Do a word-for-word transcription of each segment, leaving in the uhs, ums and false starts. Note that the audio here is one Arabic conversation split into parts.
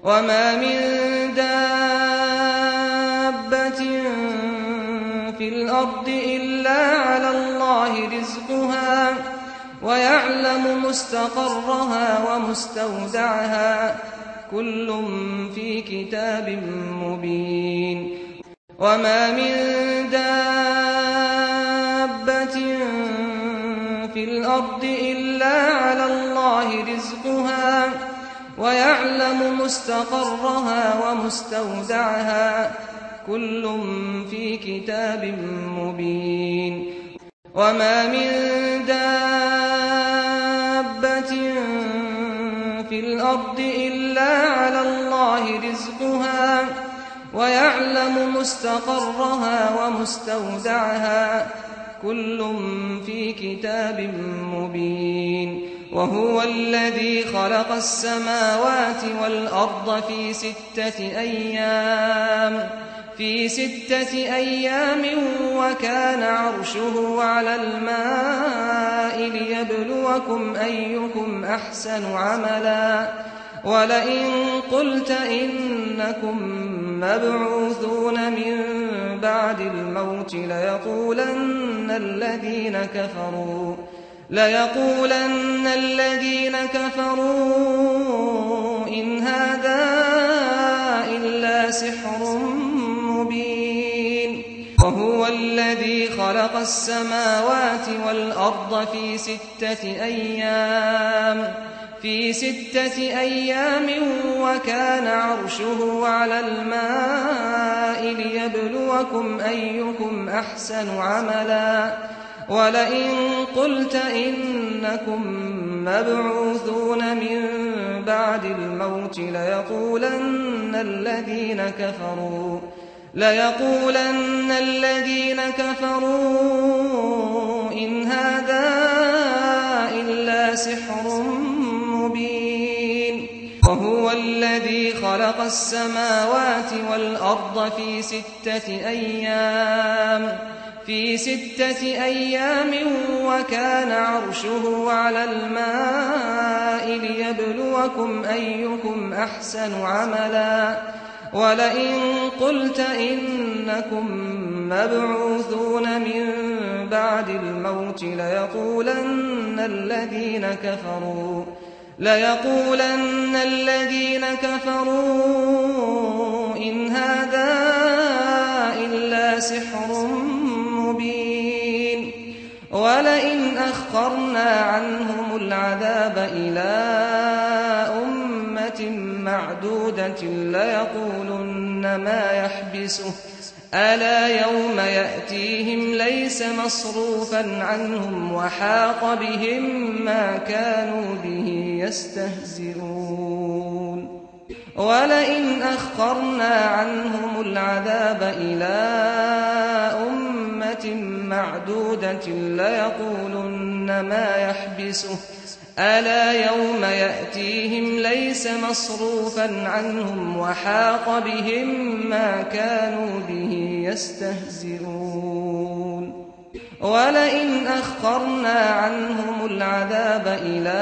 وما من دابة في الأرض إلا على الله رزقها ويعلم مستقرها ومستودعها كل في كتاب مبين وما من دابة في الأرض إلا على الله رزقها ويعلم مستقرها ومستودعها كل في كتاب مبين وما من دابة في الأرض إلا على الله رزقها ويعلم مستقرها ومستودعها كل في كتاب مبين وهو الذي خلق السماوات والأرض في ستة أيام في ستة أيام وكان عرشه على الماء ليبلوكم أيكم أحسن عملا ولئن قلت إنكم مبعوثون من بعد الموت ليقولن الذين كفروا ليقولن الذين كفروا إن هذا إلا سحر مبين وهو الذي خلق السماوات والأرض في ستة أيام في ستة أيام وكان عرشه على الماء ليبلوكم أيكم أحسن عملا ولئن قلت إنكم مبعوثون من بعد الموت ليقولن الذين كفروا ليقولن الذين كفروا إن هذا إلا سحر مبين وهو الذي خلق السماوات والأرض في ستة أيام في ستة أيام وكان عرشه على الماء ليبلوكم أيكم أحسن عملا ولئن قلت إنكم مبعوثون من بعد الموت ليقولن الذين كفروا ليقولن الذين كفروا إن هذا إلا سحر مبين ولئن أخرنا عنهم العذاب إلى أمة معدودة ليقولن ما يحبسه ألا يوم يأتيهم ليس مصروفا عنهم وحاق بهم ما كانوا به يستهزئون ولئن أخرنا عنهم العذاب إلى أمة معدودة ليقولن ما يحبسه ألا يوم يأتيهم ليس مصروفا عنهم وحاق بهم ما كانوا به يستهزئون ولئن أخرنا عنهم العذاب إلى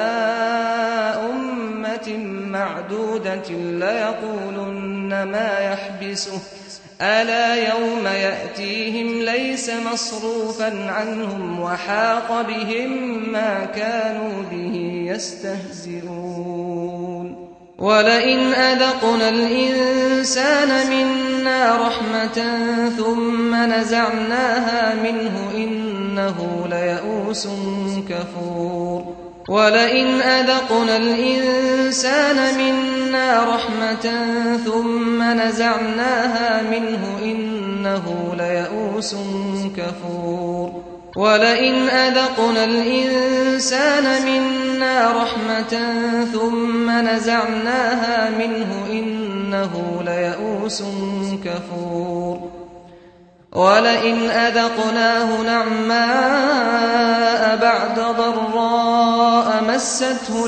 أمة معدودة ليقولن ما يحبسه ألا يوم يأتيهم ليس مصروفا عنهم وحاق بهم ما كانوا به يستهزئون ولئن أذقنا الإنسان منا رحمة ثم نزعناها منه إنه ليئوس كفور ولئن أذقنا الإنسان منا رحمة ثم نزعناها منه إنه ليئوس كفور ولئن أذقنا الإنسان منا رحمة ثم نزعناها منه إنه ليئوس كفور ولئن أذقناه نعماء بعد ضراء مسته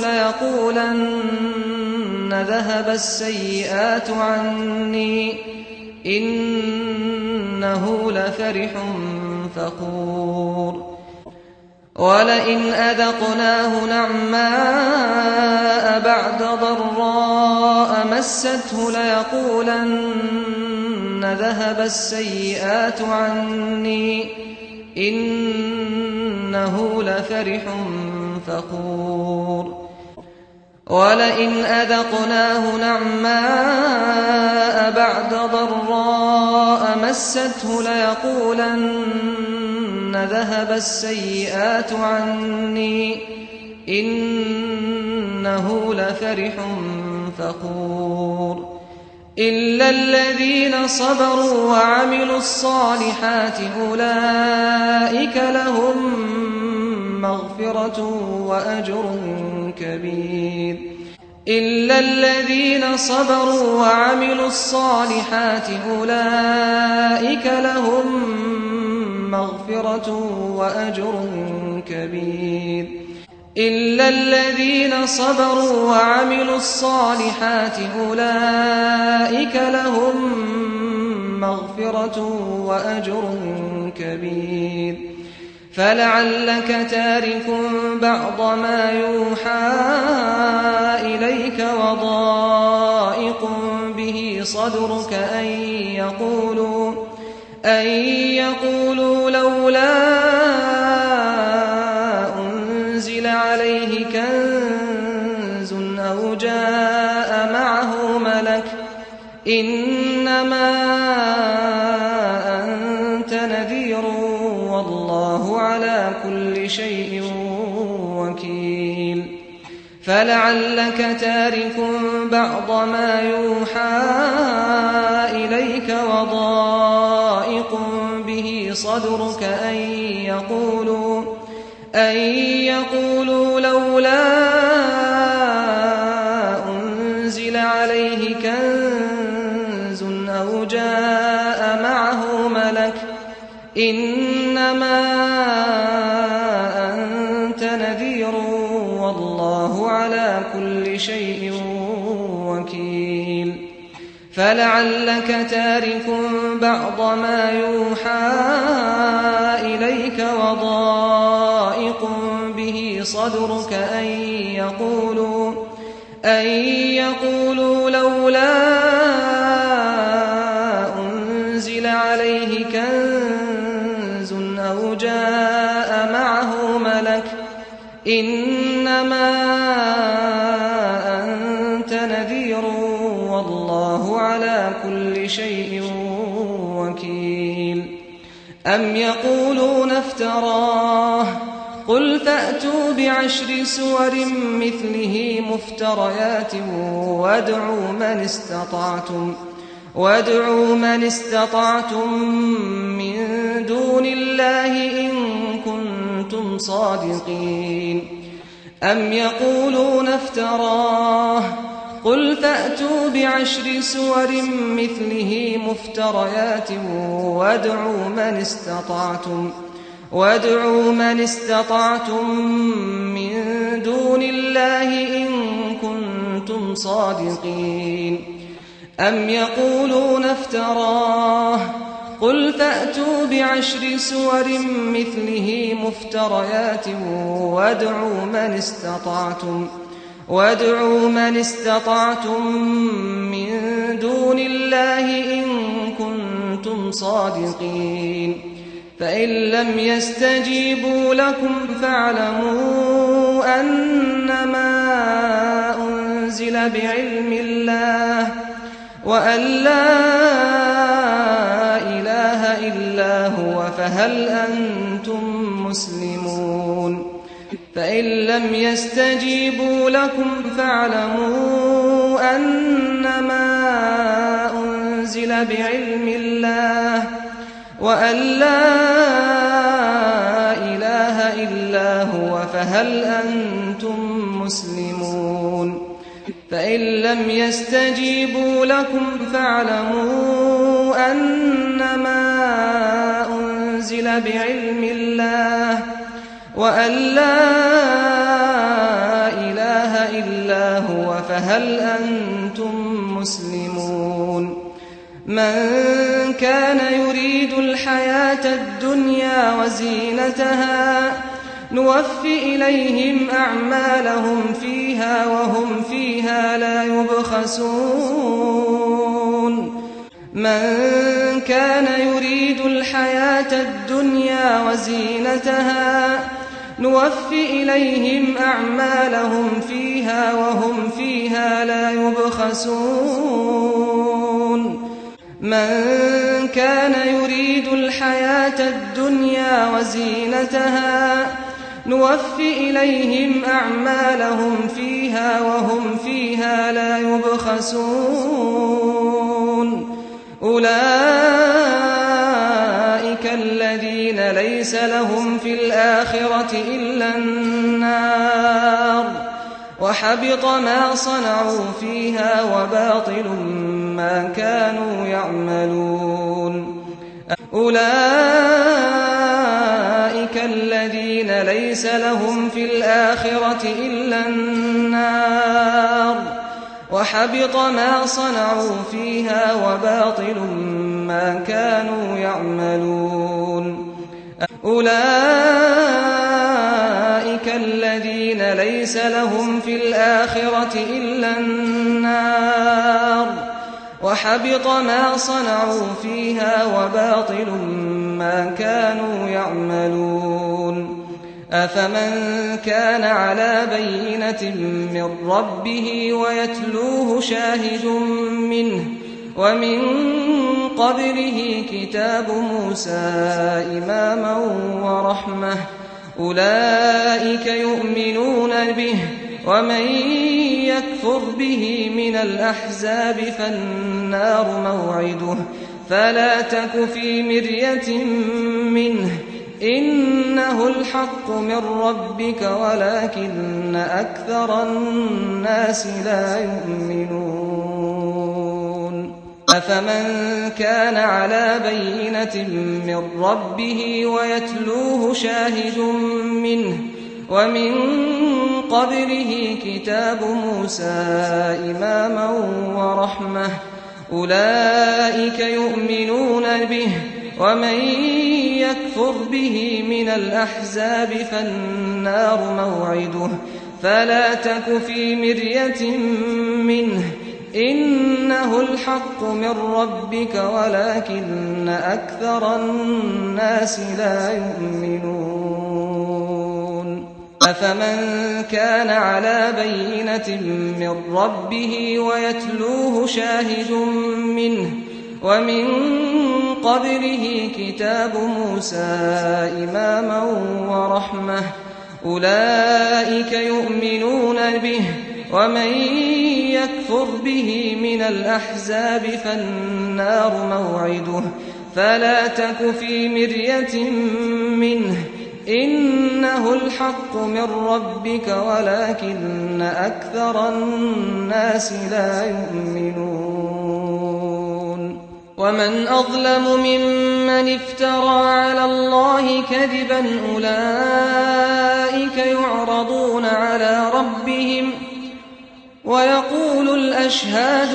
ليقولن ذهب السيئات عني إنه لفرح فخور ولئن أذقناه نعماء بعد ضراء مسته ليقولن ذهب السيئات عني إنه لفرح فخور ولئن أذقناه نعماء بعد ضراء مسته ليقولن ذهب السيئات عني إنه لفرح فخور إلا الذين صبروا وعملوا الصالحات أولئك لهم مغفرة وأجر كبير إلا الذين صبروا وعملوا الصالحات أولئك لهم مغفرة وأجر كبير إلا الذين صبروا وعملوا الصالحات أولئك لهم مغفرة وأجر كبير فلعلك تارك بعض ما يوحى إليك وضائق به صدرك أن يقولوا أن يقولوا لولا أنزل عليه كنز أو جاء معه ملك إنما أنت نذير والله على كل شيء وكيل فلعلك تارك بعض ما يوحى إليك وضائق به صدرك أن يقولوا أن يقولوا لولا أنزل عليه كنز أو جاء معه ملك إنما أنت نذير والله على كل شيء وكيل فلعلك تارك بعض ما يوحى إليك وضائق به صدرك أن يقولوا أن يقولوا لولا أنزل عليه كنز أو جاء معه ملك إنما أنت نذير والله على كل شيء وكيل أم يقولون افتراه قل فأتوا بعشر سور مثله مفتريات وادعوا من استطعتم وادعوا من استطعتم من دون الله إن كنتم صادقين أم يقولون افتراه قل فأتوا بعشر سور مثله مفتريات وادعوا من استطعتم وادعوا من استطعتم من دون الله إن كنتم صادقين أم يقولون افتراه قل فأتوا بعشر سور مثله مفتريات وادعوا من استطعتم وادعوا من استطعتم من دون الله إن كنتم صادقين فإن لم يستجيبوا لكم فاعلموا أنما أنزل بعلم الله وأن لا إله إلا هو فهل أنتم مسلمون فإن لم يستجيبوا لكم فاعلموا أنما أنزل بعلم الله وأن لا إله إلا هو فهل أنتم مسلمون فإن لم يستجيبوا لكم فاعلموا أنما أنزل بعلم الله وأن لا إله إلا هو فهل أنتم مسلمون من كان يريد الحياة الدنيا وزينتها نوف إليهم أعمالهم فيها وهم فيها لا يبخسون من كان يريد الحياة الدنيا وزينتها نوف إليهم أعمالهم فيها وهم فيها لا يبخسون من كان يريد الحياة الدنيا وزينتها نوف إليهم أعمالهم فيها وهم فيها لا يبخسون أولئك الذين ليس لهم في الآخرة إلا النار وحبط ما صنعوا فيها وباطل ما كانوا يعملون أولئك الذين ليس لهم في الآخرة إلا النار وحبط ما صنعوا فيها وباطل ما كانوا يعملون أولئك الذين ليس لهم في الآخرة إلا النار وحبط ما صنعوا فيها وباطل ما كانوا يعملون أفمن كان على بينة من ربه ويتلوه شاهد منه ومن قبله كتاب موسى إماما ورحمة أولئك يؤمنون به ومن يكفر به من الأحزاب فالنار موعده فلا تك في مرية منه إنه الحق من ربك ولكن أكثر الناس لا يؤمنون أفمن كان على بينة من ربه ويتلوه شاهد منه ومن قبله كتاب موسى إماما ورحمة أولئك يؤمنون به ومن يكفر به من الأحزاب فالنار موعده فلا تك في مرية منه إنه الحق من ربك ولكن أكثر الناس لا يؤمنون أفمن كان على بينة من ربه ويتلوه شاهد منه ومن قبله كتاب موسى إماما ورحمة أولئك يؤمنون به ومن يكفر به من الأحزاب فالنار موعده فلا تك في مرية منه إنه الحق من ربك ولكن أكثر الناس لا يؤمنون ومن أظلم ممن افترى على الله كذبا أولئك يعرضون على ربهم ويقول الأشهاد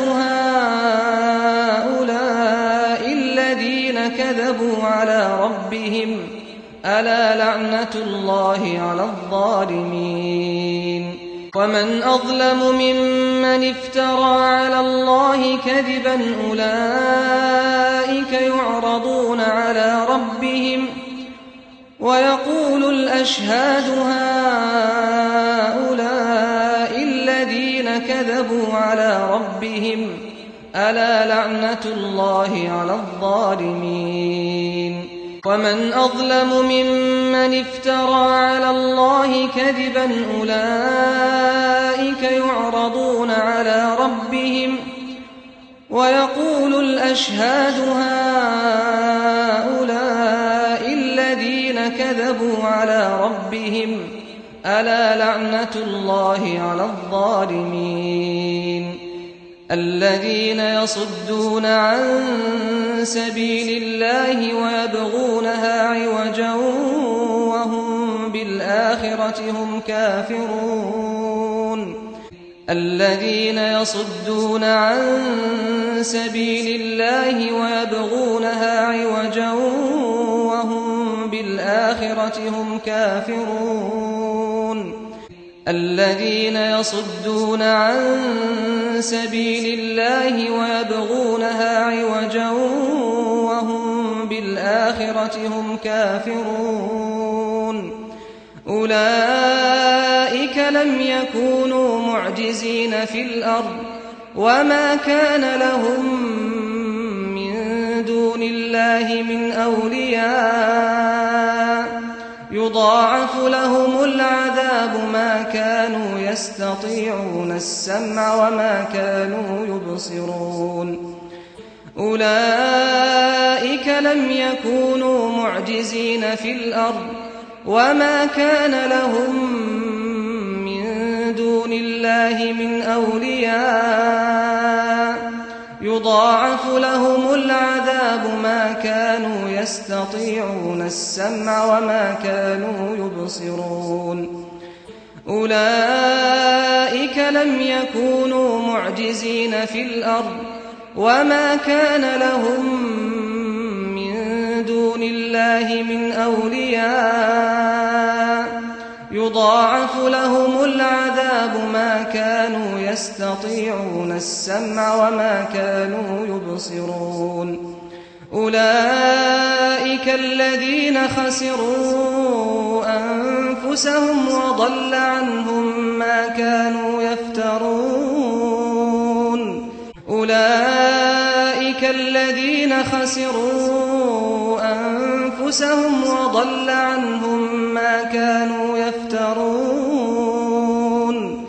هؤلاء الذين كذبوا على ربهم ألا لعنة الله على الظالمين ومن أظلم ممن افترى على الله كذبا أولئك يعرضون على ربهم ويقول الأشهاد هؤلاء الذين كذبوا على ربهم ألا لعنة الله على الظالمين ومن أظلم ممن افترى على الله كذبا أولئك يعرضون على ربهم ويقول الأشهاد هؤلاء الذين كذبوا على ربهم ألا لعنة الله على الظالمين الذين يصدون عن سبيل الله ويبغونها عوجا وهم بالآخرة هم كافرون الذين يصدون عن سبيل الله ويبغونها عوجا وهم بالآخرة بالآخرة هم كافرون الذين يصدون عن سبيل الله ويبغونها عوجا وهم بالآخرة هم كافرون أولئك لم يكونوا معجزين في الأرض وما كان لهم من دون الله من أولياء يضاعف لهم العذاب ما كانوا يستطيعون السمع وما كانوا يبصرون أولئك لم يكونوا معجزين في الأرض وما كان لهم من دون الله من أولياء يضاعف لهم العذاب ما كانوا يستطيعون السمع وما كانوا يبصرون أولئك لم يكونوا معجزين في الأرض وما كان لهم من دون الله من أولياء يضاعف لهم العذاب ما كانوا يستطيعون السمع وما كانوا يبصرون أولئك الذين خسروا أنفسهم وضل عنهم ما كانوا يفترون أولئك الذين خسروا أنفسهم وضل عنهم ما كانوا يفترون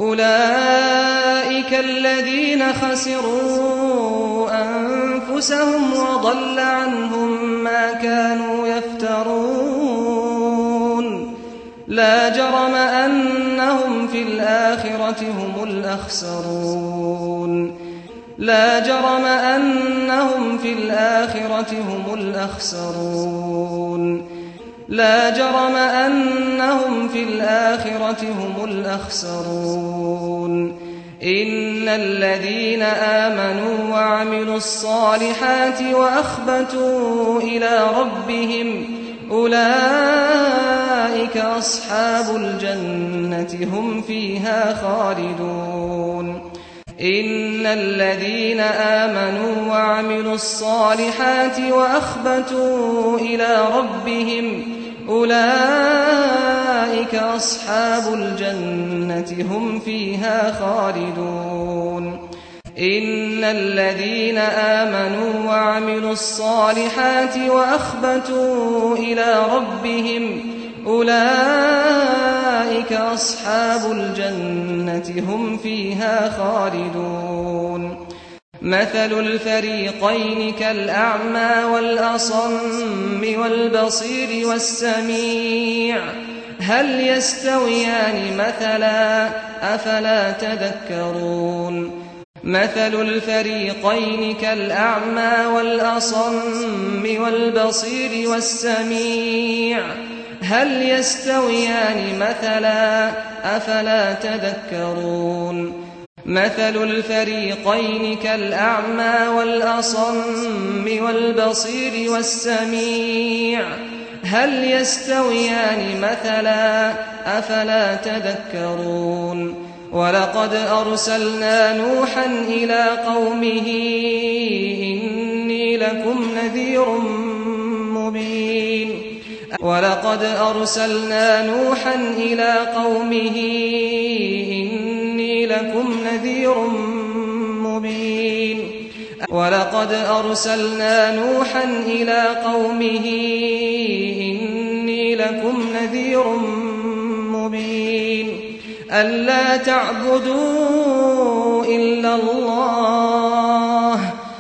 أولئك الذين خسروا أنفسهم وضل عنهم ما كانوا يفترون لا جرم أنهم في الآخرة هم الأخسرون لا جرم أنهم في الآخرة هم الأخسرون لا جرم أنهم في الآخرة هم الأخسرون إن الذين آمنوا وعملوا الصالحات وأخبتوا إلى ربهم أولئك أصحاب الجنة هم فيها خالدون إن الذين آمنوا وعملوا الصالحات وأخبتوا إلى ربهم أولئك أصحاب الجنة هم فيها خالدون إن الذين آمنوا وعملوا الصالحات وأخبتوا إلى ربهم أولئك أصحاب الجنة هم فيها خالدون مثل الفريقين كالأعمى والأصم والبصير والسميع هل يستويان مثلا أفلا تذكرون مثل الفريقين كالأعمى والأصم والبصير والسميع هل يستويان مثلا أفلا تذكرون مثل الفريقين كالأعمى والأصم والبصير والسميع هل يستويان مثلا أفلا تذكرون ولقد أرسلنا نوحا إلى قومه إني لكم نذير مبين ولقد أرسلنا نوحا إلى قومه إني لكم نذير مبين ولقد أرسلنا نوحا إلى قومه إني لكم نذير مبين ألا تعبدوا إلا الله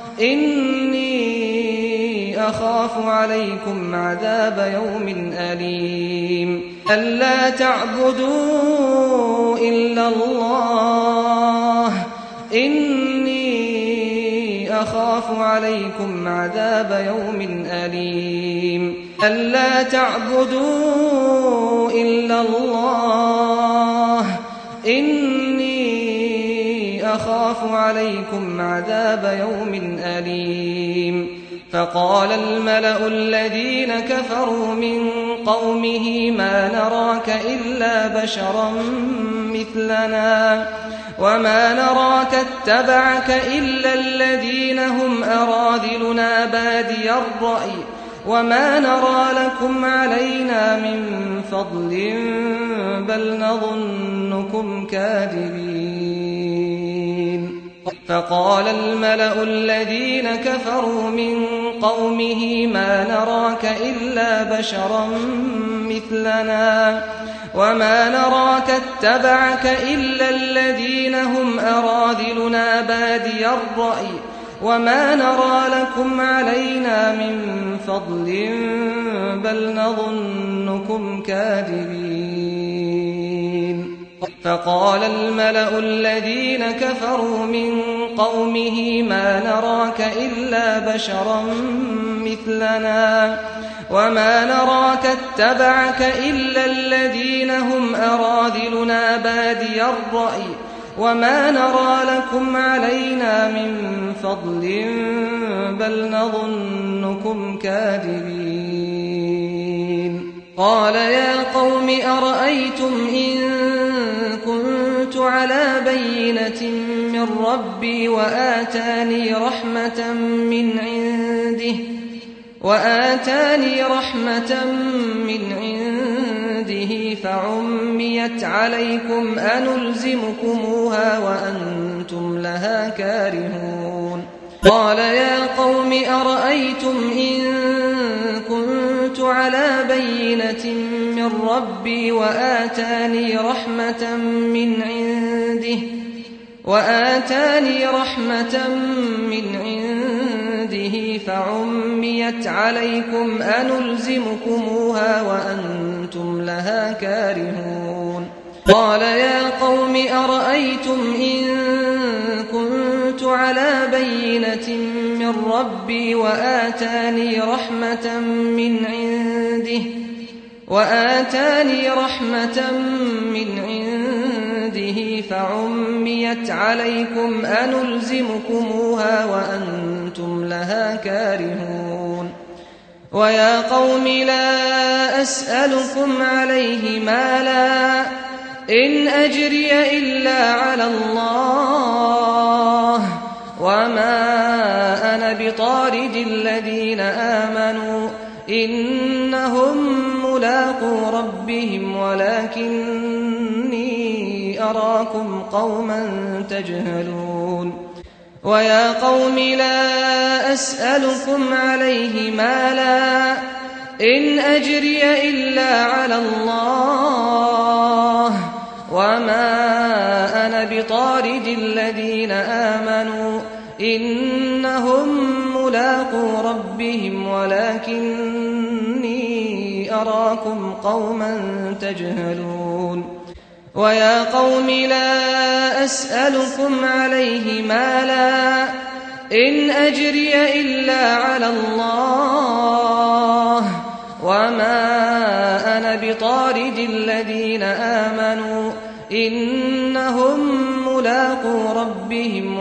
إني أخاف عليكم عذاب يوم أليم ألا تعبدوا إلا الله إني أخاف عليكم عذاب يوم أليم ألا تعبدوا إلا الله إني أخاف عليكم عذاب يوم أليم فقال الملأ الذين كفروا من قومه ما نراك إلا بشرا مثلنا وما نراك اتبعك إلا الذين هم أراذلنا بادي الرأي وما نرى لكم علينا من فضل بل نظنكم كاذبين فقال الملأ الذين كفروا من قومه ما نراك إلا بشرا مثلنا وما نراك اتبعك إلا الذين هم أراذلنا بادي الرأي وما نرى لكم علينا من فضل بل نظنكم كاذبين فقال الملأ الذين كفروا من قومه ما نراك إلا بشرا مثلنا وما نراك اتبعك إلا الذين هم أراذلنا بادي الرأي وما نرى لكم علينا من فضل بل نظنكم كاذبين قال يا قوم أرأيتم إن كنت على بينة من ربي وآتاني رحمة من عنده وآتاني رحمة من عنده فعميت عليكم أنلزمكموها وأنتم لها كارهون قال يا قوم أرأيتم إن كنت على بينة من ربي وآتاني رحمة من عنده وآتاني رحمة من عنده فعميت عليكم أنلزمكموها وأنتم لها كارهون قال يا قوم أرأيتم إن كنت على بينة من ربي وآتاني رحمة من عنده وآتاني رحمة من عنده فعميت عليكم أنلزمكموها وأنتم لها كارهون ويا قوم لا أسألكم عليه مالا إن أجري إلا على الله وما أنا بطارد الذين آمنوا إنهم ملاقو ربهم ولكني أراكم قوما تجهلون ويا قوم لا أسألكم عليه مالا إن أجري إلا على الله وما أنا بطارد الذين آمنوا إنهم ملاقو ربهم ولكني أراكم قوما تجهلون ويا قوم لا أسألكم عليه مالا إن أجري إلا على الله وما أنا بطارد الذين آمنوا إنهم ملاقو ربهم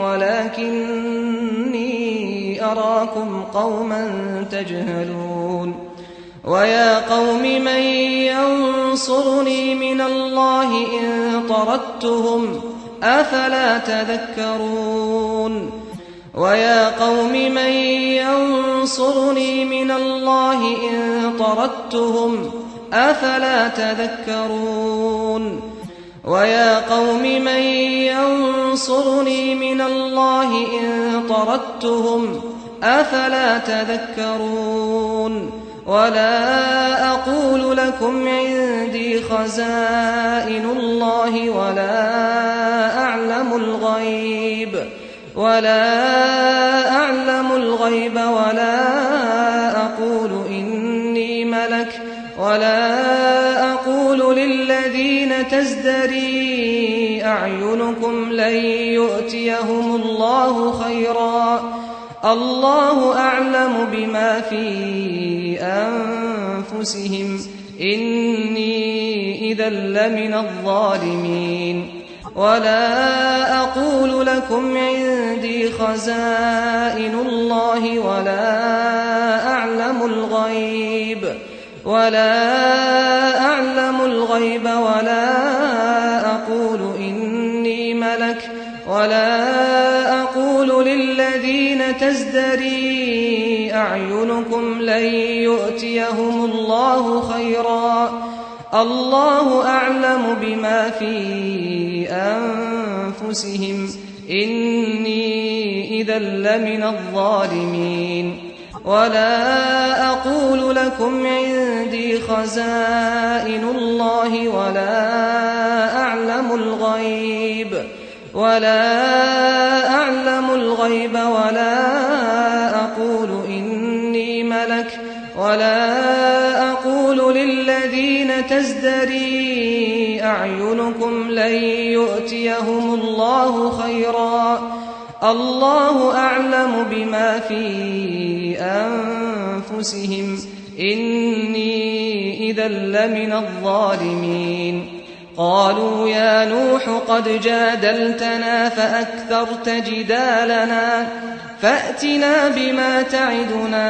ولكني أراكم قوما تجهلون ويا قوم من ينصرني من الله إن طردتهم أفلا تذكرون ويا قوم من ينصرني من الله إن طردتهم أفلا تذكرون ويا قوم من ينصرني من الله إن طردتهم أفلا تذكرون ولا أقول لكم عندي خزائن الله ولا أعلم الغيب ولا أعلم الغيب ولا أقول إني ملك ولا أقول للذين تزدري أعينكم لن يؤتيهم الله خيرا الله أعلم بما في أنفسهم إني إذا لمن الظالمين ولا أقول لكم عندي خزائن الله ولا أعلم الغيب ولا أعلم الغيب ولا أقول إني ملك ولا أقول للذين تزدري أعينكم لن يؤتيهم الله خيرا الله أعلم بما في أنفسهم إني إذا لمن الظالمين ولا أقول لكم عندي خزائن الله ولا أعلم الغيب ولا أعلم الغيب ولا أقول إني ملك ولا أقول للذين تزدري أعينكم لن يؤتيهم الله خيرا الله أعلم بما في أنفسهم إني إذا لمن الظالمين قالوا يا نوح قد جادلتنا فأكثرت جدالنا فأتنا بما تعدنا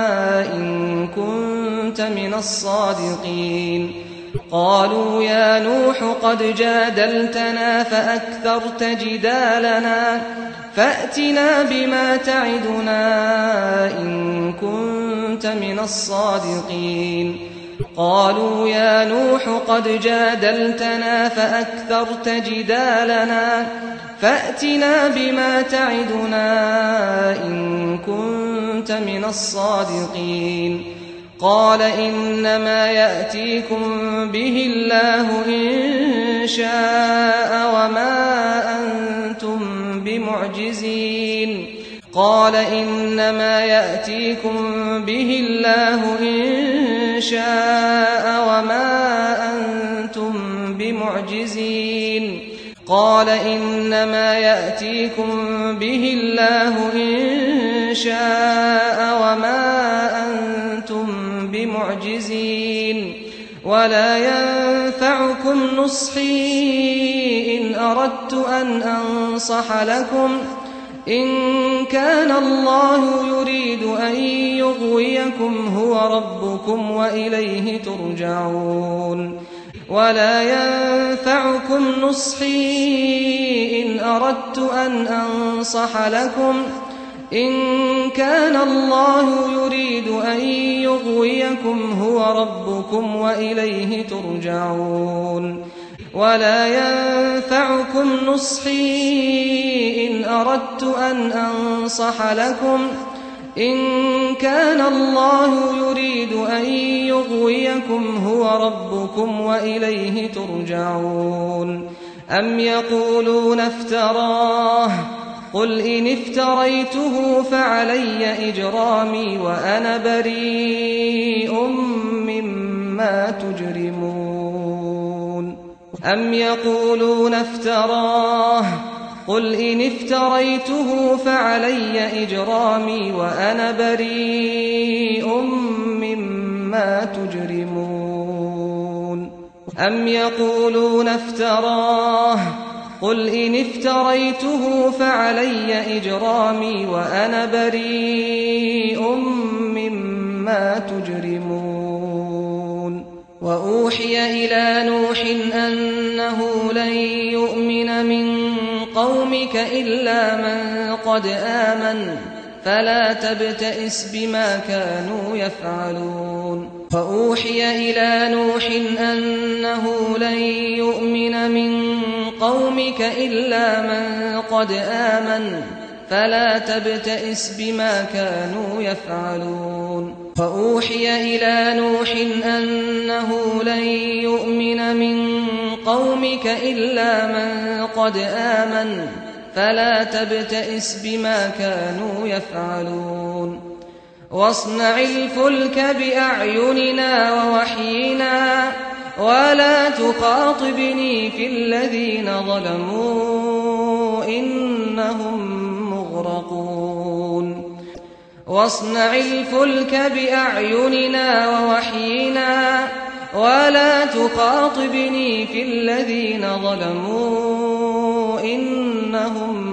إن كنت من الصادقين قالوا يا نوح قد جادلتنا فأكثرت جدالنا فأتنا بما تعدنا إن كنت من الصادقين قالوا يا نوح قد جادلتنا فأكثرت جدالنا فأتنا بما تعدنا إن كنت من الصادقين قال إنما يأتيكم به الله إن شاء وما أنتم بمعجزين قال إنما يأتيكم به الله إن شاء وما أنتم بمعجزين قال إنما يأتيكم به الله إن شاء وما أنتم بمعجزين ولا ينفعكم نصحي إن أردت أن أنصح لكم إن كان الله يريد أن يغويكم هو ربكم وإليه ترجعون ولا ينفعكم نصحي إن أردت أن أنصح لكم إن كان الله يريد أن يغويكم هو ربكم وإليه ترجعون ولا ينفعكم نصحي إن أردت أن أنصح لكم إن كان الله يريد أن يغويكم هو ربكم وإليه ترجعون أم يقولون افتراه قل إن افتريته فعلي إجرامي وأنا بريء مما تجرمون أم يقولون افتراه قل إن افتريته فعلي إجرامي وأنا بريء مما تجرمون أم يقولون افتراه قل إن افتريته فعلي إجرامي وأنا بريء مما تجرمون وأوحي إلى نوح أنه لن يؤمن من قومك إلا من قد آمن فلا تبتئس بما كانوا يفعلون فأوحي إلى نوح أنه لن يؤمن من قومك إلا من قد آمن فلا تبتئس بما كانوا يفعلون فأوحي إلى نوح أنه لن يؤمن من قومك إلا من قد آمن فلا تبتئس بما كانوا يفعلون واصنع الفلك بأعيننا ووحينا ولا تخاطبني في الذين ظلموا إنهم مغرقون واصنع الفلك بأعيننا ووحينا ولا تخاطبني في الذين ظلموا إنهم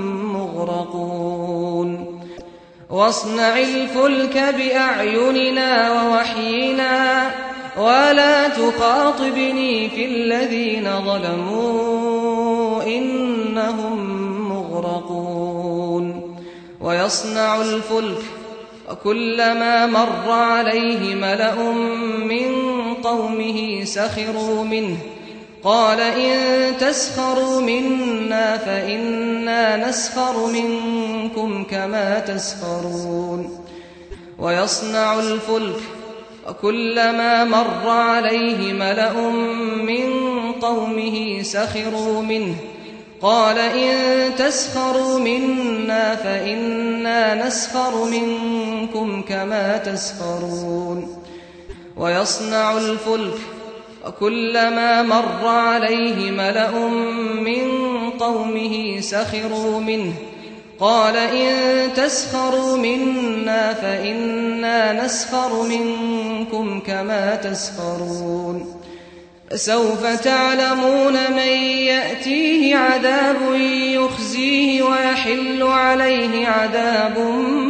مغرقون واصنع الفلك بأعيننا ووحينا ولا تخاطبني في الذين ظلموا إنهم مغرقون ويصنع الفلك وكلما مر عليه ملأ من قومه سخروا منه قال إن تسخروا منا فإنا نسخر منكم كما تسخرون ويصنع الفلك وكلما مر عليه ملأ من قومه سخروا منه قال إن تسخروا منا فإنا نسخر منكم كما تسخرون ويصنع الفلك وكلما مر عليه ملأ من قومه سخروا منه قال إن تسخروا منا فإنا نسخر منكم كما تسخرون سوف تعلمون من يأتيه عذاب يخزيه ويحل عليه عذاب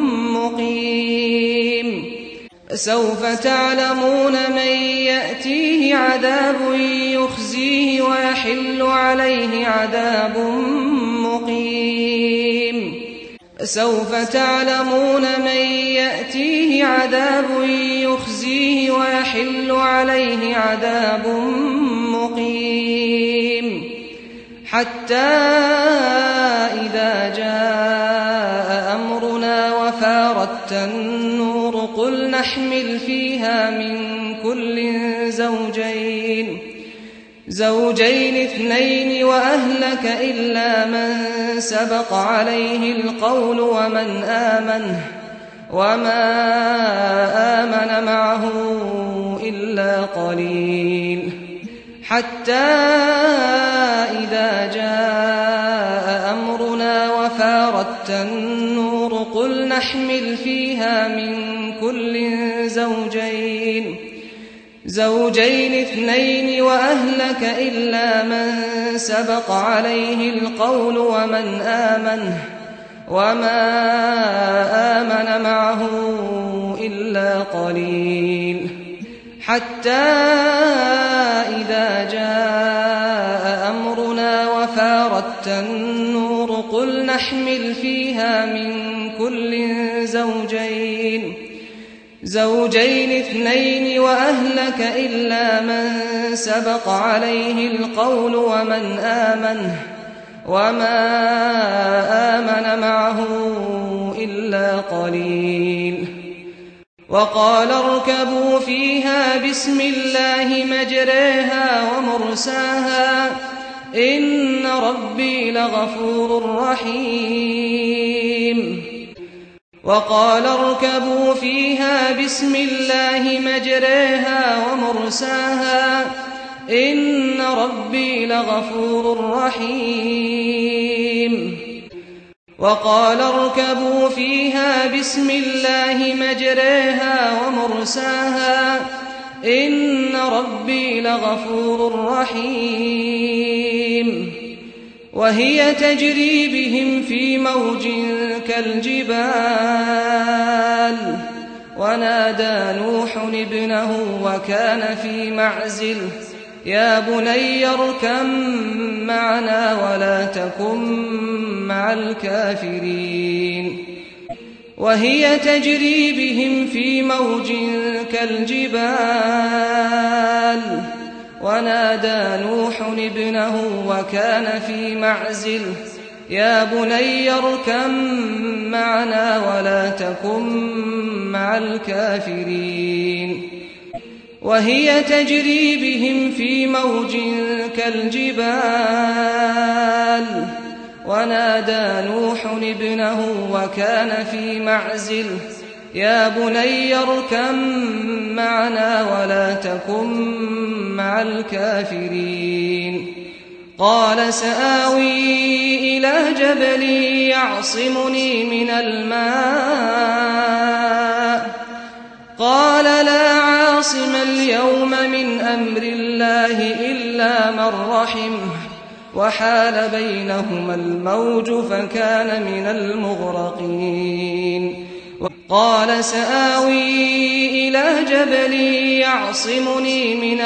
مقيم سوف تعلمون من يأتيه عذاب يخزيه ويحل عليه عذاب مقيم سوف تعلمون من يأتيه عذاب يخزيه ويحل عليه عذاب مقيم حتى إذا جاء أمرنا وفارت النور قل نحمل فيها من كل زوجين زوجين اثنين وأهلك إلا من سبق عليه القول ومن آمن وما آمن معه إلا قليل حتى إذا جاء أمرنا وفارت النور قل نحمل فيها من كل زوجين زوجين اثنين وأهلك إلا من سبق عليه القول ومن آمن وما آمن معه إلا قليل حتى إذا جاء أمرنا وفارت النور قل نحمل فيها من كل زوجين زوجين اثنين وأهلك إلا من سبق عليه القول ومن آمن وما آمن معه إلا قليل وقال اركبوا فيها بسم الله مجريها ومرساها إن ربي لغفور رحيم وقال اركبوا فيها بسم الله مجريها ومرساها إن ربي لغفور رحيم وقال اركبوا فيها بسم الله مجريها ومرساها إن ربي لغفور رحيم وهي تجري بهم في موج كالجبال ونادى نوح ابنه وكان في معزل يا بني اركب معنا ولا تكن مع الكافرين وهي تجري بهم في موج كالجبال ونادى نوح ابنه وكان في معزل يا بني اركب معنا ولا تكن مع الكافرين وهي تجري بهم في موج كالجبال ونادى نوح ابنه وكان في معزل يا بني اركب معنا ولا تكن مع الكافرين قال سآوي إلى جبل يعصمني من الماء قال لا عاصم اليوم من أمر الله إلا من رحمه وحال بينهما الموج فكان من المغرقين قال سآوي إلى جبل يعصمني من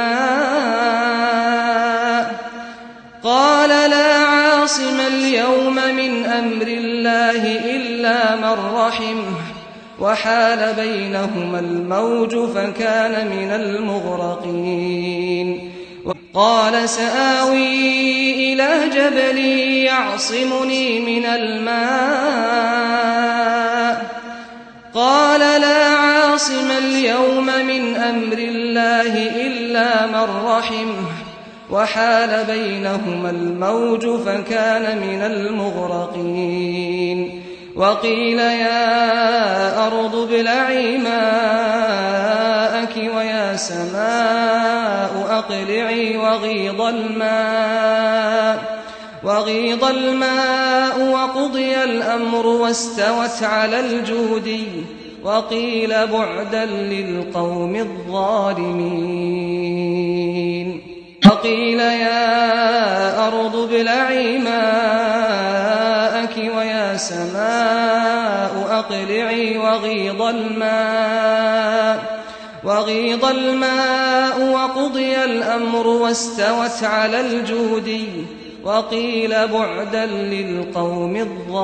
الماء قال لا عاصم اليوم من أمر الله إلا من رحمه وحال بينهما الموج فكان من المغرقين قال سآوي إلى جبل يعصمني من الماء قال لا عاصم اليوم من أمر الله إلا من رحمه وحال بينهما الموج فكان من المغرقين وقيل يا أرض ابلعي ماءك ويا سماء أقلعي وغيض الماء وغيض الماء وقضي الأمر واستوت على الجودي وقيل بعدا للقوم الظالمين وقيل يا أرض ابلعي ماءك ويا سماء أقلعي وغيض الماء وغيض الماء وقضي الأمر واستوت على الجودي وقيل بعدا للقوم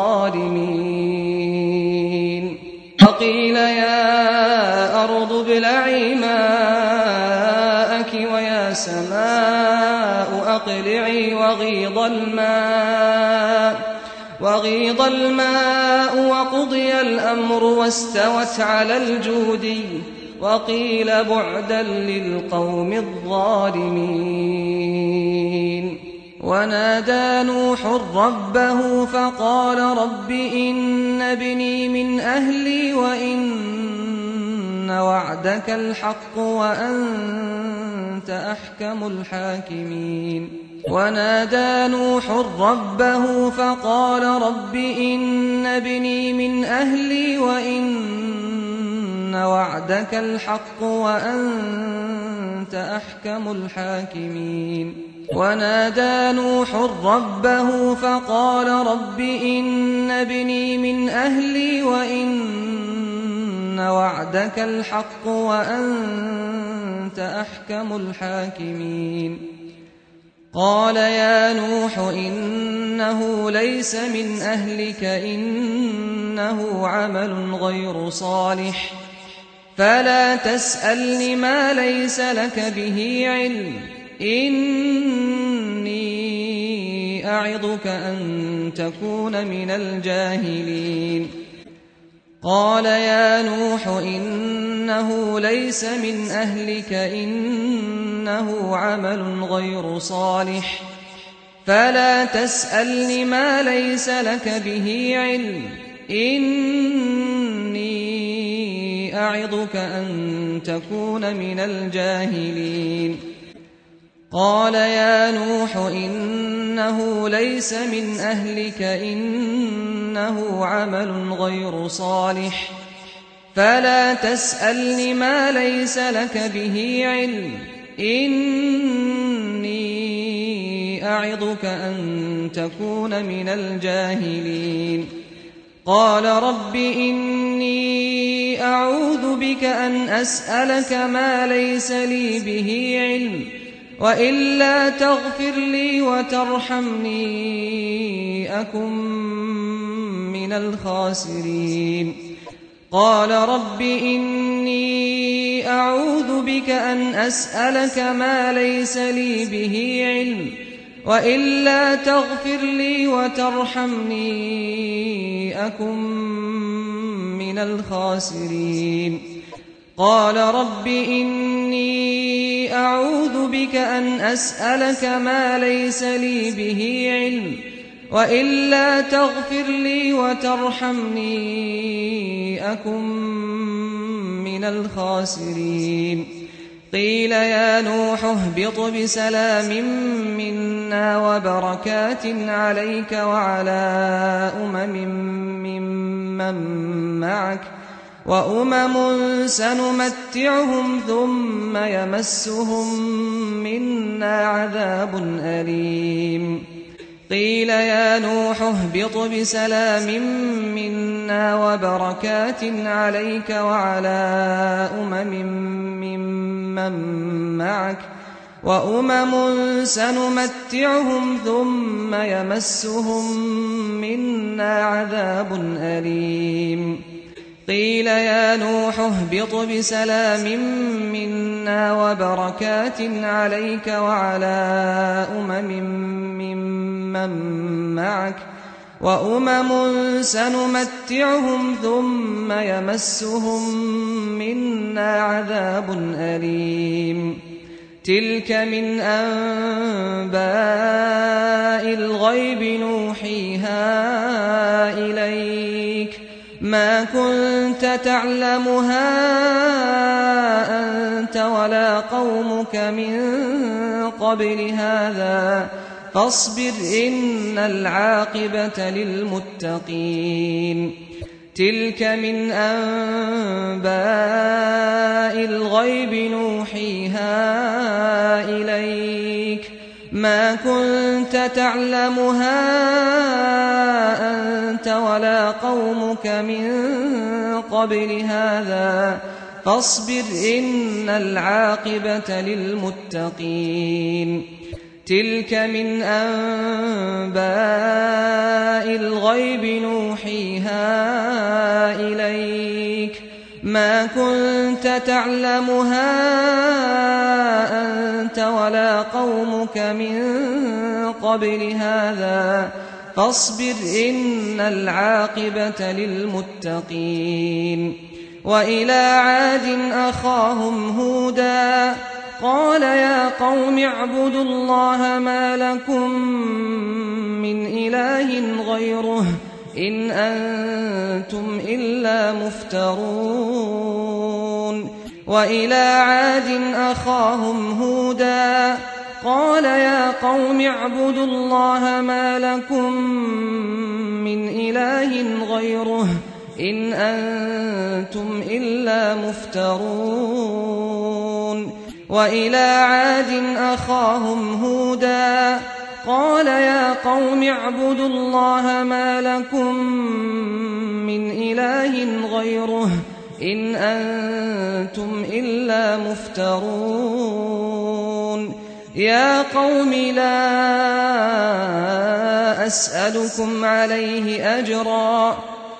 الظالمين وقيل يا أرض ابلعي ماءك ويا سماء أقلعي وغيض الماء وغيض الماء وقضي الأمر واستوت على الجودي وقيل بعدا للقوم الظالمين ونادى نوح ربه فقال رب إن ابني من أهلي وإن وعدك الحق وأنت أحكم الحاكمين ونادى نوح ربه فقال رب إن ابني من أهلي وإن وعدك الحق وأنت أحكم الحاكمين ونادى نوح ربه فقال رب إن ابني من أهلي وإن وعدك الحق وأنت أحكم الحاكمين قال يا نوح إنه ليس من أهلك إنه عمل غير صالح فلا تسألني ما ليس لك به علم إني أعظك أن تكون من الجاهلين قال يا نوح إنه ليس من أهلك إنه عمل غير صالح فلا تسألني ما ليس لك به علم إني أعظك أن تكون من الجاهلين قال يا نوح إنه ليس من أهلك إنه عمل غير صالح فلا تسألني ما ليس لك به علم إني أعظك أن تكون من الجاهلين قال رب إني أعوذ بك أن أسألك ما ليس لي به علم وإلا تغفر لي وترحمني أكن من الخاسرين قال رب إني أعوذ بك أن أسألك ما ليس لي به علم وإلا تغفر لي وترحمني أكن من الخاسرين قال رب إني أعوذ بك أن أسألك ما ليس لي به علم وإلا تغفر لي وترحمني أكن من الخاسرين قيل يا نوح اهبط بسلام منا وبركات عليك وعلى أمم ممن معك وأمم سنمتعهم ثم يمسهم منا عذاب أليم قيل يا نوح اهبط بسلام منا وبركات عليك وعلى أمم ممن معك وأمم سنمتعهم ثم يمسهم منا عذاب أليم قيل يا نوح اهبط بسلام منا وبركات عليك وعلى أمم ممن معك وأمم سنمتعهم ثم يمسهم منا عذاب أليم تلك من أنباء الغيب نوحيها إليك ما كنت تعلمها أنت ولا قومك من قبل هذا فاصبر إن العاقبة للمتقين تلك من أنباء الغيب نوحيها إليك ما كنت تعلمها أنت ولا قومك من قبل هذا فاصبر إن العاقبة للمتقين تلك من أنباء الغيب نوحيها إليك ما كنت تعلمها أنت ولا قومك من قبل هذا فاصبر إن العاقبة للمتقين وإلى عاد أخاهم هودا قال يا قوم اعبدوا الله ما لكم من إله غيره إن أنتم إلا مفترون وإلى عاد أخاهم هودا قال يا قوم اعبدوا الله ما لكم من إله غيره إن أنتم إلا مفترون وإلى عاد أخاهم هودا قال يا قوم اعبدوا الله ما لكم من إله غيره إن أنتم إلا مفترون يا قوم لا أسألكم عليه أجرا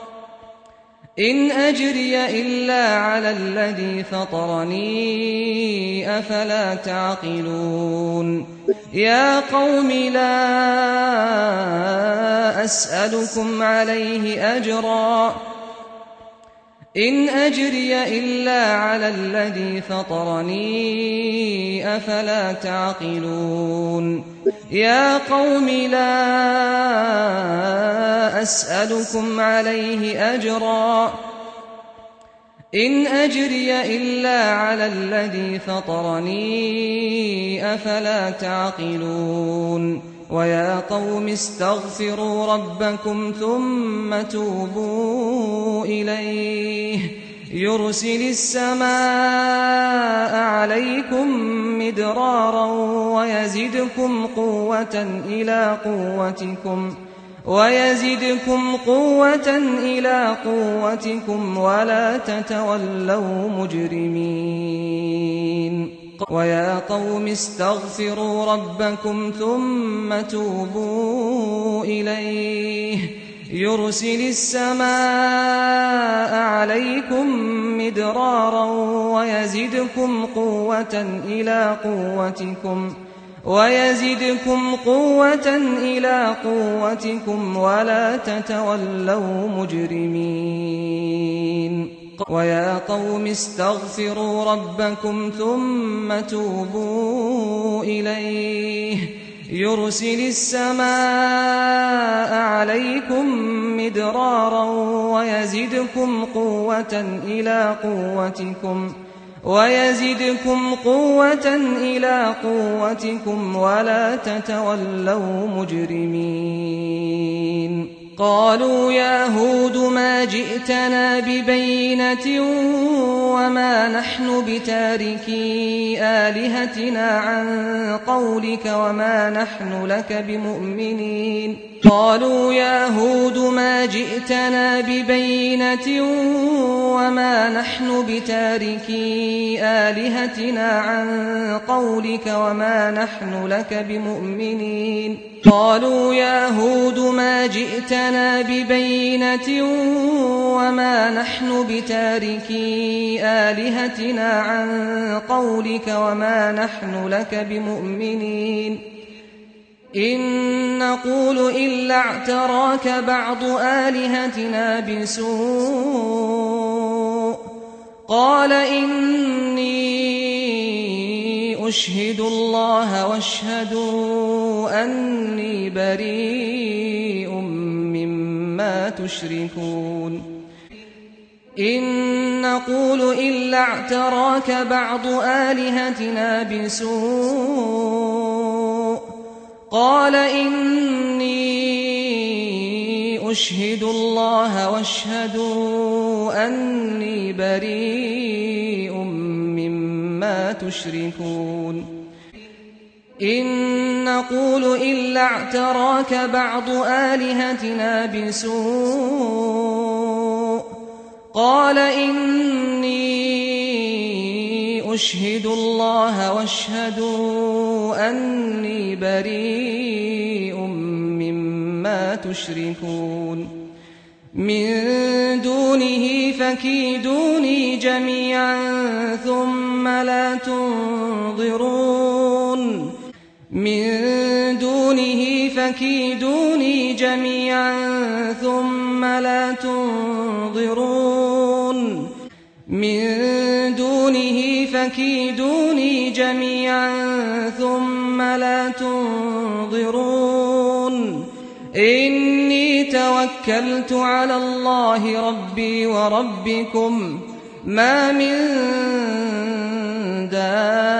إن أجري إلا على الذي فطرني أفلا تعقلون يا قوم لا أسألكم عليه أجرا إن أجري إلا على الذي فطرني أفلا تعقلون يا قوم لا أسألكم عليه أجرا إن أجري إلا على الذي فطرني أفلا تعقلون ويا قوم استغفروا ربكم ثم توبوا إليه يرسل السماء عليكم مدرارا ويزدكم قوة إلى قوتكم ويزدكم قوة إلى قوتكم ولا تتولوا مجرمين ويا قوم استغفروا ربكم ثم توبوا إليه يرسل السماء عليكم مدرارا ويزدكم قوة إلى قوتكم ويزدكم قوة إلى قوتكم ولا تتولوا مجرمين ويا قوم استغفروا ربكم ثم توبوا إليه يرسل السماء عليكم مدرارا ويزدكم قوة إلى قوتكم ويزدكم قوة إلى قوتكم ولا تتولوا مجرمين قالوا يا هود ما جئتنا ببينة وما نحن بتاركي آلهتنا عن قولك وما نحن لك بمؤمنين قالوا يا هود ما جئتنا ببينة وما نحن بتاركي آلهتنا عن قولك وما نحن لك بمؤمنين قالوا يا هود ما جئتنا ببينة وما نحن بتاركي آلهتنا عن قولك وما نحن لك بمؤمنين إن نقول إلا اعتراك بعض آلهتنا بسوء قال إني أشهد الله واشهدوا أني بريء مما تشركون إن نقول إلا اعتراك بعض آلهتنا بسوء قال إني أشهد الله واشهدوا أني بريء مما تشركون إن نقول إلا اعتراك بعض آلهتنا بسوء قال إني أشهد الله واشهدوا أني بريء مما تشركون من دونه فكيدوني جميعا ثم لا تنظرون من دونه فكيدوني جميعا ثم لا تنظرون من دونه فكيدوني جميعا ثم لا تنظرون إني توكلت على الله ربي وربكم ما من دابة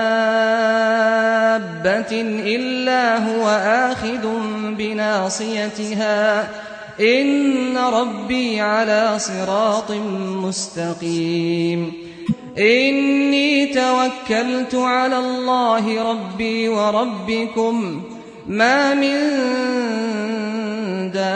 إلا هو آخذ بناصيتها إن ربي على صراط مستقيم إني توكلت على الله ربي وربكم ما من دابة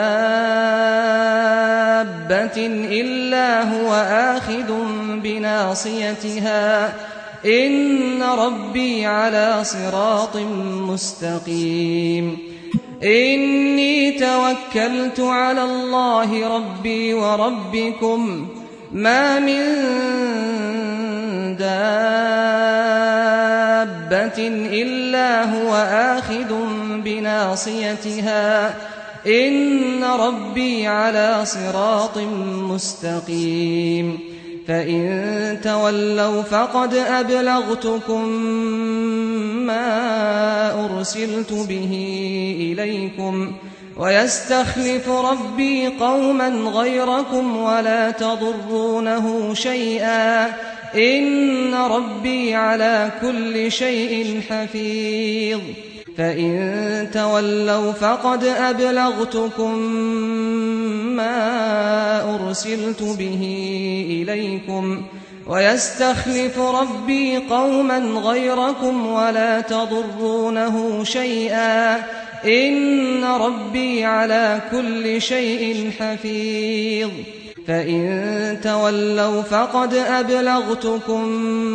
إلا هو آخذ بناصيتها إن ربي على صراط مستقيم إني توكلت على الله ربي وربكم ما من دابة إلا هو آخذ بناصيتها إن ربي على صراط مستقيم فإن تولوا فقد أبلغتكم ما أرسلت به إليكم ويستخلف ربي قوما غيركم ولا تضرونه شيئا إن ربي على كل شيء حفيظ فإن تولوا فقد أبلغتكم ما أرسلت به إليكم ويستخلف ربي قوما غيركم ولا تضرونه شيئا إن ربي على كل شيء حفيظ فإن تولوا فقد أبلغتكم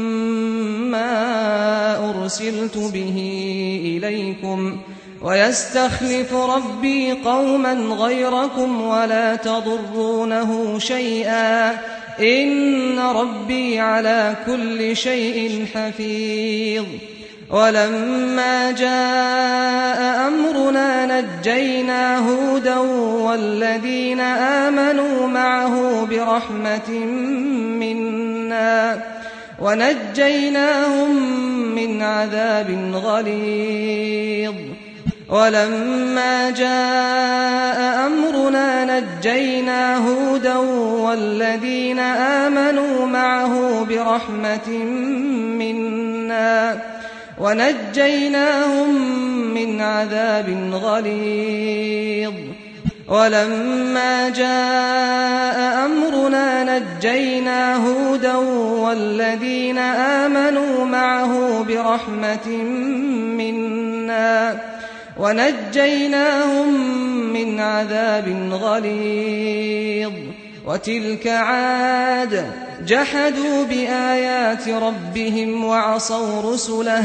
ما أرسلت به إليكم ويستخلف ربي قوما غيركم ولا تضرونه شيئا إن ربي على كل شيء حفيظ ولما جاء أمرنا نجينا هودا والذين آمنوا معه برحمة منا ونجيناهم من عذاب غليظ ولما جاء أمرنا نجينا هودا والذين آمنوا معه برحمة منا ونجيناهم من عذاب غليظ ولما جاء أمرنا نجينا هودا والذين آمنوا معه برحمة منا ونجيناهم من عذاب غليظ وتلك عاد جحدوا بآيات ربهم وعصوا رسله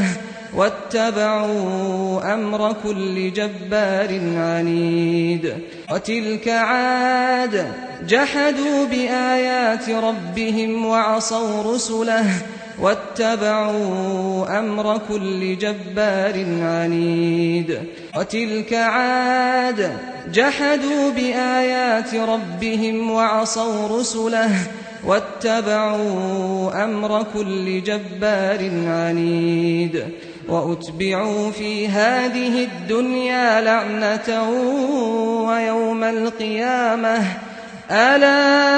واتبعوا أمر كل جبار عنيد وتلك عاد جحدوا بآيات ربهم وعصوا رسله واتبعوا أمر كل جبار عنيد وتلك عاد جحدوا بآيات ربهم وعصوا رسله واتبعوا أمر كل جبار عنيد وأتبعوا في هذه الدنيا لعنة ويوم القيامة ألا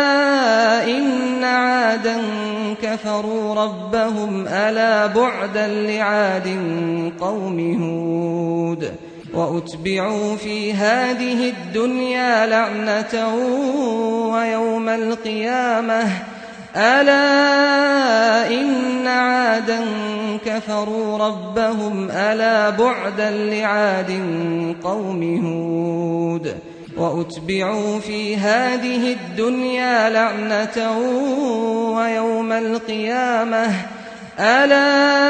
إن عادا كفروا ربهم ألا بعدا لعاد قوم هود وأتبعوا في هذه الدنيا لعنة ويوم القيامة ألا إن عادا كفروا ربهم ألا بعدا لعاد قوم هود وأتبعوا في هذه الدنيا لعنة ويوم القيامة ألا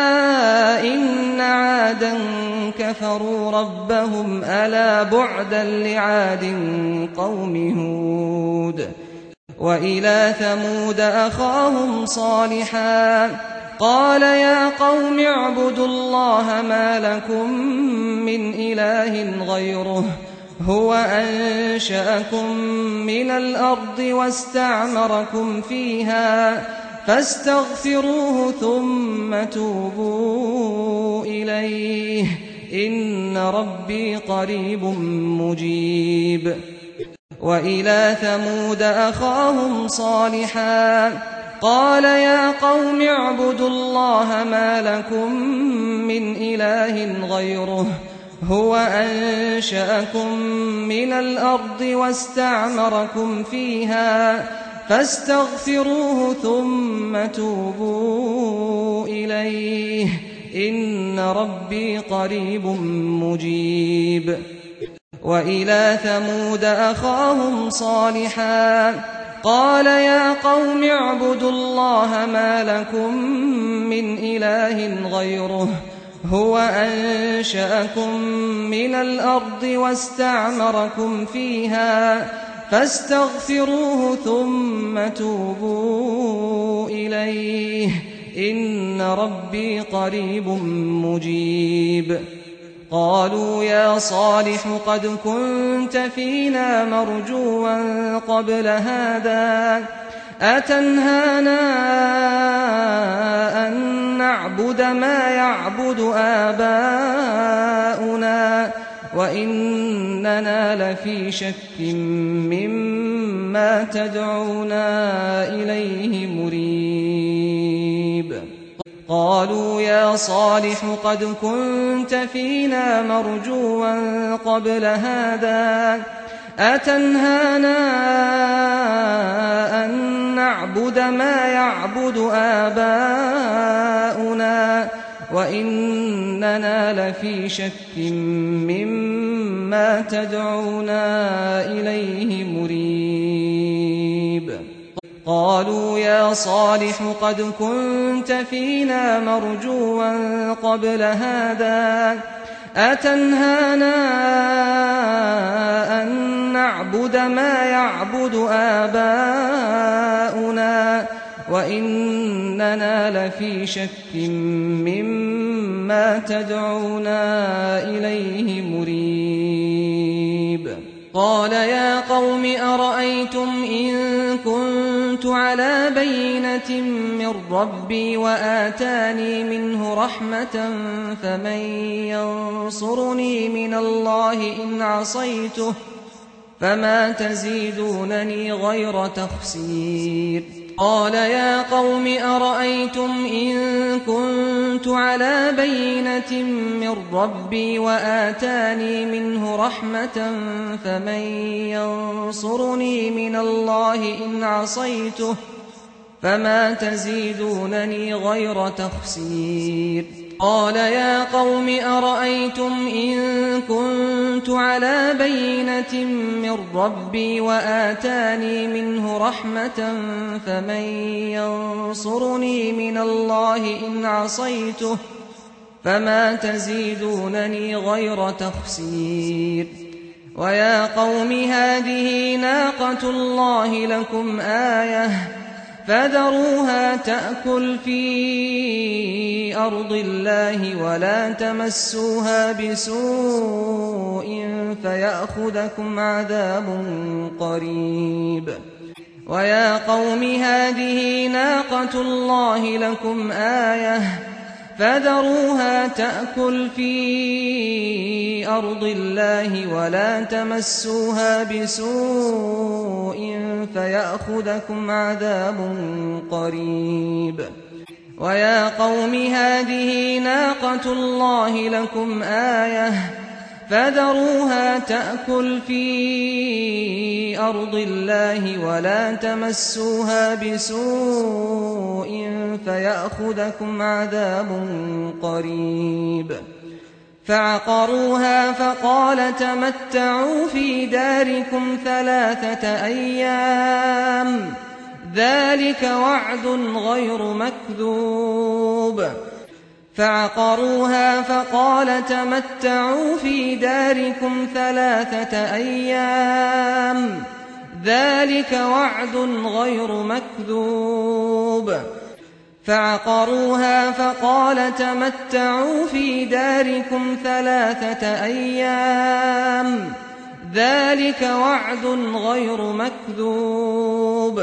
إن عادا كفروا ربهم ألا بعدا لعاد قوم هود وإلى ثمود أخاهم صالحا قال يا قوم اعبدوا الله ما لكم من إله غيره هو أنشأكم من الأرض واستعمركم فيها فاستغفروه ثم توبوا إليه إن ربي قريب مجيب وإلى ثمود أخاهم صالحا قال يا قوم اعبدوا الله ما لكم من إله غيره هو أنشأكم من الأرض واستعمركم فيها فاستغفروه ثم توبوا إليه إن ربي قريب مجيب وإلى ثمود أخاهم صالحا قال يا قوم اعبدوا الله ما لكم من إله غيره هو أنشأكم من الأرض واستعمركم فيها فاستغفروه ثم توبوا إليه إن ربي قريب مجيب قالوا يا صالح قد كنت فينا مرجوا قبل هذا أتنهانا أن نعبد ما يعبد آباؤنا وإننا لفي شك مما تدعونا إليه مريب قالوا يا صالح قد كنت فينا مرجوا قبل هذا أتنهانا أن نعبد ما يعبد آباؤنا وإننا لفي شك مما تدعونا إليه مريب قالوا يا صالح قد كنت فينا مرجوا قبل هذا أتنهانا أن نعبد ما يعبد آباؤنا وإننا لفي شك مما تدعونا إليه مريب قال يا قوم أرأيتم إن كنت على بينة من ربي وآتاني منه رحمة فمن ينصرني من الله إن عصيته فما تزيدونني غير تخسير قال يا قوم أرأيتم إن كنت كنت على بينة من ربي وآتاني منه رحمة فمن ينصرني من الله إن عصيته فما تزيدونني غير تخسير قال يا قوم أرأيتم إن كنت على بينة من ربي وآتاني منه رحمة فمن ينصرني من الله إن عصيته فما تزيدونني غير تخسير ويا قوم هذه ناقة الله لكم آية فذروها تأكل في أرض الله ولا تمسوها بسوء فيأخذكم عذاب قريب ويا قوم هذه ناقة الله لكم آية فذروها تأكل في أرض الله ولا تمسوها بسوء فيأخذكم عذاب قريب ويا قوم هذه ناقة الله لكم آية فذروها تأكل في أرض الله ولا تمسوها بسوء فيأخذكم عذاب قريب فعقروها فقال تمتعوا في داركم ثلاثة أيام ذلك وعد غير مكذوب فعقروها فقال تمتعوا في داركم ثلاثة أيام ذلك وعد غير مكذوب فعقروها فقال تمتعوا في داركم ثلاثة أيام ذلك وعد غير مكذوب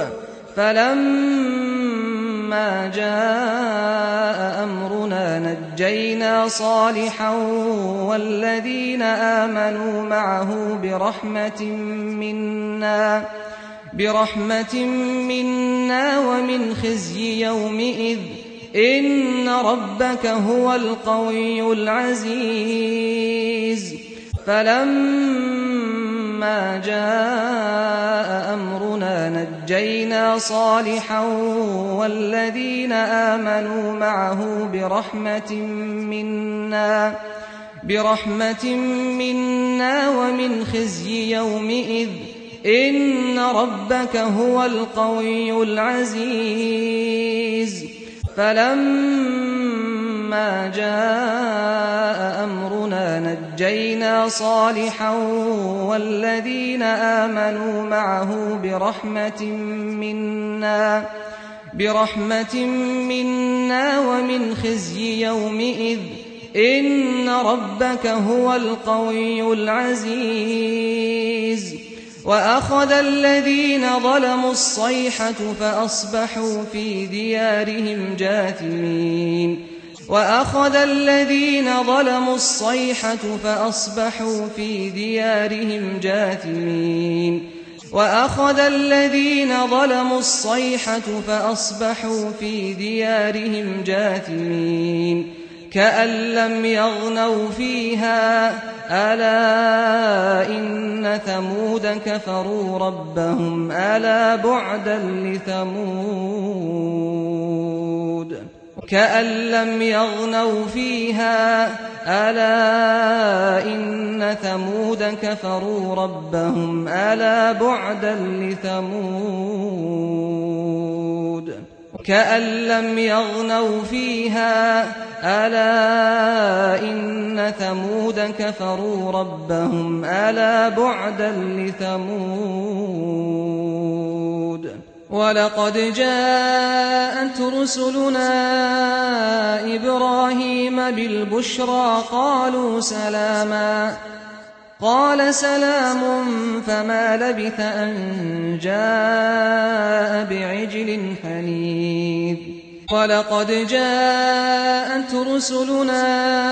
فلما جاء أمرنا نجينا صالحا والذين آمنوا معه برحمة منا برحمة منا ومن خزي يومئذ إن ربك هو القوي العزيز فلما جاء أمرنا نجينا صالحا والذين آمنوا معه برحمة منا برحمة منا ومن خزي يومئذ إن ربك هو القوي العزيز فلما جاء أمرنا نجينا صالحا والذين آمنوا معه برحمة منا برحمة منا ومن خزي يومئذ إن ربك هو القوي العزيز وأخذ الذين ظلموا الصيحة فأصبحوا في ديارهم جاثمين وأخذ الذين ظلموا الصيحة فأصبحوا في ديارهم جاثمين وأخذ الذين ظلموا الصيحة فأصبحوا في ديارهم جاثمين كأن لم يغنوا فيها ألا إن ثمود كفروا ربهم ألا بعدا لثمود كأن لم يغنوا فيها ألا إن ثمود كفروا ربهم ألا بعدا لثمود كأن لم يغنوا فيها ألا إن ثمود كفروا ربهم ألا بعدا لثمود ولقد جاءت رسلنا إبراهيم بالبشرى قالوا سلاما قال سلام فما لبث أن جاء بعجل حنيذ ولقد جاءت رسلنا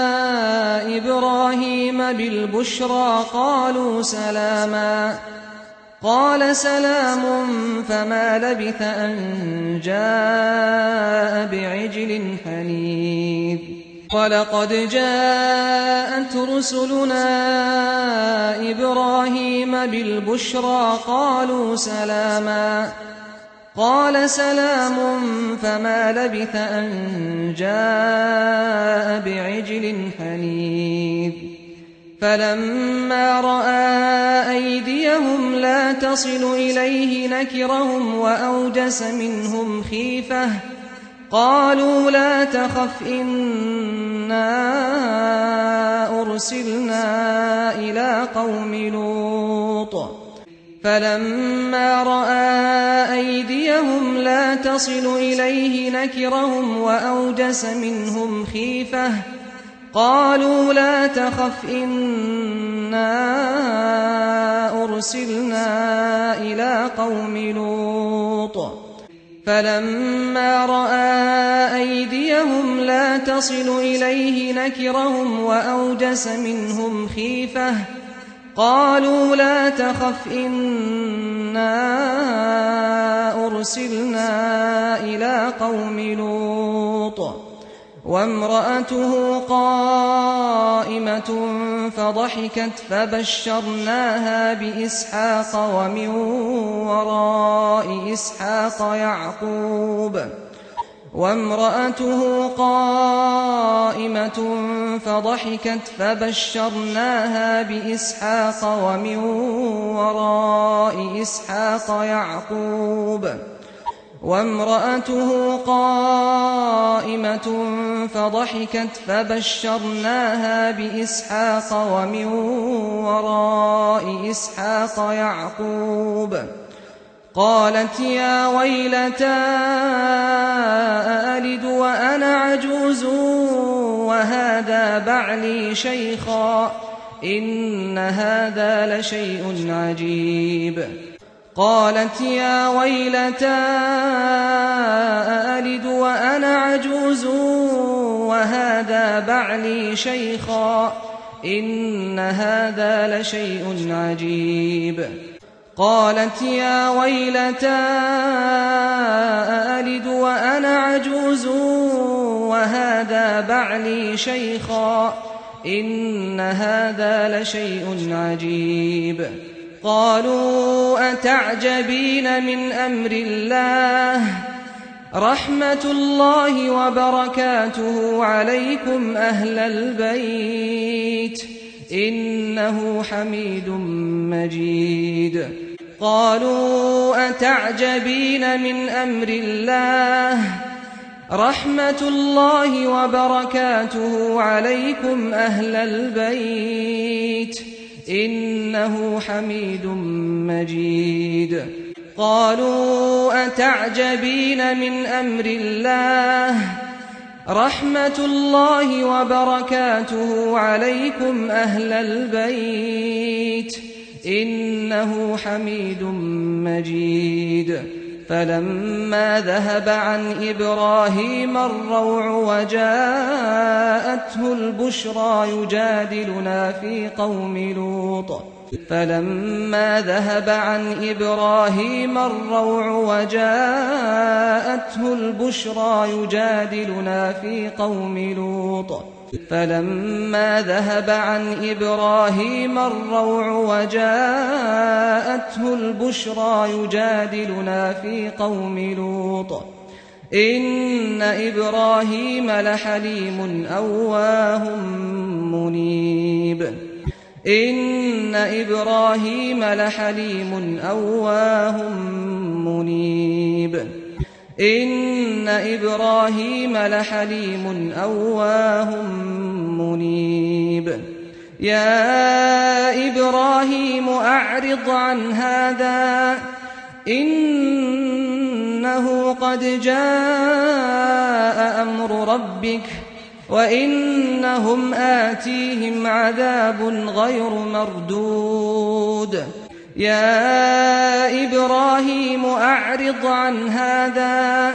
إبراهيم بالبشرى قالوا سلاما قال سلام فما لبث أن جاء بعجل حنيذ وَلَقَدْ جَاءَتْ رُسُلُنَا إِبْرَاهِيمَ بِالْبُشْرَىٰ قَالُوا سَلَامًا قَالَ سَلَامٌ فَمَا لَبِثَ أَن جَاءَ بِعِجْلٍ حَنِيذٍ فَلَمَّا رَأَىٰ أَيْدِيَهُمْ لَا تَصِلُ إِلَيْهِ نَكِرَهُمْ وَأَوْجَسَ مِنْهُمْ خِيفَةً قَالُوا لَا تَخَفْ إِنَّا أُرْسِلْنَا إِلَىٰ قَوْمِ لُوطٍ فَلَمَّا رَأَىٰ أَيْدِيَهُمْ لَا تَصِلُ إِلَيْهِ نَكِرَهُمْ وَأَوْجَسَ مِنْهُمْ خِيفَةً قَالُوا لَا تَخَفْ إِنَّا أُرْسِلْنَا إِلَىٰ قَوْمِ لُوطٍ فَلَمَّا رَأَىٰ أَيْدِيَهُمْ لَا تَصِلُ إِلَيْهِ نَكِرَهُمْ وَأَوْجَسَ مِنْهُمْ خِيفَةً قَالُوا لَا تَخَفْ إِنَّا أُرْسِلْنَا إِلَىٰ قَوْمِ لُوطٍ وَامْرَأَتُهُ قَائِمَةٌ فَضَحِكَتْ فَبَشَّرْنَاهَا بِإِسْحَاقَ وَمِن وَرَاءِ إِسْحَاقَ يَعْقُوبَ وَامْرَأَتُهُ قَائِمَةٌ فَضَحِكَتْ فَبَشَّرْنَاهَا بِإِسْحَاقَ وَمِن وَرَاءِ إِسْحَاقَ يَعْقُوبَ وَامْرَأَتُهُ قَائِمَةٌ فَضَحِكَتْ فَبَشَّرْنَاهَا بِإِسْحَاقَ وَمِن وَرَاءِ إِسْحَاقَ يَعْقُوبَ قَالَتْ يَا وَيْلَتَا أَأَلِدُ وَأَنَا عَجُوزٌ وَهَٰذَا بَعْلِي شَيْخًا إِنَّ هَٰذَا لَشَيْءٌ عَجِيبٌ قَالَتْ يَا وَيْلَتَا أَأَلِدُ وَأَنَا عَجُوزٌ وَهَٰذَا بَعْلِي شَيْخًا إِنَّ هَٰذَا لَشَيْءٌ عَجِيبٌ قَالَتْ يَا وَيْلَتَا أَأَلِدُ وَأَنَا عَجُوزٌ وَهَٰذَا بَعْلِي شَيْخًا إِنَّ هَٰذَا لَشَيْءٌ عَجِيبٌ قَالُوا أَتَعْجَبِينَ مِنْ أَمْرِ اللَّهِ رَحْمَةُ اللَّهِ وَبَرَكَاتُهُ عَلَيْكُمْ أَهْلَ الْبَيْتِ إِنَّهُ حَمِيدٌ مَّجِيدٌ قَالُوا أَتَعْجَبِينَ مِنْ أَمْرِ اللَّهِ رَحْمَةُ اللَّهِ وَبَرَكَاتُهُ عَلَيْكُمْ أَهْلَ الْبَيْتِ إِنَّهُ حَمِيدٌ مَّجِيدٌ قَالُوا أَتَعْجَبِينَ مِنْ أَمْرِ اللَّهِ رَحْمَةُ اللَّهِ وَبَرَكَاتُهُ عَلَيْكُمْ أَهْلَ الْبَيْتِ إِنَّهُ حَمِيدٌ مَّجِيدٌ فَلَمَّا ذَهَبَ عَنْ إِبْرَاهِيمَ الرَّوْعُ وَجَاءَتْهُ الْبُشْرَىٰ يُجَادِلُنَا فِي قَوْمِ لُوطٍ فَلَمَّا ذَهَبَ عَنْ إِبْرَاهِيمَ الرَّوْعُ وَجَاءَتْهُ الْبُشْرَىٰ يُجَادِلُنَا فِي قَوْمِ لُوطٍ فَلَمَّا ذَهَبَ عَنْ إِبْرَاهِيمَ الرَّوْعُ وَجَاءَتْهُ الْبُشْرَىٰ يُجَادِلُنَا فِي قَوْمِ لُوطٍ إِنَّ إِبْرَاهِيمَ لَحَلِيمٌ أَوَّاهٌ مُّنِيبٌ إِنَّ إِبْرَاهِيمَ لَحَلِيمٌ أَوَّاهٌ مُّنِيبٌ إِنَّ إِبْرَاهِيمَ لَحَلِيمٌ أَوَّاهٌ مُّنِيبٌ يَا إِبْرَاهِيمُ أَعْرِضْ عَنْ هَٰذَا إِنَّهُ قَدْ جَاءَ أَمْرُ رَبِّكَ وَإِنَّهُمْ آتِيهِمْ عَذَابٌ غَيْرُ مَرْدُودٍ يَا إِبْرَاهِيمُ أَعْرِضْ عَنْ هَٰذَا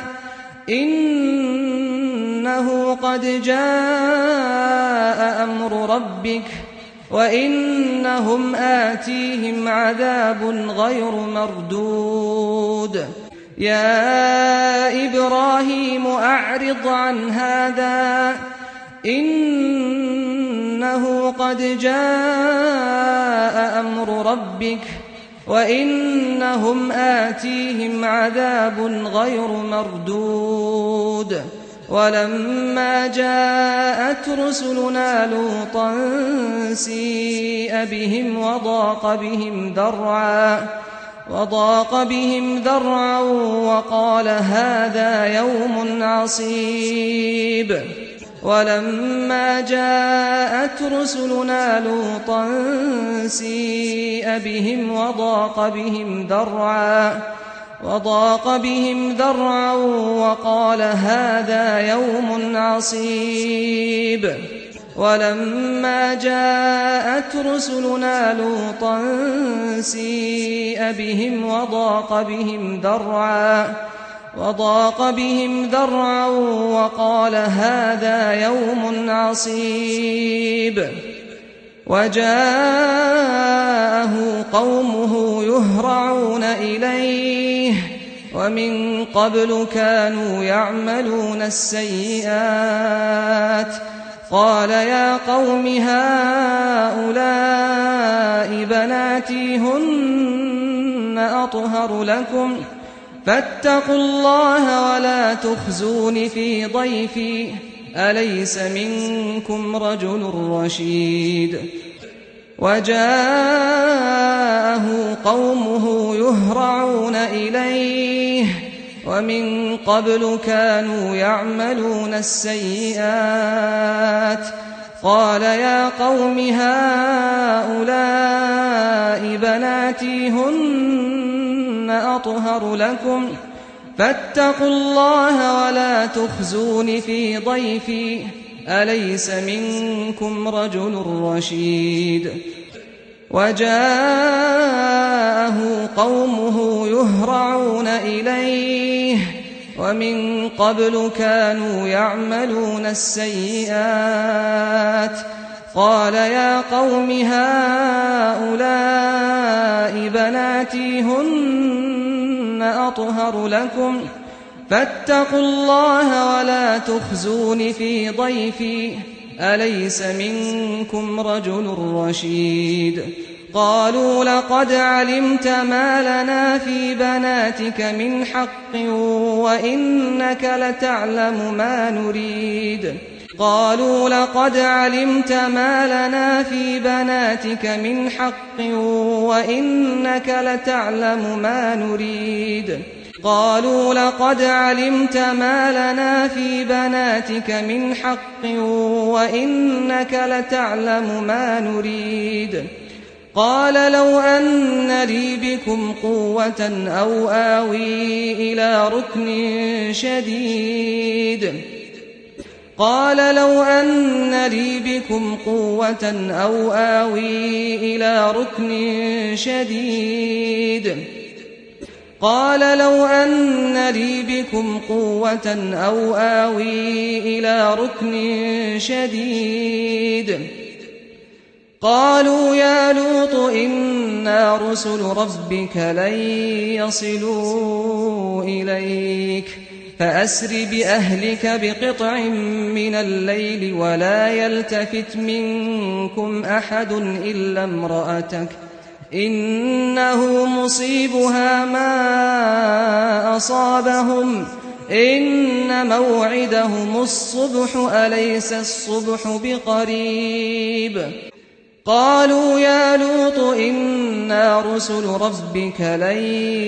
إِنَّهُ قَدْ جَاءَ أَمْرُ رَبِّكَ وَإِنَّهُمْ آتِيهِمْ عَذَابٌ غَيْرُ مَرْدُودٍ يَا إِبْرَاهِيمُ أَعْرِضْ عَنْ هَٰذَا إنه قد جاء أمر ربك وإنهم آتيهم عذاب غير مردود ولما جاءت رسلنا لوطا سيء بهم وضاق بهم ذرعا وضاق بهم ذرعا وقال هذا يوم عصيب ولما جاءت رسلنا لوطا سيء بهم وضاق بهم ذرعا وضاق بهم ذرعا وقال هذا يوم عصيب ولما جاءت رسلنا لوطا سيء بهم وضاق بهم ذرعا وضاق بهم ذرعا وقال هذا يوم عصيب وجاءه قومه يهرعون إليه ومن قبل كانوا يعملون السيئات قال يا قوم هؤلاء بناتي هن أطهر لكم فاتقوا الله ولا تخزون في ضيفي أليس منكم رجل رشيد وجاءه قومه يهرعون إليه ومن قبل كانوا يعملون السيئات قال يا قوم هؤلاء بناتي هن أطهر لكم فاتقوا الله ولا تخزون في ضيفي أليس منكم رجل رشيد وجاءه قومه يهرعون إليه ومن قبل كانوا يعملون السيئات قال يا قوم هؤلاء بناتي هن أطهر لكم فاتقوا الله ولا تخزون في ضيفي أليس منكم رجل رشيد قالوا لقد علمت ما لنا في بناتك من حق وإنك لتعلم ما نريد قالوا لقد علمت ما لنا في بناتك من حق وإنك لتعلم ما نريد قالوا لقد علمت ما لنا في بناتك من حق وإنك لتعلم ما نريد قال لو أن لي بكم قوة أو آوي إلى ركن شديد قال لو أن لي بكم قوة أو آوي إلى ركن شديد قال لو أن لي بكم قوة أو آوي إلى ركن شديد قالوا يا لوط إنا رسل ربك لن يصلوا إليك فأسر بأهلك بقطع من الليل ولا يلتفت منكم أحد إلا امرأتك إنه مصيبها ما أصابهم إن موعدهم الصبح أليس الصبح بقريب قالوا يا لوط إنا رسل ربك لن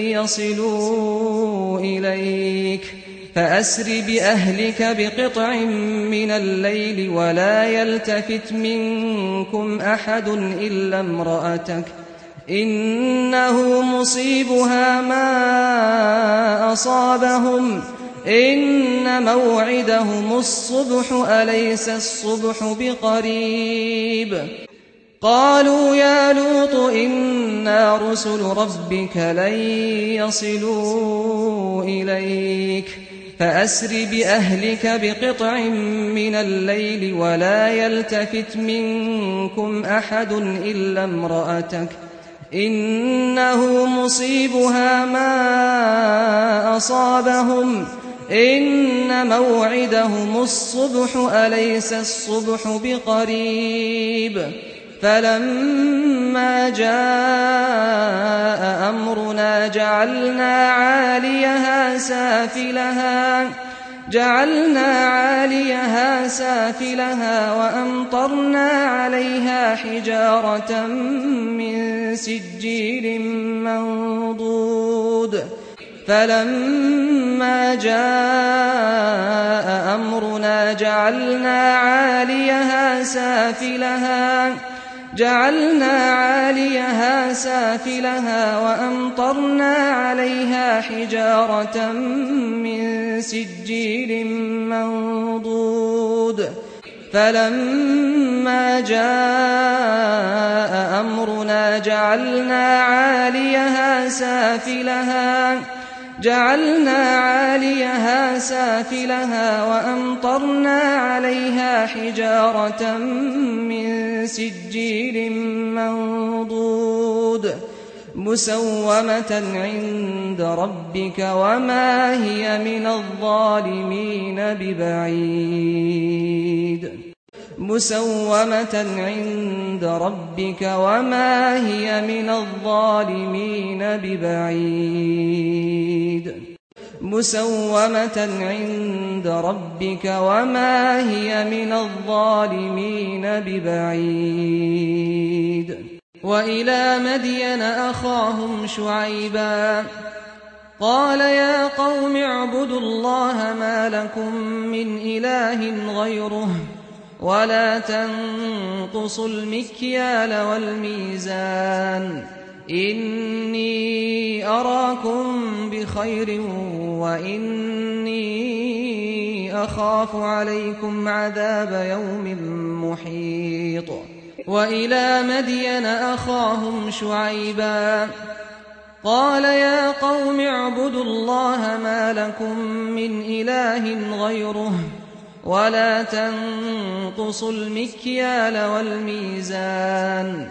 يصلوا إليك فأسر بأهلك بقطع من الليل ولا يلتفت منكم أحد إلا امرأتك إنه مصيبها ما أصابهم إن موعدهم الصبح أليس الصبح بقريب قالوا يا لوط إنا رسل ربك لن يصلوا إليك فأسر بأهلك بقطع من الليل ولا يلتفت منكم أحد إلا امرأتك إنه مصيبها ما أصابهم إن موعدهم الصبح أليس الصبح بقريب فلما جاء أمرنا جعلنا عاليها سافلها جعلنا عاليها سافلها وأمطرنا عليها حجارة من سجيل منضود فلما جاء أمرنا جعلنا عاليها سافلها جعلنا عاليها سافلها وأمطرنا عليها حجارة من سجيل منضود فلما جاء أمرنا جعلنا عاليها سافلها جعلنا عاليها سافلها وأمطرنا عليها حجارة من سجيل منضود مسومة عند ربك وما هي من الظالمين ببعيد مسومة عند ربك وما هي من الظالمين ببعيد مسومة عند ربك وما هي من الظالمين ببعيد وإلى مدين أخاهم شعيبا قال يا قوم اعبدوا الله ما لكم من إله غيره ولا تنقصوا المكيال والميزان إني أراكم بخير وإني أخاف عليكم عذاب يوم محيط وإلى مدين أخاهم شعيبا قال يا قوم اعبدوا الله ما لكم من إله غيره ولا تنقصوا المكيال والميزان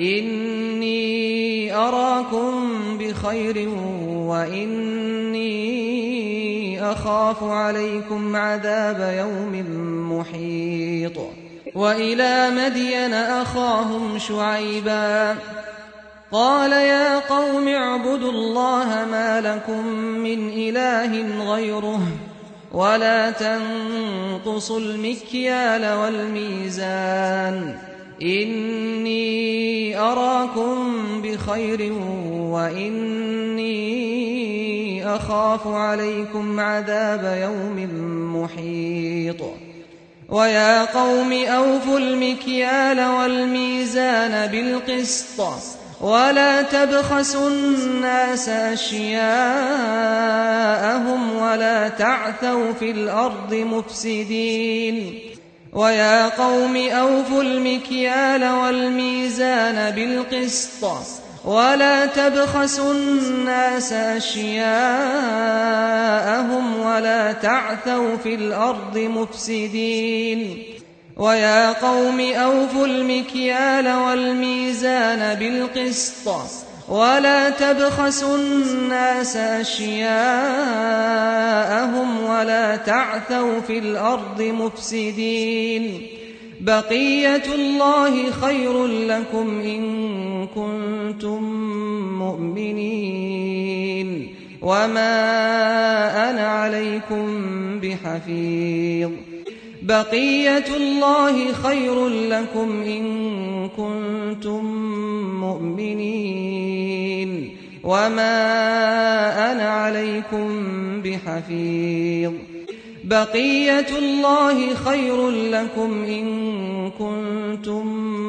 إني أراكم بخير وإني أخاف عليكم عذاب يوم محيط وإلى مدين أخاهم شعيبا قال يا قوم اعبدوا الله ما لكم من إله غيره ولا تنقصوا المكيال والميزان إني أراكم بخير وإني أخاف عليكم عذاب يوم محيط ويا قوم أوفوا المكيال والميزان بالقسط ولا تبخسوا الناس أشياءهم ولا تعثوا في الأرض مفسدين ويا قوم أوفوا المكيال والميزان بالقسط ولا تبخسوا الناس أشياءهم ولا تعثوا في الأرض مفسدين ويا قوم أوفوا المكيال والميزان بالقسط ولا تبخسوا الناس أشياءهم ولا تعثوا في الأرض مفسدين بقية الله خير لكم إن كنتم مؤمنين وما أنا عليكم بحفيظ بقية الله خير لكم إن كنتم مؤمنين وما أنا عليكم بحفيظ بقية الله خير لكم إن كنتم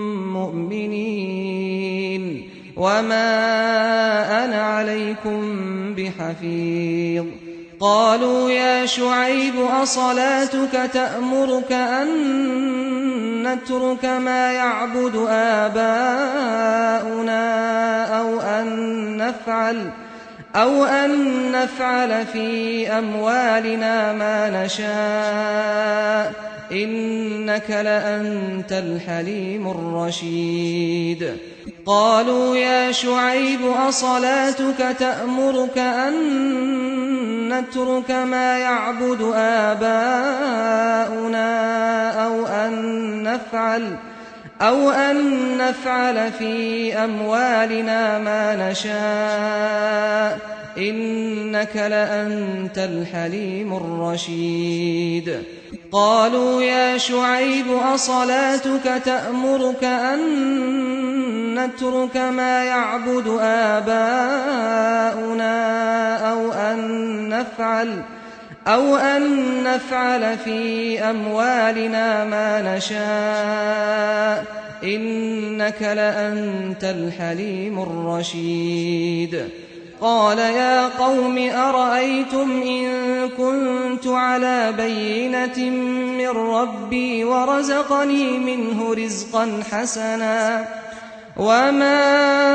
مؤمنين وما أنا عليكم بحفيظ قالوا يا شعيب أصلاتك تأمرك أن نترك ما يعبد آباؤنا أو أن نفعل أو أن نفعل في أموالنا ما نشاء إنك لأنت الحليم الرشيد قالوا يا شعيب أصلاتك تأمرك أن نترك ما يعبد آباؤنا أو أن نفعل أو أن نفعل في أموالنا ما نشاء إنك لأنت الحليم الرشيد. قالوا يا شعيب أصلاتك تأمرك أن نترك ما يعبد آباؤنا أو أن نفعل أو أن نفعل في أموالنا ما نشاء إنك لأنت الحليم الرشيد. قال يا قوم أرأيتم إن كنت على بينة من ربي ورزقني منه رزقا حسنا وما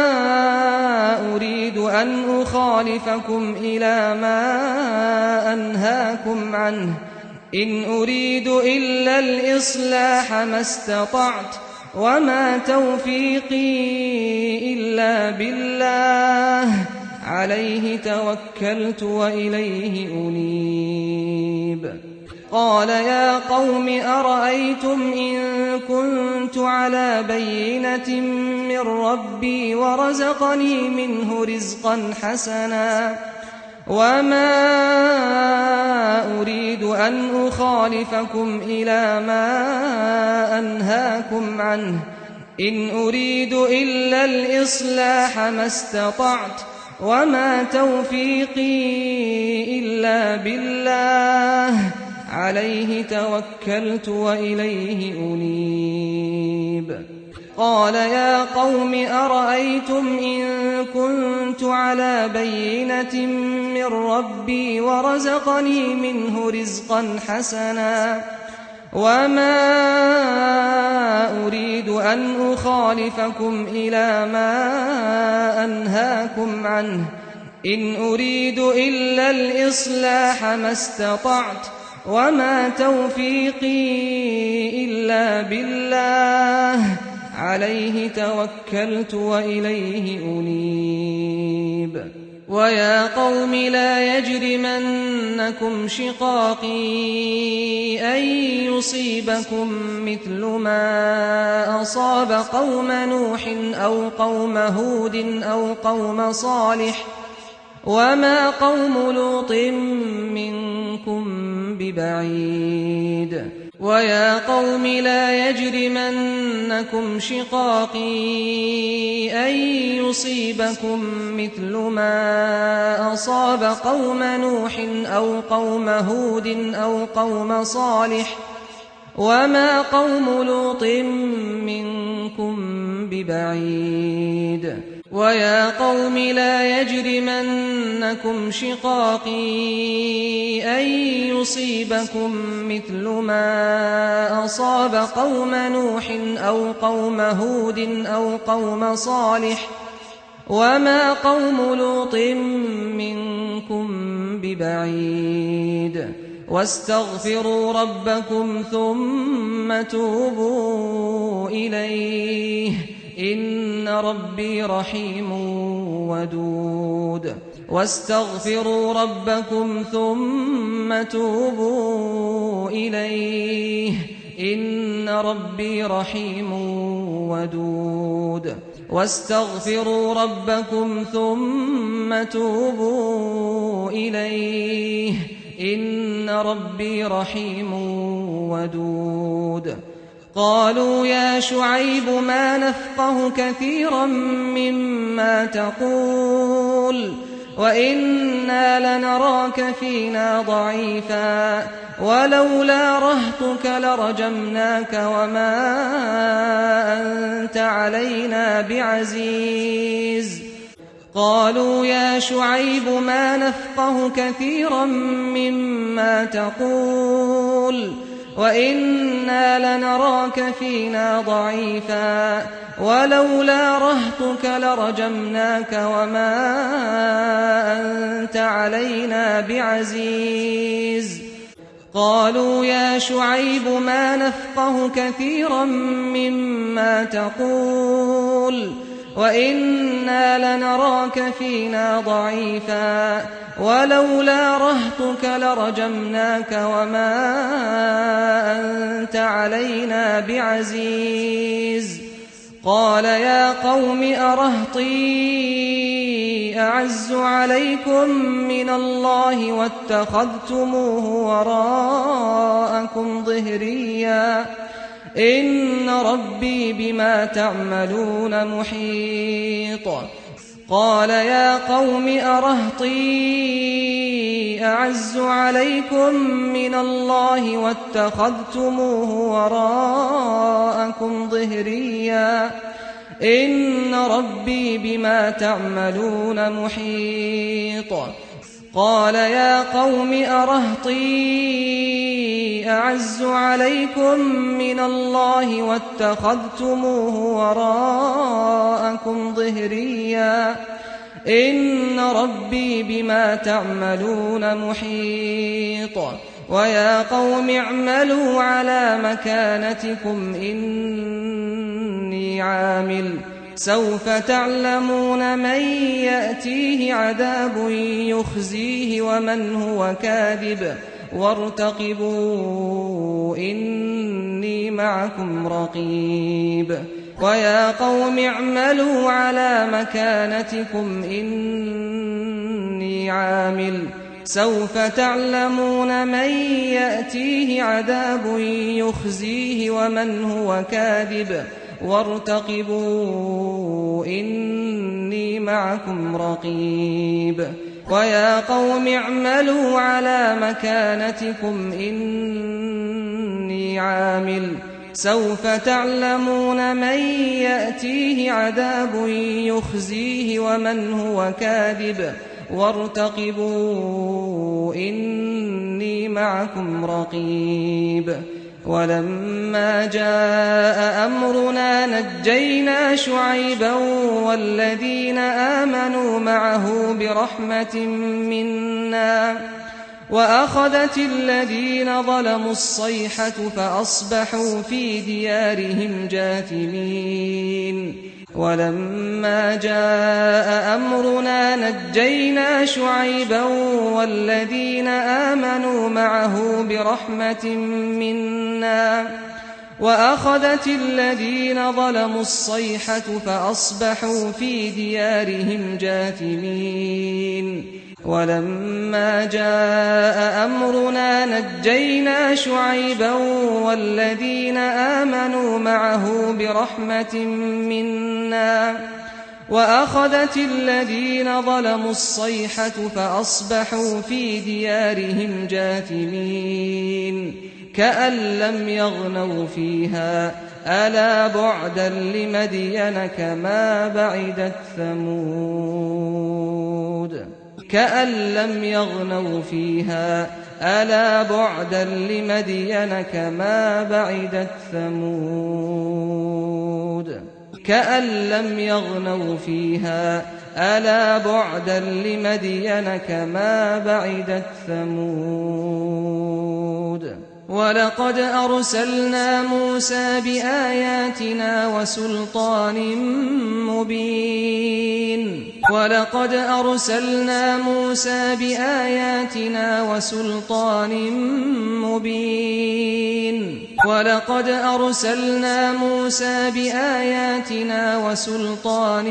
أريد أن أخالفكم إلى ما أنهاكم عنه إن أريد إلا الإصلاح ما استطعت وما توفيقي إلا بالله عليه توكلت وإليه أنيب. قال يا قوم أرأيتم إن كنت على بينة من ربي ورزقني منه رزقا حسنا وما أريد أن أخالفكم إلى ما أنهاكم عنه إن أريد إلا الإصلاح ما استطعت وما توفيقي إلا بالله عليه توكلت وإليه أنيب. قال يا قوم أرأيتم إن كنت على بينة من ربي ورزقني منه رزقا حسنا وما أريد أن أخالفكم إلى ما أنهاكم عنه إن أريد إلا الإصلاح ما استطعت وما توفيقي إلا بالله عليه توكلت وإليه أنيب. ويا قوم لا يجرمنكم شقاقي أن يصيبكم مثل ما أصاب قوم نوح أو قوم هود أو قوم صالح وما قوم لوط منكم ببعيد. ويا قوم لا يجرمنكم شقاقي أن يصيبكم مثل ما أصاب قوم نوح أو قوم هود أو قوم صالح وما قوم لوط منكم ببعيد. ويا قوم لا يجرمنكم شقاقي أن يصيبكم مثل ما أصاب قوم نوح أو قوم هود أو قوم صالح وما قوم لوط منكم ببعيد. واستغفروا ربكم ثم توبوا إليه إن ربي رحيم ودود. واستغفروا ربكم ثم توبوا إليه إن ربي رحيم ودود. واستغفروا ربكم ثم توبوا إليه إن ربي رحيم ودود. قالوا يا شعيب ما نفقه كثيرا مما تقول وإنا لنراك فينا ضعيفا ولولا رهطك لرجمناك وما أنت علينا بعزيز. قالوا يا شعيب ما نفقه كثيرا مما تقول وإنا لنراك فينا ضعيفا ولولا رهطك لرجمناك وما أنت علينا بعزيز. قالوا يا شعيب ما نفقه كثيرا مما تقول وإنا لنراك فينا ضعيفا ولولا رهطك لرجمناك وما أنت علينا بعزيز قال يا قوم أرهطي أعز عليكم من الله واتخذتموه وراءكم ظهريا إن ربي بما تعملون محيط قال يا قوم أرهطي أعز عليكم من الله واتخذتموه وراءكم ظهريا إن ربي بما تعملون محيط قال يا قوم أرهطي أعز عليكم من الله واتخذتموه وراءكم ظهريا إن ربي بما تعملون محيط ويا قوم اعملوا على مكانتكم إني عامل سوف تعلمون من يأتيه عذاب يخزيه ومن هو كاذب وارتقبوا إني معكم رقيب ويا قوم اعملوا على مكانتكم إني عامل سوف تعلمون من يأتيه عذاب يخزيه ومن هو كاذب وارتقبوا إني معكم رقيب ويا قوم اعملوا على مكانتكم إني عامل سوف تعلمون من يأتيه عذاب يخزيه ومن هو كاذب وارتقبوا إني معكم رقيب ولما جاء أمرنا نجينا شعيبا والذين آمنوا معه برحمة منا وأخذت الذين ظلموا الصيحة فأصبحوا في ديارهم جاثمين ولما جاء أمرنا نجينا شعيبا والذين آمنوا معه برحمة منا وأخذت الذين ظلموا الصيحة فأصبحوا في ديارهم جاثمين ولما جاء أمرنا نجينا شعيبا والذين آمنوا معه برحمة منا وأخذت الذين ظلموا الصيحة فأصبحوا في ديارهم جاثمين كأن لم يغنوا فيها ألا بعدا لمدين كما بعدت ثمود كأن لم يغنوا فيها ألا بعدا لمدين كما بعدت ثمود كأن لم يغنوا فيها ألا بعدا لمدين كما بعدت ثمود ولقد أرسلنا موسى بآياتنا وسلطان مبين ولقد أرسلنا موسى بآياتنا وسلطان مبين ولقد أرسلنا موسى بآياتنا وسلطان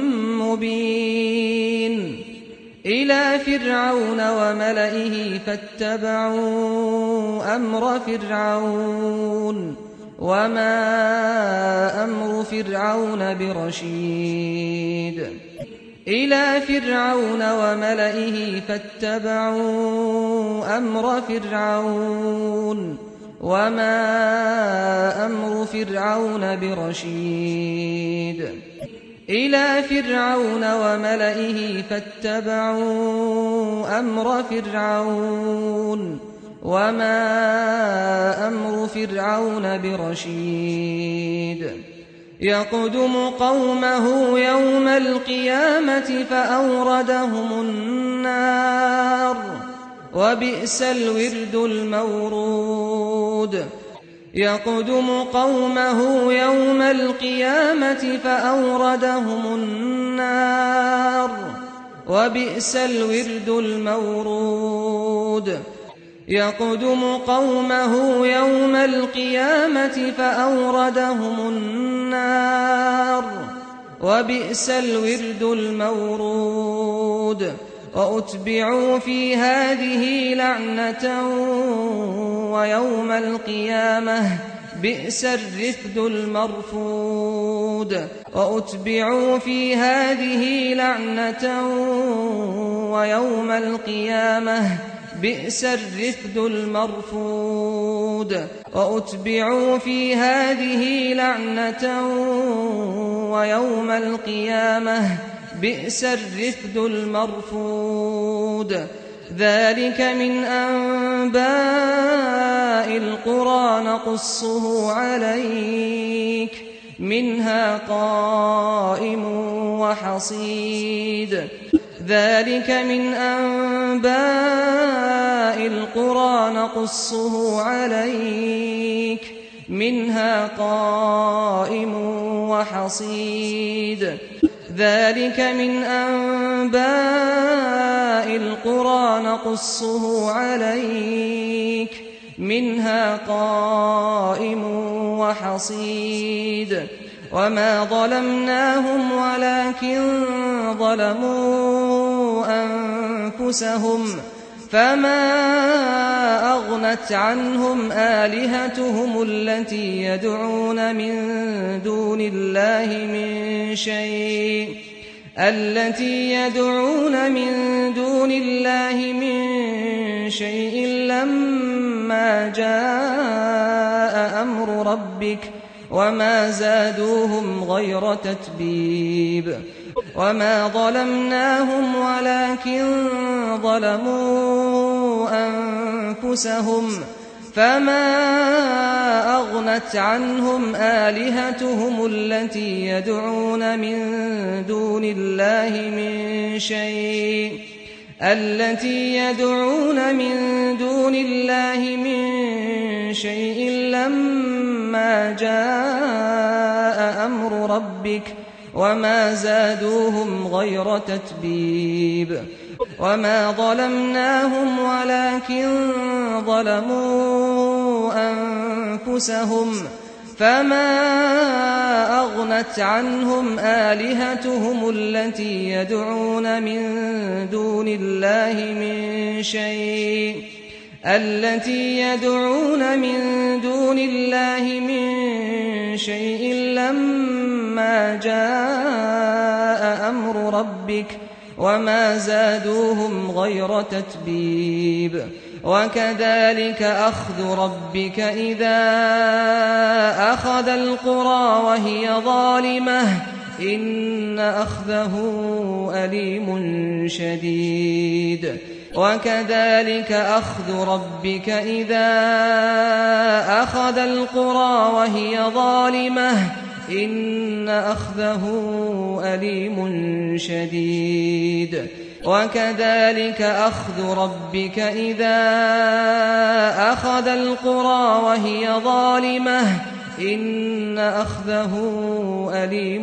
مبين إلى فرعون وملئه فاتبعوا أمر فرعون وما أمر فرعون برشيد إلى فرعون وملئه فاتبعوا أمر فرعون وما أمر فرعون برشيد إلى فرعون وملئه فاتبعوا أمر فرعون وما أمر فرعون برشيد يقدم قومه يوم القيامة فأوردهم النار وبئس الورد المورود يقدم قومه يوم القيامة فأوردهم النار وبئس الورد المورود يقدم قومه يوم القيامة فأوردهم النار وبئس الورد المورود وأتبعوا في هذه لعنة ويوم القيامة بئس الرفد المرفود وأتبعوا في هذه لعنة ويوم القيامة بئس الرفد المرفود وأتبعوا في هذه لعنة ويوم القيامة بئس الرفد المرفود ذلك من أنباء القرى نقصه عليك منها قائم وحصيد ذلك من أنباء القرى نقصه عليك منها قائم وحصيد ذلك من أنباء القرى نقصه عليك منها قائم وحصيد وما ظلمناهم ولكن ظلموا أنفسهم فما أغنت عنهم آلهتهم التي يدعون من دون الله من شيء التي يدعون من دون الله من شيء لما جاء أمر ربك وما زادوهم غير تتبيب وما ظلمناهم ولكن ظلموا أنفسهم فما أغنت عنهم آلهتهم التي يدعون من دون الله من شيء التي يدعون من دون الله من شيء لما جاء أمر ربك وما زادوهم غير تتبيب وما ظلمناهم ولكن ظلموا أنفسهم فما أغنت عنهم آلهتهم التي يدعون من دون الله من شيء التي يدعون من دون الله من شيء لما جاء أمر ربك وما زادوهم غير تتبيب وكذلك أخذ ربك إذا أخذ القرى وهي ظالمة إن أخذه أليم شديد وكذلك أخذ ربك إذا أخذ القرى وهي ظالمة إن أخذه أليم شديد وكذلك أخذ ربك إذا أخذ القرى وهي ظالمة إن أخذه أليم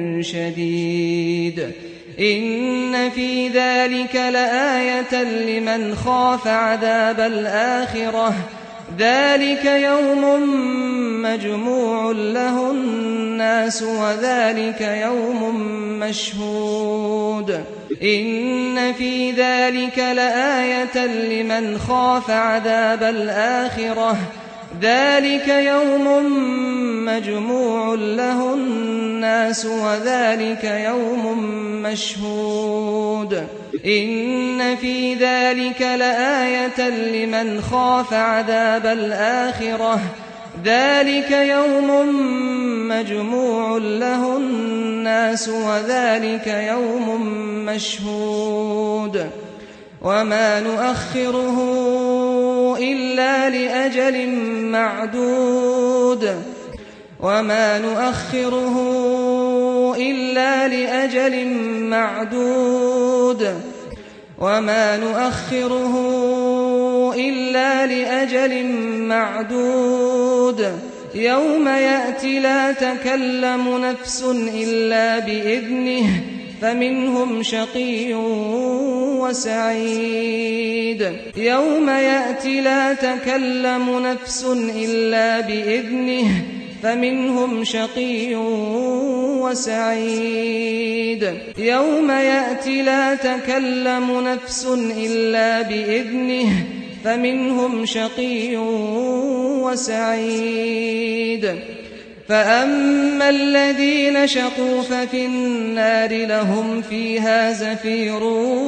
شديد إن في ذلك لآية لمن خاف عذاب الآخرة ذلك يوم مجموع له الناس وذلك يوم مشهود إن في ذلك لآية لمن خاف عذاب الآخرة ذلك يوم مجموع له الناس وذلك يوم مشهود إن في ذلك لآية لمن خاف عذاب الآخرة ذلك يوم مجموع له الناس وذلك يوم مشهود وما نؤخره إلا لأجل معدود وما نؤخره إلا لأجل معدود وما نؤخره إلا لأجل معدود يوم يأتي لا تكلم نفس إلا بإذنه فمنهم شقي وسعيد يوم يأتي لا تكلم نفس إلا بإذنه فمنهم شقي وسعيد يوم يأتي لا تكلم نفس إلا بإذنه فمنهم شقي وسعيد فأما الذين شقوا ففي النار لهم فيها زفير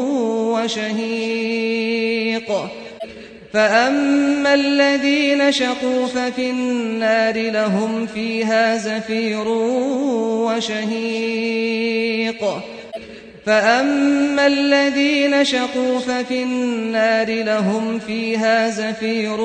وشهيق فأما الذين شقوا ففي النار لهم فيها زفير وشهيق فأما الذين شقوا ففي النار لهم فيها زفير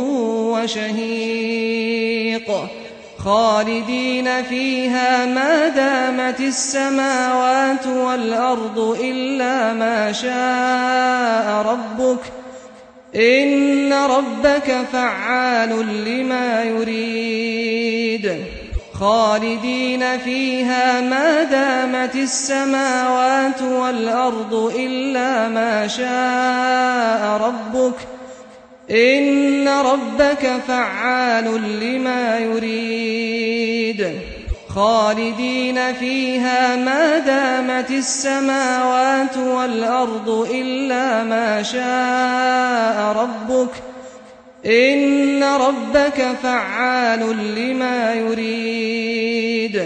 وشهيق خالدين فيها ما دامت السماوات والأرض إلا ما شاء ربك إن ربك فعال لما يريد خالدين فيها ما دامت السماوات والأرض إلا ما شاء ربك إن ربك فعال لما يريد خالدين فيها ما دامت السماوات والأرض إلا ما شاء ربك إن ربك فعال لما يريد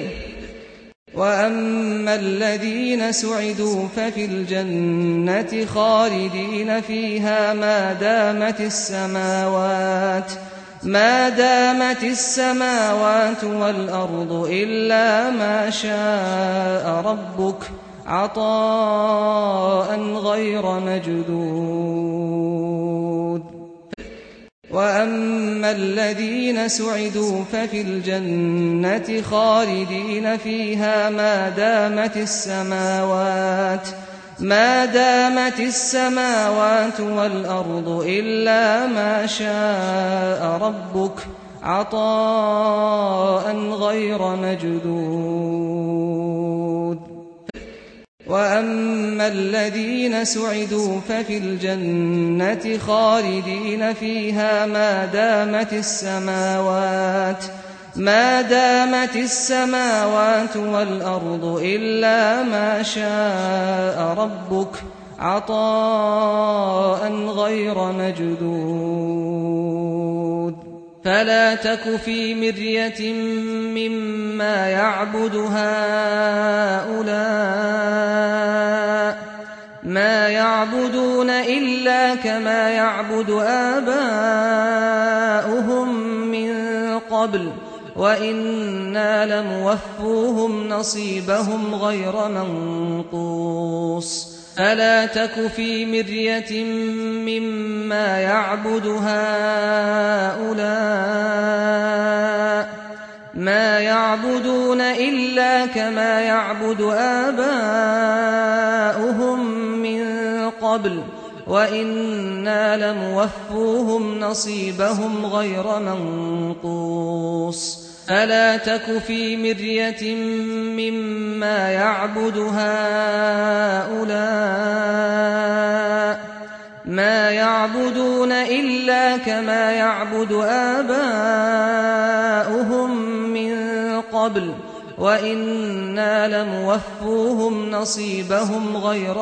وأما الذين سعدوا ففي الجنة خالدين فيها ما دامت السماوات ما دامت السماوات والأرض إلا ما شاء ربك عطاء غير مجدود وأما الذين سعدوا ففي الجنة خالدين فيها ما دامت السماوات ما دامت السماوات والأرض إلا ما شاء ربك عطاء غير مجدود وأما الذين سعدوا ففي الجنة خالدين فيها ما دامت السماوات ما دامت السماوات والأرض إلا ما شاء ربك عطاء غير مجدود فلا تك في مرية مما يعبد هؤلاء ما يعبدون إلا كما يعبد آباؤهم من قبل وإنا لموفوهم نصيبهم غير منقوص فلا تك في مرية مما يعبد هؤلاء ما يعبدون إلا كما يعبد آباؤهم من قبل وإنا لموفوهم نصيبهم غير منقوص فلا تك في مرية مما يعبد هؤلاء ما يعبدون إلا كما يعبد آباؤهم من قبل وإنا لموفوهم نصيبهم غير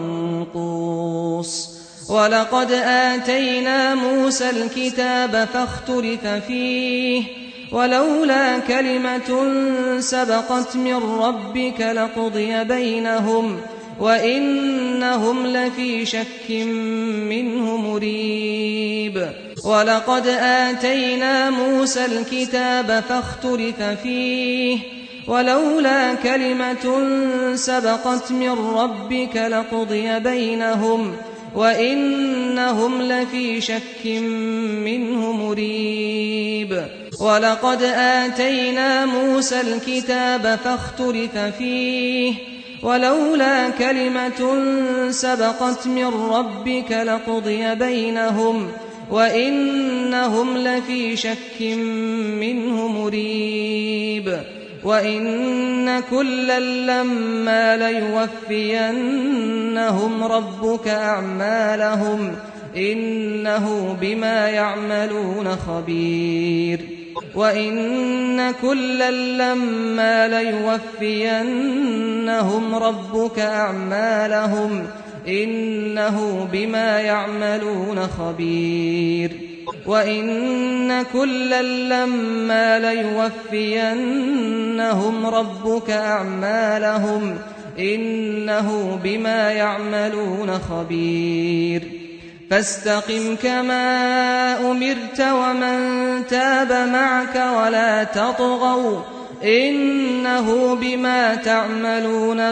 منقوص ولقد آتينا موسى الكتاب فاختلف فيه ولولا كلمة سبقت من ربك لقضي بينهم وإنهم لفي شك منه مريب ولقد آتينا موسى الكتاب فاختلف فيه ولولا كلمة سبقت من ربك لقضي بينهم وإنهم لفي شك منه مريب ولقد آتينا موسى الكتاب فاختلف فيه ولولا كلمة سبقت من ربك لقضي بينهم وإنهم لفي شك منه مريب وإن كلا لما ليوفينهم ربك أعمالهم إنه بما يعملون خبير وإن كلا لما ليوفينهم ربك أعمالهم إنه بما يعملون خبير وإن كلا لما ليوفينهم ربك أعمالهم إنه بما يعملون خبير فاستقم كما أمرت ومن تاب معك ولا تطغوا إنه بما تعملون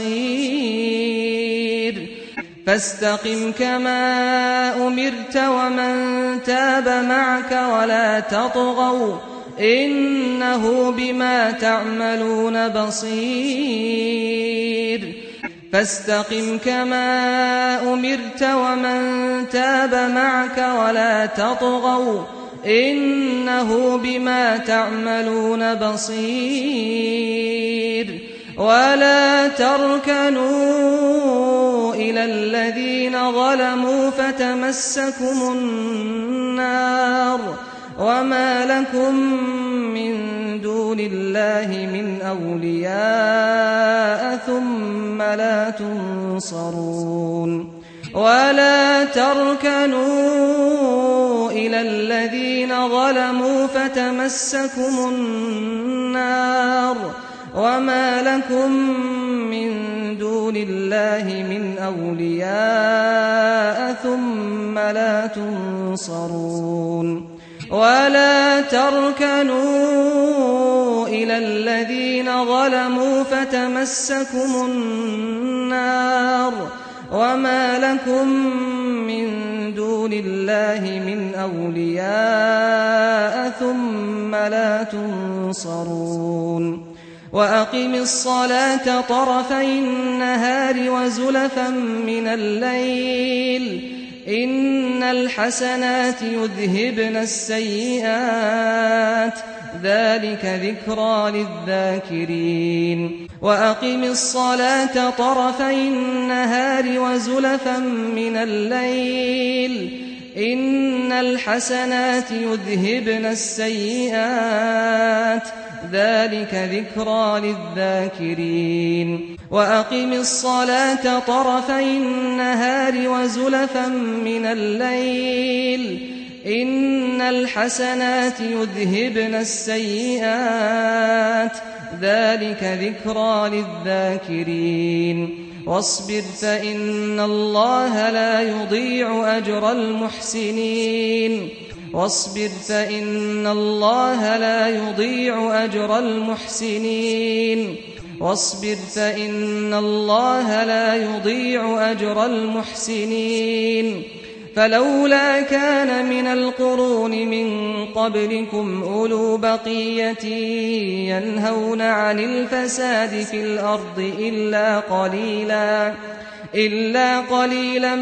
بصير فاستقم كما أمرت ومن تاب معك ولا تطغوا إنه بما تعملون بصير فاستقم كما أمرت ومن تاب معك ولا تطغوا إنه بما تعملون بصير ولا تركنوا إلى الذين ظلموا فتمسكم النار وما لكم من دون الله من أولياء ثم لا تنصرون ولا تركنوا إلى الذين ظلموا فتمسكم النار وما لكم من دون الله من أولياء ثم لا تنصرون ولا تركنوا إلى الذين ظلموا فتمسكم النار وما لكم من دون الله من أولياء ثم لا تنصرون وأقم الصلاة طرفي النهار وزلفا من الليل إن الحسنات يذهبن السيئات ذلك ذكرى للذاكرين وأقم الصلاة طرفي النهار وزلفا من الليل إن الحسنات يذهبن السيئات ذلك ذكرى للذاكرين وأقم الصلاة طرفي النهار وزلفا من الليل إن الحسنات يذهبن السيئات ذلك ذكرى للذاكرين واصبر فإن الله لا يضيع أجر المحسنين واصبر فإن الله لا يضيع أجر المحسنين واصبر فإن الله لا يضيع أجر المحسنين فلولا كان من القرون من قبلكم أولو بقية ينهون عن الفساد في الأرض إلا قليلا إلا قليلا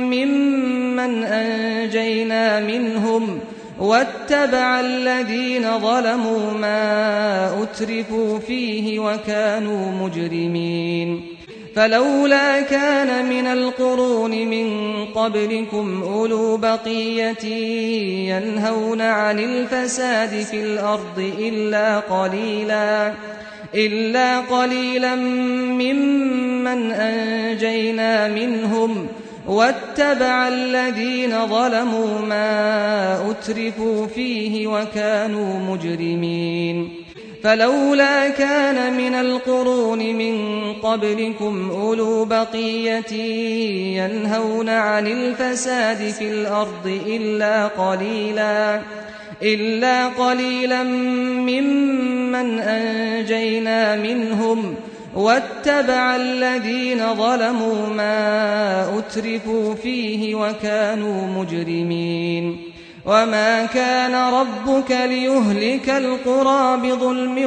ممن أنجينا منهم واتبع الذين ظلموا ما أترفوا فيه وكانوا مجرمين فلولا كان من القرون من قبلكم أولو بقية ينهون عن الفساد في الأرض إلا قليلا إلا قليلا ممن أنجينا منهم واتبع الذين ظلموا ما أترفوا فيه وكانوا مجرمين فلولا كان من القرون من قبلكم أولو بقية ينهون عن الفساد في الأرض إلا قليلا إلا قليلا ممن أنجينا منهم واتبع الذين ظلموا ما أترفوا فيه وكانوا مجرمين وما كان ربك ليهلك القرى بظلم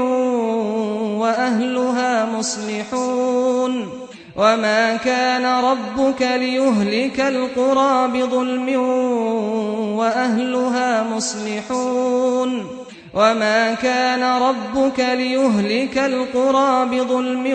وأهلها مصلحون وما كان ربك ليهلك القرى بظلم وأهلها مصلحون وما كان ربك ليهلك القرى بظلم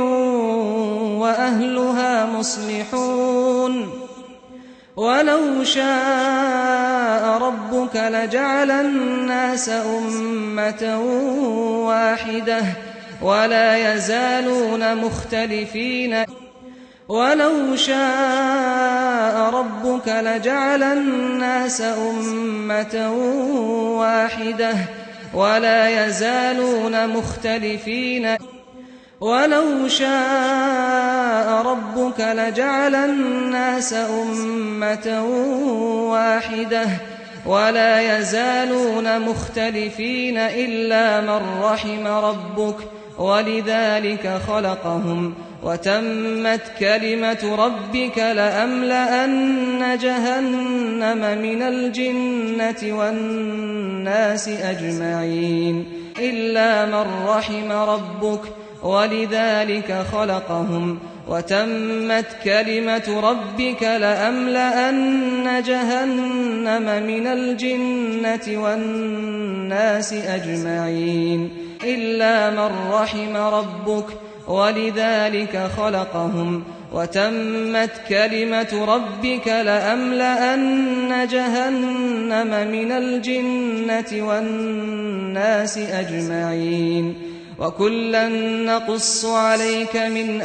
وأهلها مصلحون ولو شاء ربك لجعل الناس أمة واحدة ولا يزالون مختلفين ولو شاء ربك لجعل الناس أمة واحدة ولا يزالون مختلفين ولو شاء ربك لجعل الناس أمة واحدة ولا يزالون مختلفين إلا من رحم ربك ولذلك خلقهم وتمت كلمة ربك لأملأن جهنم من الجنة والناس أجمعين إلا من رحم ربك ولذلك خلقهم وتمت كلمة ربك لأملأن جهنم من الجنة والناس أجمعين إلا من رحم ربك ولذلك خلقهم وتمت كلمة ربك لأملأن جهنم من الجنة والناس أجمعين وكلا نقص عليك من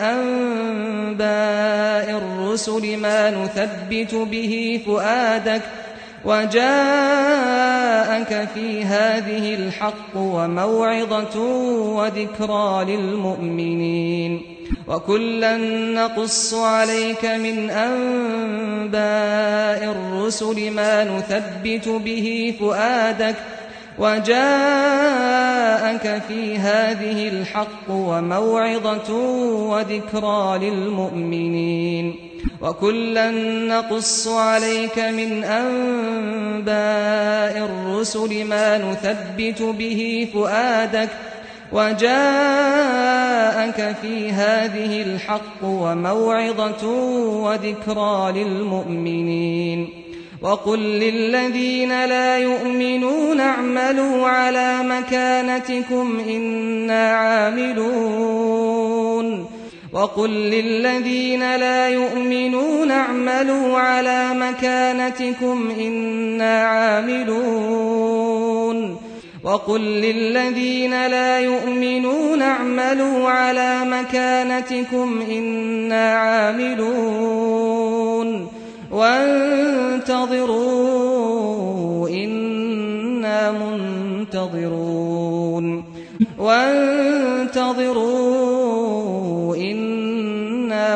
أنباء الرسل ما نثبت به فؤادك وجاءك في هذه الحق وموعظة وذكرى للمؤمنين وكلا نقص عليك من أنباء الرسل ما نثبت به فؤادك وجاءك في هذه الحق وموعظة وذكرى للمؤمنين وكلا نقص عليك من أنباء الرسل ما نثبت به فؤادك وجاءك في هذه الحق وموعظة وذكرى للمؤمنين وقل للذين لا يؤمنون اعملوا على مكانتكم إنا عاملون وقل للذين لا يؤمنون اعملوا على مكانتكم إنا عاملون وقل للذين لا يؤمنون اعملوا على مكانتكم إنا عاملون وانتظروا إنا منتظرون وانتظروا إنا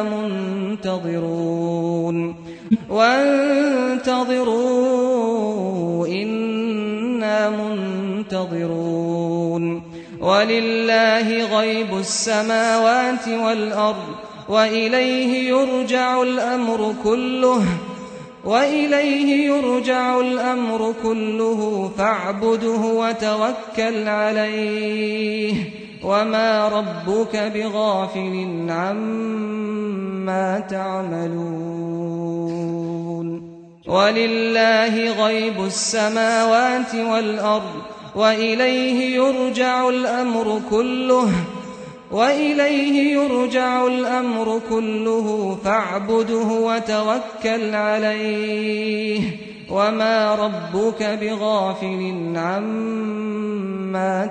منتظرون وانتظروا إنا منتظرون ولله غيب السماوات والأرض وإليه يرجع الأمر كله وإليه يرجع الأمر كله فاعبده وتوكل عليه وما ربك بغافل عما تعملون ولله غيب السماوات والأرض وإليه يرجع الأمر كله وإليه يرجع الأمر كله فاعبده وتوكل عليه وما ربك بغافل عما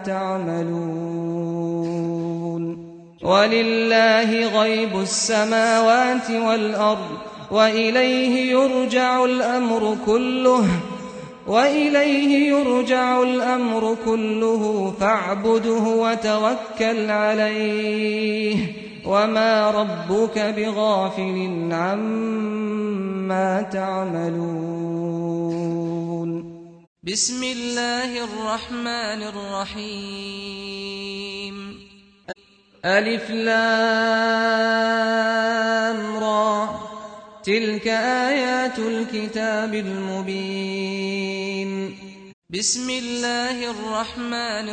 تعملون ولله غيب السماوات والأرض وإليه يرجع الأمر كله وإليه يرجع الأمر كله فاعبده وتوكل عليه وما ربك بغافل عما تعملون بسم الله الرحمن الرحيم ألف لام را تلك آيات الكتاب المبين بسم الله الرحمن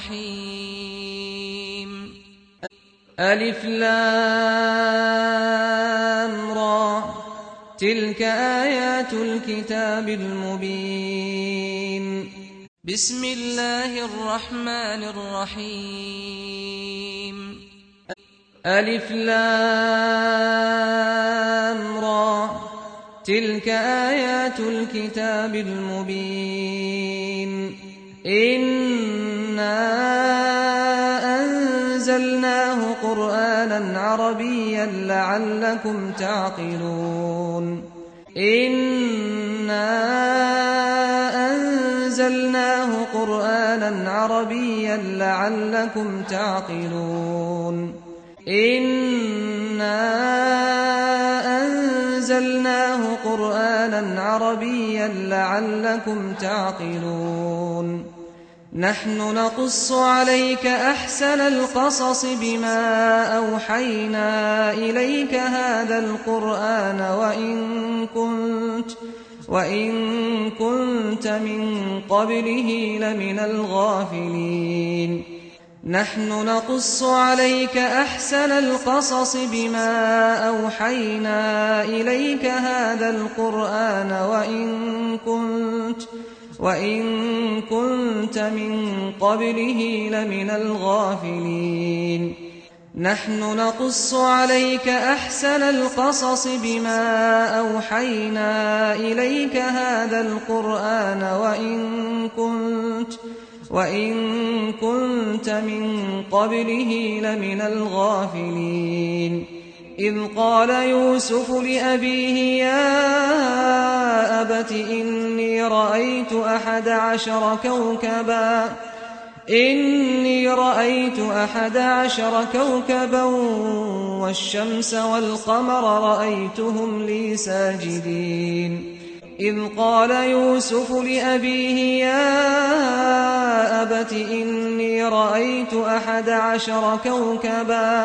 الرحيم ألف لام را تلك آيات الكتاب المبين بسم الله الرحمن الرحيم ألف لام را تلك آيات الكتاب المبين إنا أنزلناه قرآنا عربيا لعلكم تعقلون إنا أنزلناه قرآنا عربيا لعلكم تعقلون إنا أنزلناه قرآنا عربيا لعلكم تعقلون نحن نقص عليك أحسن القصص بما أوحينا إليك هذا القرآن وإن كنت وإن كنت من قبله لمن الغافلين نحن نقص عليك أحسن القصص بما أوحينا إليك هذا القرآن وإن كنت وإن كنت من قبله لمن الغافلين نحن نقص عليك أحسن القصص بما أوحينا إليك هذا القرآن وإن كنت وإن كنت من قبله لمن الغافلين إذ قال يوسف لأبيه يا أبت إني رأيت أحد عشر كوكبا إني رأيت أحد عشر كوكبا والشمس والقمر رأيتهم لي ساجدين إذ قال يوسف لأبيه يا أبت إني رأيت أحد عشر كوكبا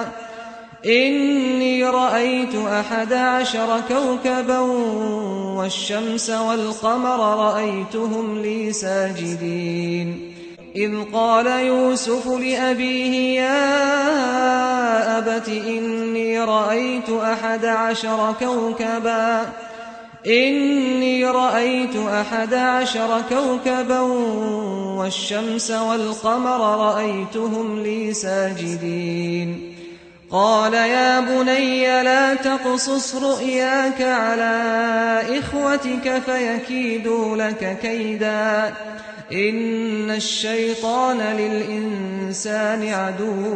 إني رأيت أحد عشر كوكبا والشمس والقمر رأيتهم لي ساجدين إذ قال يوسف لأبيه يا أبت إني رأيت أحد عشر كوكبا إني رأيت أحد عشر كوكبا والشمس والقمر رأيتهم لي ساجدين قال يا بني لا تقصص رؤياك على إخوتك فيكيدوا لك كيدا إن الشيطان للإنسان عدو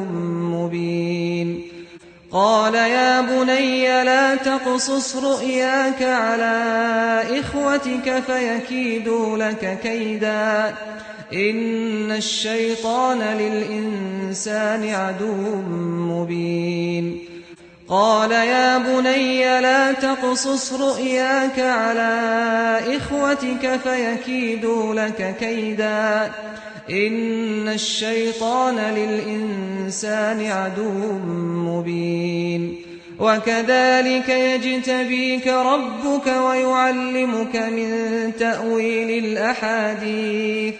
مبين قال يا بني لا تقصص رؤياك على إخوتك فيكيدوا لك كيدا إن الشيطان للإنسان عدو مبين قال يا بني لا تقصص رؤياك على إخوتك فيكيدوا لك كيدا إن الشيطان للإنسان عدو مبين وكذلك يجتبيك ربك ويعلمك من تأويل الأحاديث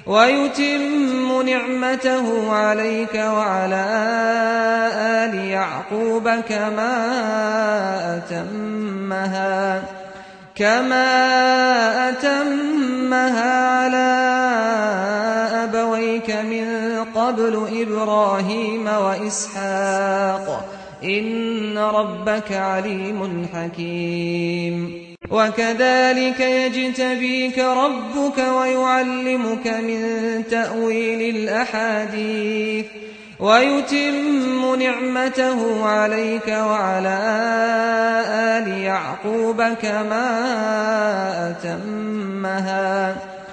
ويتم نعمته عليك وعلى آل يعقوب كما أتمها كما أتمها على أبويك من قبل إبراهيم وإسحاق إن ربك عليم حكيم وكذلك يجتبيك ربك ويعلمك من تأويل الأحاديث ويتم نعمته عليك وعلى آل يعقوب كما أتمها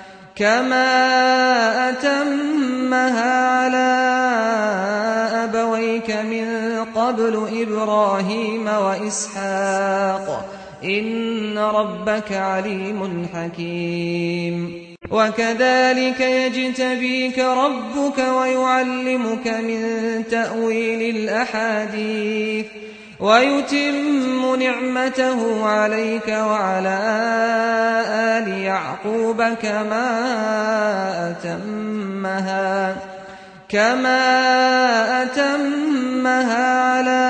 كما أتمها على أبويك من قبل إبراهيم وإسحاق إن ربك عليم حكيم وكذلك يجتبيك ربك ويعلمك من تأويل الأحاديث ويتم نعمته عليك وعلى آل يعقوب كما أتمها كما أتمها على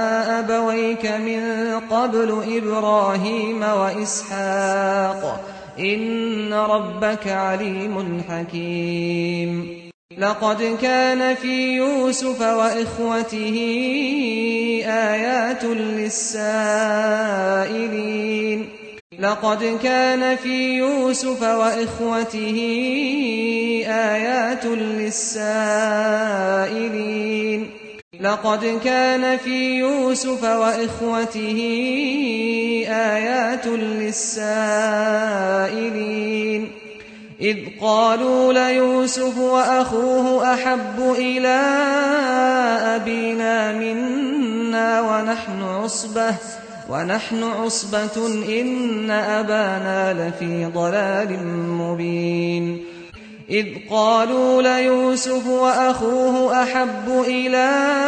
أبويك من قبل إبراهيم وإسحاق إن ربك عليم حكيم لقد كان في يوسف وإخوته آيات للسائلين لقد كان في يوسف وإخوته آيات للسائلين لقد كان في يوسف وإخوته آيات للسائلين إذ قالوا ليوسف وأخوه أحب إلى أبينا منا ونحن عصبة ونحن عصبة إن أبانا لفي ضلال مبين إذ قالوا ليوسف وأخوه أحب إلى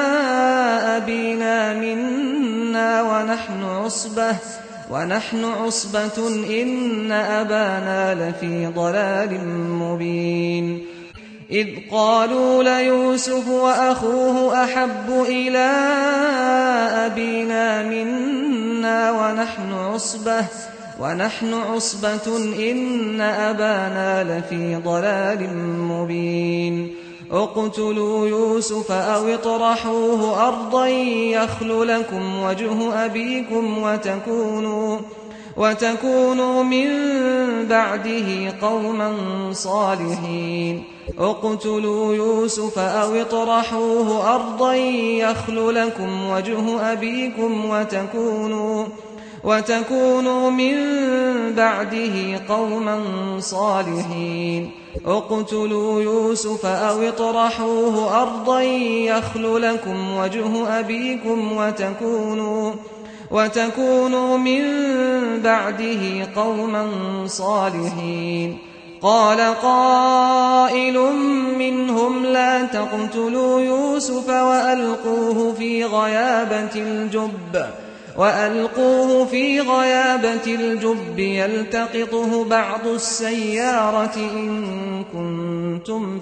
أبينا منا ونحن عصبة ونحن عصبة إن أبانا لفي ضلال مبين إذ قالوا ليوسف وأخوه أحب إلى أبينا منا ونحن عصبة ونحن عصبة إن أبانا لفي ضلال مبين اقتلوا يوسف أو اطرحوه أرضا يخل لكم وجه أبيكم وتكونوا وتكونوا من بعده قوما صالحين اقتلوا يوسف أو اطرحوه أرضا يخل لكم وجه أبيكم وتكونوا وتكونوا من بعده قوما صالحين اقتلوا يوسف أو اطرحوه أرضا يخل لكم وجه أبيكم وتكونوا وتكونوا من بعده قوما صالحين قال قائل منهم لا تقتلوا يوسف وألقوه في غيابة الجب وألقوه في غيابة الجب يلتقطه بعض السيارة إن كنتم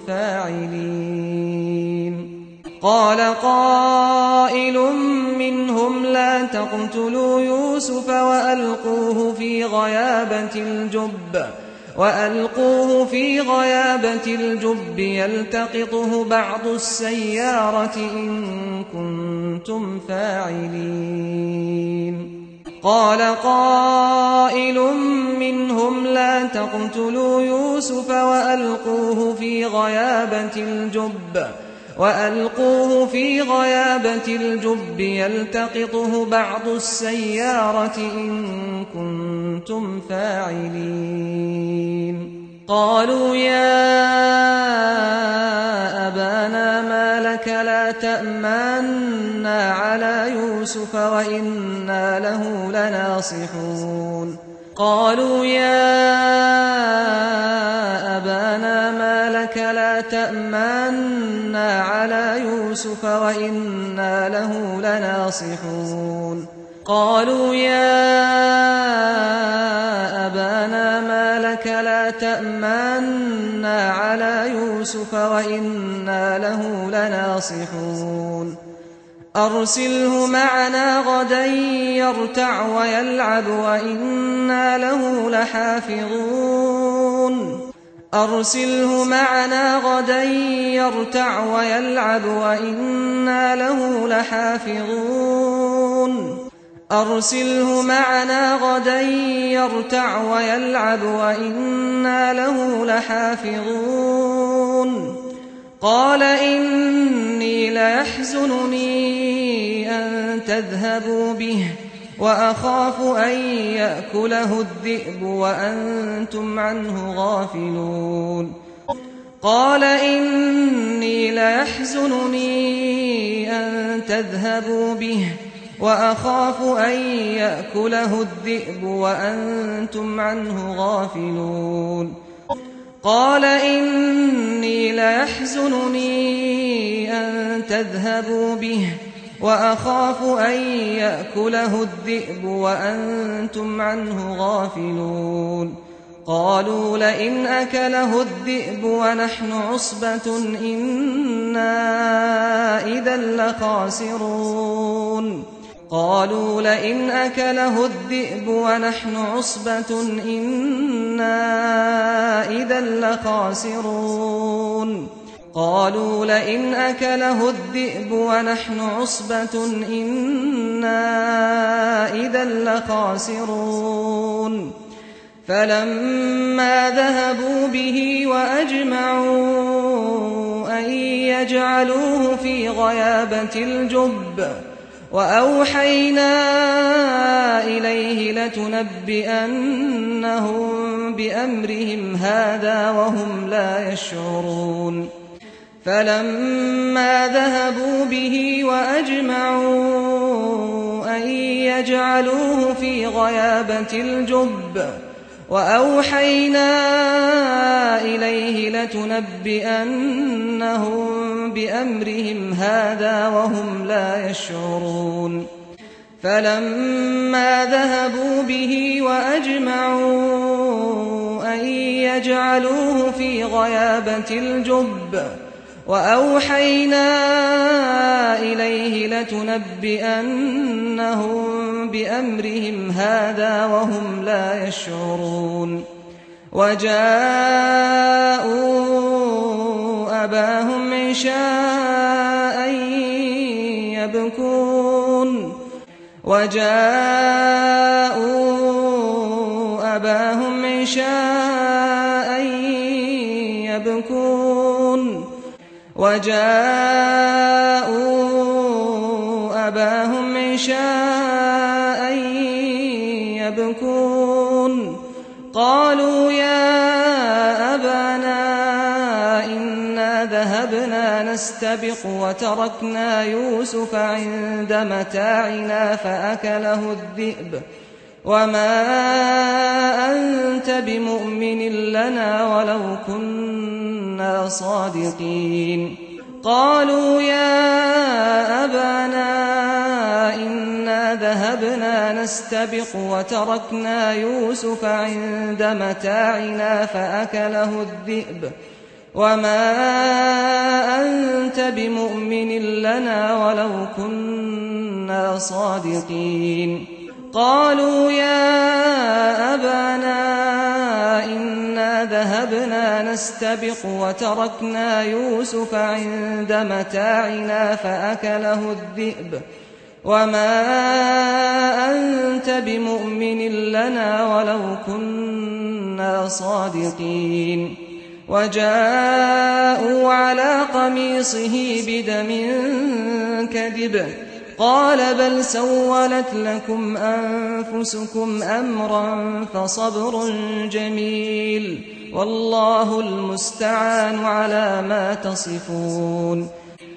فاعلين قال قائل منهم لا تقتلوا يوسف وألقوه في غيابة الجب وألقوه في غيابة الجب يلتقطه بعض السيارة إن كنتم فاعلين قال قائل منهم لا تقتلوا يوسف وألقوه في غيابة الجب وألقوه في غيابة الجب يلتقطه بعض السيارة إن كنتم فاعلين قالوا يا أبانا ما لك لا تأمنا على يوسف وإنا له لناصحون قالوا يا أبانا ما لك لا تأمنا على يوسف وإنا له لناصحون قالوا يا أبانا ما لك لا تأمنا على يوسف وإنا له لناصحون أرسله معنا غدا يرتع ويلعب وإنا له لحافظون أرسله معنا غدا يرتع ويلعب وإنا له لحافظون أرسله معنا غدا يرتع ويلعب وإنا له لحافظون قال إني ليحزنني أن تذهبوا به وأخاف أن يأكله الذئب وأنتم عنه غافلون قال إني ليحزنني أن تذهبوا به وأخاف أن يأكله الذئب وأنتم عنه غافلون قال إني ليحزنني أن تذهبوا به وأخاف أن يأكله الذئب وأنتم عنه غافلون قالوا لئن أكله الذئب ونحن عصبة إنا إذا لخاسرون قالوا لئن أكله الذئب ونحن عصبة إنا إذا لخاسرون قالوا لئن أكله الذئب ونحن عصبة إنا إذا لخاسرون فلما ذهبوا به وأجمعوا أن يجعلوه في غيابة الجب وأوحينا إليه لتنبئنهم بأمرهم هذا وهم لا يشعرون فلما ذهبوا به وأجمعوا أن يجعلوه في غيابة الجب وأوحينا إليه لتنبئنهم بأمرهم هذا وهم لا يشعرون فلما ذهبوا به وأجمعوا أن يجعلوه في غيابة الجب وأوحينا إليه لتنبئنهم بأمرهم هذا وهم لا يشعرون وجاءوا أباهم عشاء يبكون وجاءوا أباهم عشاء يبكون وجاءوا أباهم عشاء يبكون قالوا يا أبانا إنا ذهبنا نستبق وتركنا يوسف عند متاعنا فأكله الذئب وما أنت بمؤمن لنا ولو كنا صادقين قالوا يا أبانا إنا ذهبنا نستبق وتركنا يوسف عند متاعنا فأكله الذئب وما أنت بمؤمن لنا ولو كنا صادقين قالوا يا أبانا إنا ذهبنا نستبق وتركنا يوسف عند متاعنا فأكله الذئب وما أنت بمؤمن لنا ولو كنا صادقين وجاءوا على قميصه بدم كذب قال بل سولت لكم أنفسكم أمرا فصبر جميل والله المستعان على ما تصفون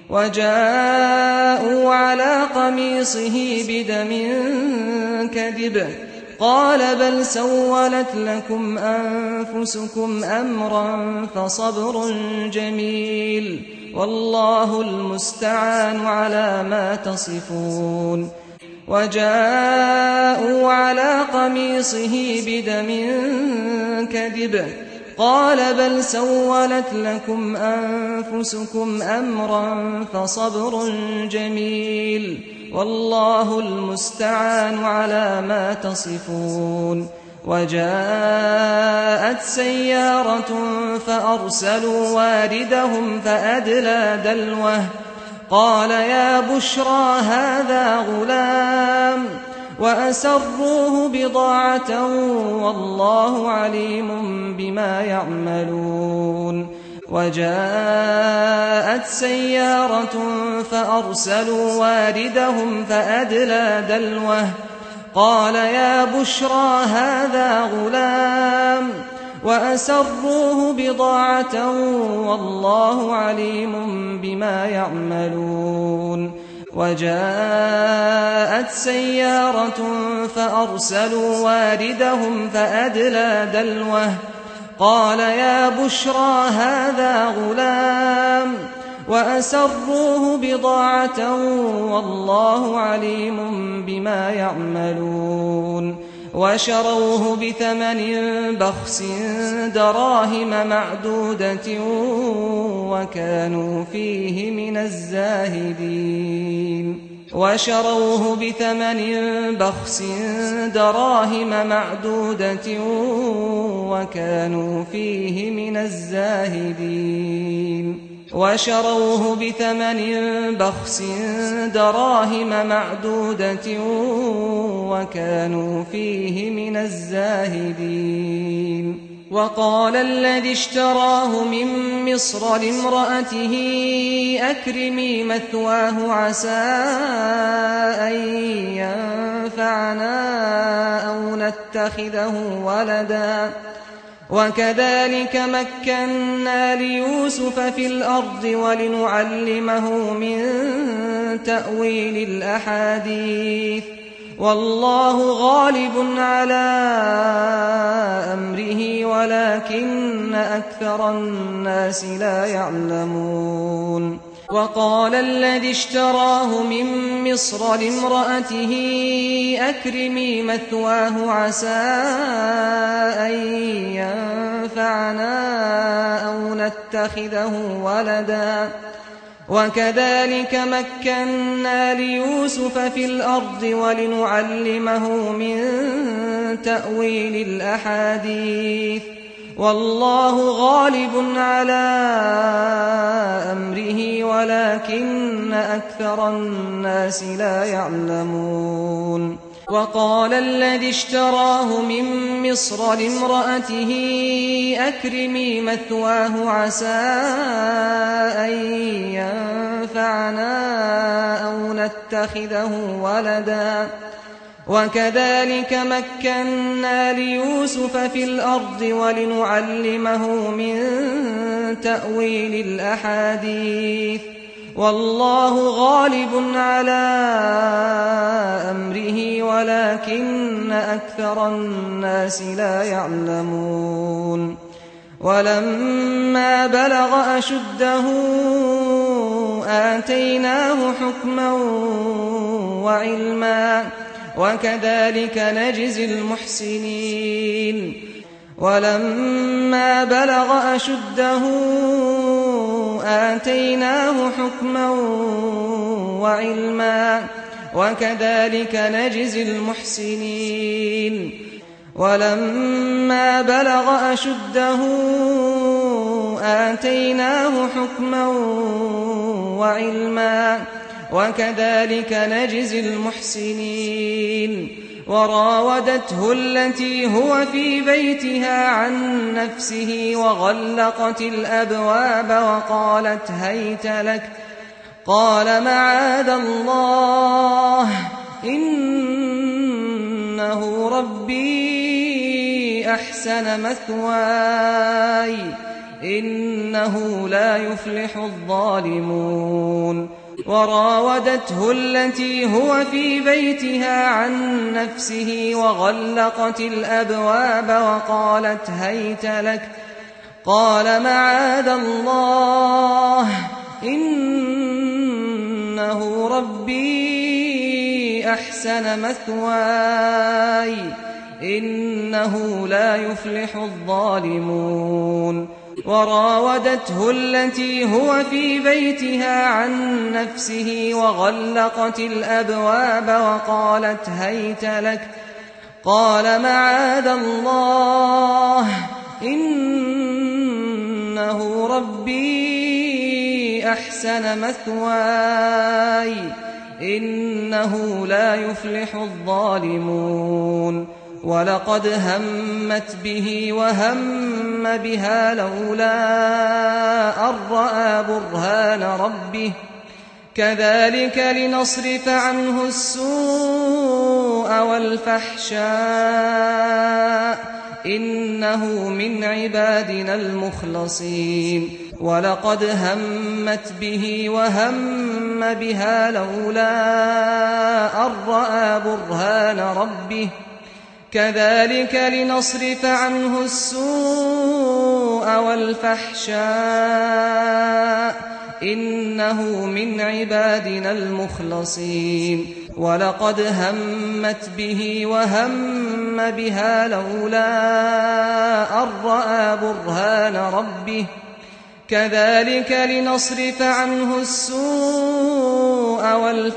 وجاءوا على قميصه بدم كذب قال بل سولت لكم أنفسكم أمرا فصبر جميل والله المستعان على ما تصفون وجاءوا على قميصه بدم كذب قال بل سولت لكم أنفسكم أمرا فصبر جميل والله المستعان على ما تصفون وجاءت سيارة فأرسلوا واردهم فأدلى دلوه قال يا بشرى هذا غلام وأسروه بضاعة والله عليم بما يعملون وجاءت سيارة فأرسلوا واردهم فأدلى دلوه قال يا بشرى هذا غلام وأسروه بضاعة والله عليم بما يعملون وجاءت سيارة فأرسلوا واردهم فأدلى دلوه قال يا بشرى هذا غلام وأسروه بضاعة والله عليم بما يعملون وشروه بثمن بخس دراهم معدودة وكانوا فيه من الزاهدين وشروه بثمن بخس دراهم معدودة وكانوا فيه من الزاهدين وشروه بثمن بخس دراهم معدودة وكانوا فيه من الزاهدين وقال الذي اشتراه من مصر لامرأته أكرمي مثواه عسى أن ينفعنا أو نتخذه ولدا وكذلك مكنا ليوسف في الأرض ولنعلمه من تأويل الأحاديث والله غالب على أمره ولكن أكثر الناس لا يعلمون وقال الذي اشتراه من مصر لامرأته أكرمي مثواه عسى أن ينفعنا أو نتخذه ولدا وكذلك مكنا ليوسف في الأرض ولنعلمه من تأويل الأحاديث والله غالب على أمره ولكن أكثر الناس لا يعلمون وقال الذي اشتراه من مصر لامرأته أكرمي مثواه عسى أن ينفعنا أو نتخذه ولدا وكذلك مكنا ليوسف في الأرض ولنعلمه من تأويل الأحاديث والله غالب على أمره ولكن أكثر الناس لا يعلمون ولما بلغ أشده آتيناه حكما وعلما وكذلك نجزي المحسنين ولما بلغ أشده آتيناه حكما وعلما وكذلك نجزي المحسنين ولما بلغ أشده آتيناه حكما وعلما وكذلك نجزي المحسنين وراودته التي هو في بيتها عن نفسه وغلقت الأبواب وقالت هيت لك قال معاذ الله إنه ربي أحسن مثواي إنه لا يفلح الظالمون وراودته التي هو في بيتها عن نفسه وغلقت الأبواب وقالت هيت لك قال معاذ الله إنه ربي أحسن مثواي إنه لا يفلح الظالمون وراودته التي هو في بيتها عن نفسه وغلقت الأبواب وقالت هيت لك قال معاذ الله إنه ربي أحسن مثواي إنه لا يفلح الظالمون ولقد همت به وهم بها لولا أن رأى برهان ربه كذلك لنصرف عنه السوء والفحشاء إنه من عبادنا المخلصين ولقد همت به وهم بها لولا أن رأى برهان ربه كذلك لنصرف عنه السوء والفحشاء إنه من عبادنا المخلصين ولقد همت به وهم بها لولا أن رأى برهان ربه كذلك لنصرف عنه السوء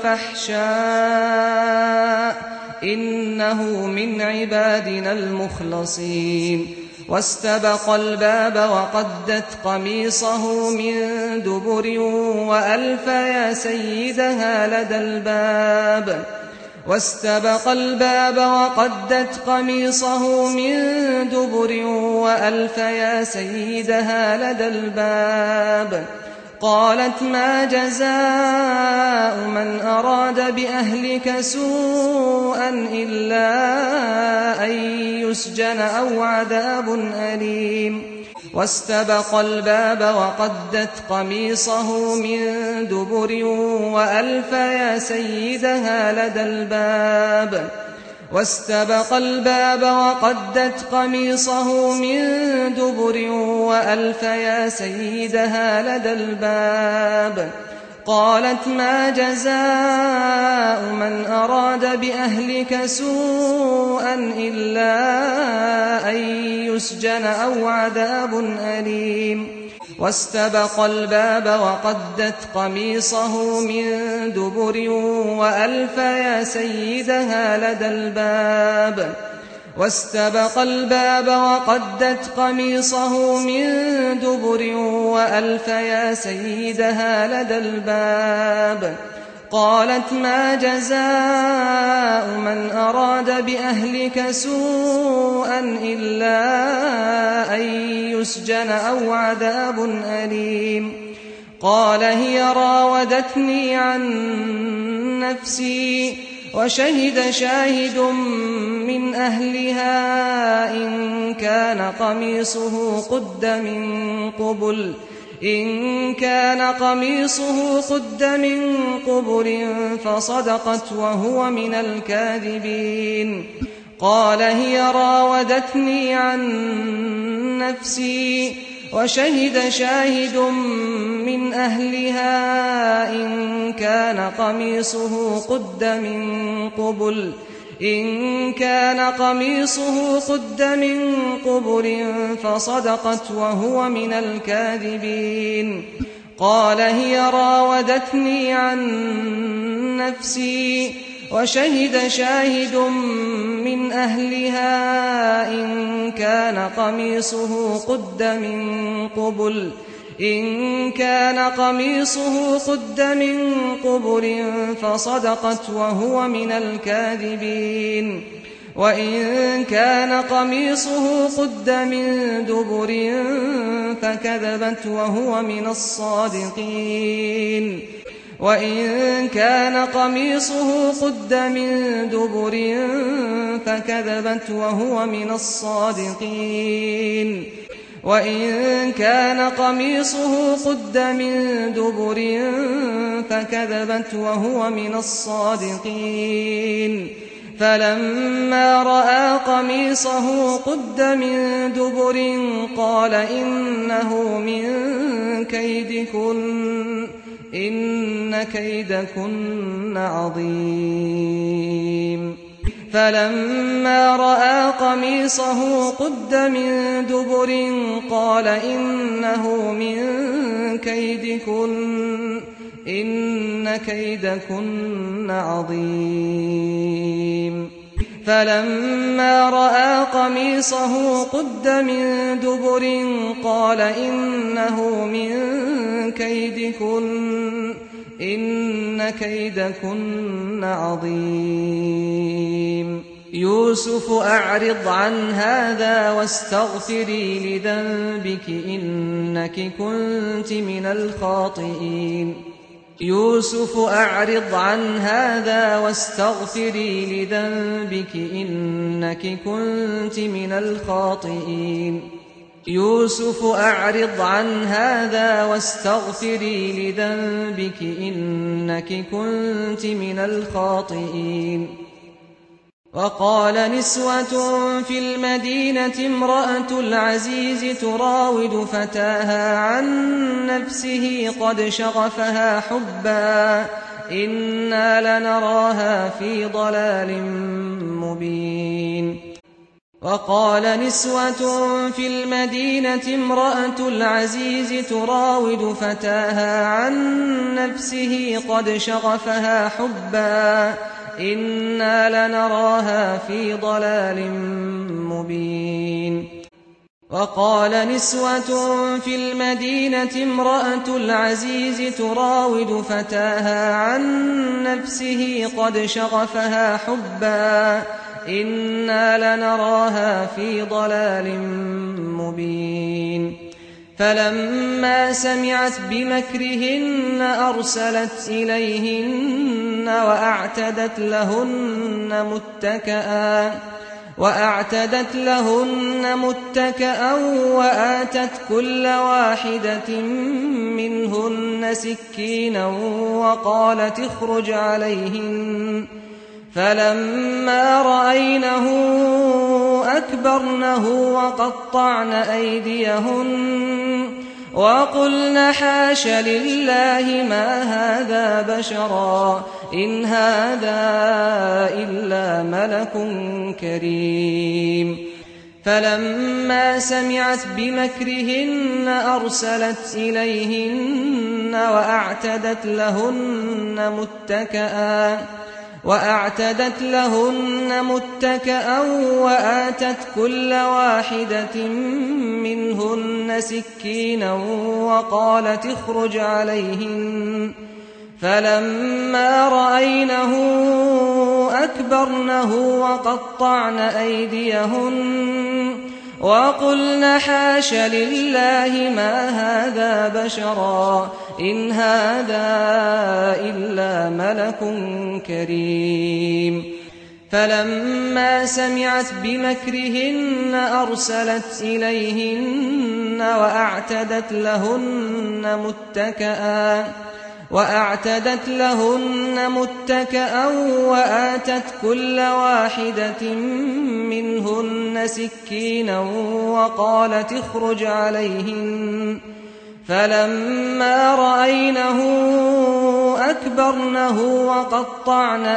والفحشاء إنه من عبادنا المخلصين واستبق الباب وقدت قميصه من دبر وألف يا سيدها لدى الباب واستبق الباب وقدت قميصه من دبر وألف يا سيدها لدى الباب قالت ما جزاء من أراد بأهلك سوءا إلا أن يسجن أو عذاب أليم واستبق الباب وقدت قميصه من دبر وألف يا سيدها لدى الباب واستبق الباب وقدت قميصه من دبر وألف يا سيدها لدى الباب قالت ما جزاء من أراد بأهلك سوءا إلا أن يسجن أو عذاب أليم واستبق الباب وقدت قميصه من دبر وألف يا سيدها لدى الباب واستبق الباب وقدت قميصه من دبر وألف يا سيدها لدى الباب قالت ما جزاء من أراد بأهلك سوءا إلا أن يسجن أو عذاب أليم قال هي راودتني عن نفسي وشهد شاهد من أهلها إن كان قميصه قد من قبل إن كان قميصه قد من قبل فصدقت وهو من الكاذبين قال هي راودتني عن نفسي وشهد شاهد من أهلها إن كان قميصه قد من قبل إن كان قميصه قد من قبل فصدقت وهو من الكاذبين قال هي راودتني عن نفسي وشهد شاهد من أهلها إن كان قميصه قد من قبل إن كان قميصه قد من قبل فصدقت وهو من الكاذبين وإن كان قميصه قد من دبر فكذبت وهو من الصادقين وإن كان قميصه قد من دبر فكذبت وهو من الصادقين وإن كان قميصه قد من دبر فكذبت وهو من الصادقين فلما رأى قميصه قد من دبر قال إنه من كيدكن إن كيدكن عظيم فلما رأى قميصه قد من دبر قال إنه من كيدكن إن كيدكن عظيم فلما رأى قميصه قد من دبر قال إنه من كيدكن إن كيدكن عظيم يوسف أعرض عن هذا واستغفري لذنبك إنك كنت من الخاطئين يوسف أعرض عن هذا واستغفري لذنبك إنك كنت من الخاطئين يوسف أعرض عن هذا واستغفري لذنبك إنك كنت من الخاطئين وقال نسوة في المدينة امرأة العزيز تراود فتاها عن نفسه قد شغفها حبا إنا لنراها في ضلال مبين وقال نسوة في المدينة امرأة العزيز تراود فتاها عن نفسه قد شغفها حبا إنا لنراها في ضلال مبين. وقال نسوة في المدينة امرأة العزيز تراود فتاها عن نفسه قد شغفها حبا إنا لنراها في ضلال مبين. فلما سمعت بمكرهن أرسلت إليهن وأعتدت لهن متكئا وأعتدت لهن متكئا وآتت كل واحدة منهن سكينا وقالت اخرج عليهن. فلما رأينه أكبرنه وقطعن أيديهن وقلن حاش لله ما هذا بشرا إن هذا إلا ملك كريم. فلما سمعت بمكرهن أرسلت إليهن وأعتدت لهن متكئا وأعتدت لهن متكئا وآتت كل واحدة منهن سكينا وقالت اخرج عليهن. فلما رأينه أكبرنه وقطعن أيديهن وقلن حاش لله ما هذا بشرا إن هذا إلا ملك كريم. فلما سمعت بمكرهن أرسلت إليهن وأعتدت لهن متكئا وأعتدت لهن متكئا وآتت كل واحدة منهن سكينا وقالت اخرج عليهن. فلما رأينه أكبرنه وقطعن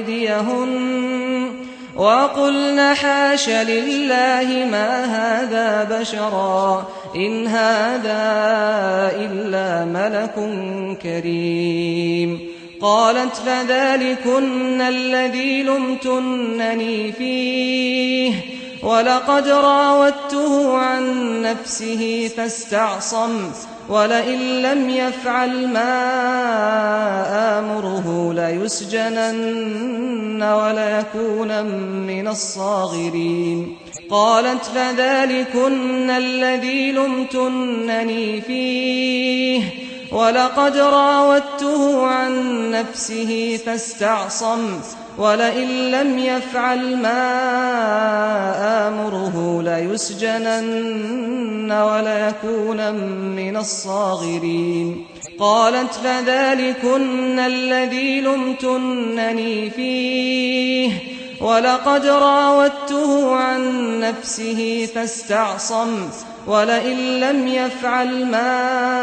أيديهن وقلن حاش لله ما هذا بشرا إن هذا إلا ملك كريم. قالت فذلكن الذي لمتنني فيه ولقد راودته عن نفسه فاستعصم ولئن لم يفعل ما آمره ليسجنن وليكون من الصاغرين. قالت فذلكن الذي لمتنني فيه ولقد راودته عن نفسه فاستعصم ولئن لم يفعل ما آمره ليسجنن وليكون من الصاغرين. قالت فذلكن الذي لمتنني فيه ولقد راودته عن نفسه فاستعصم ولئن لم يفعل ما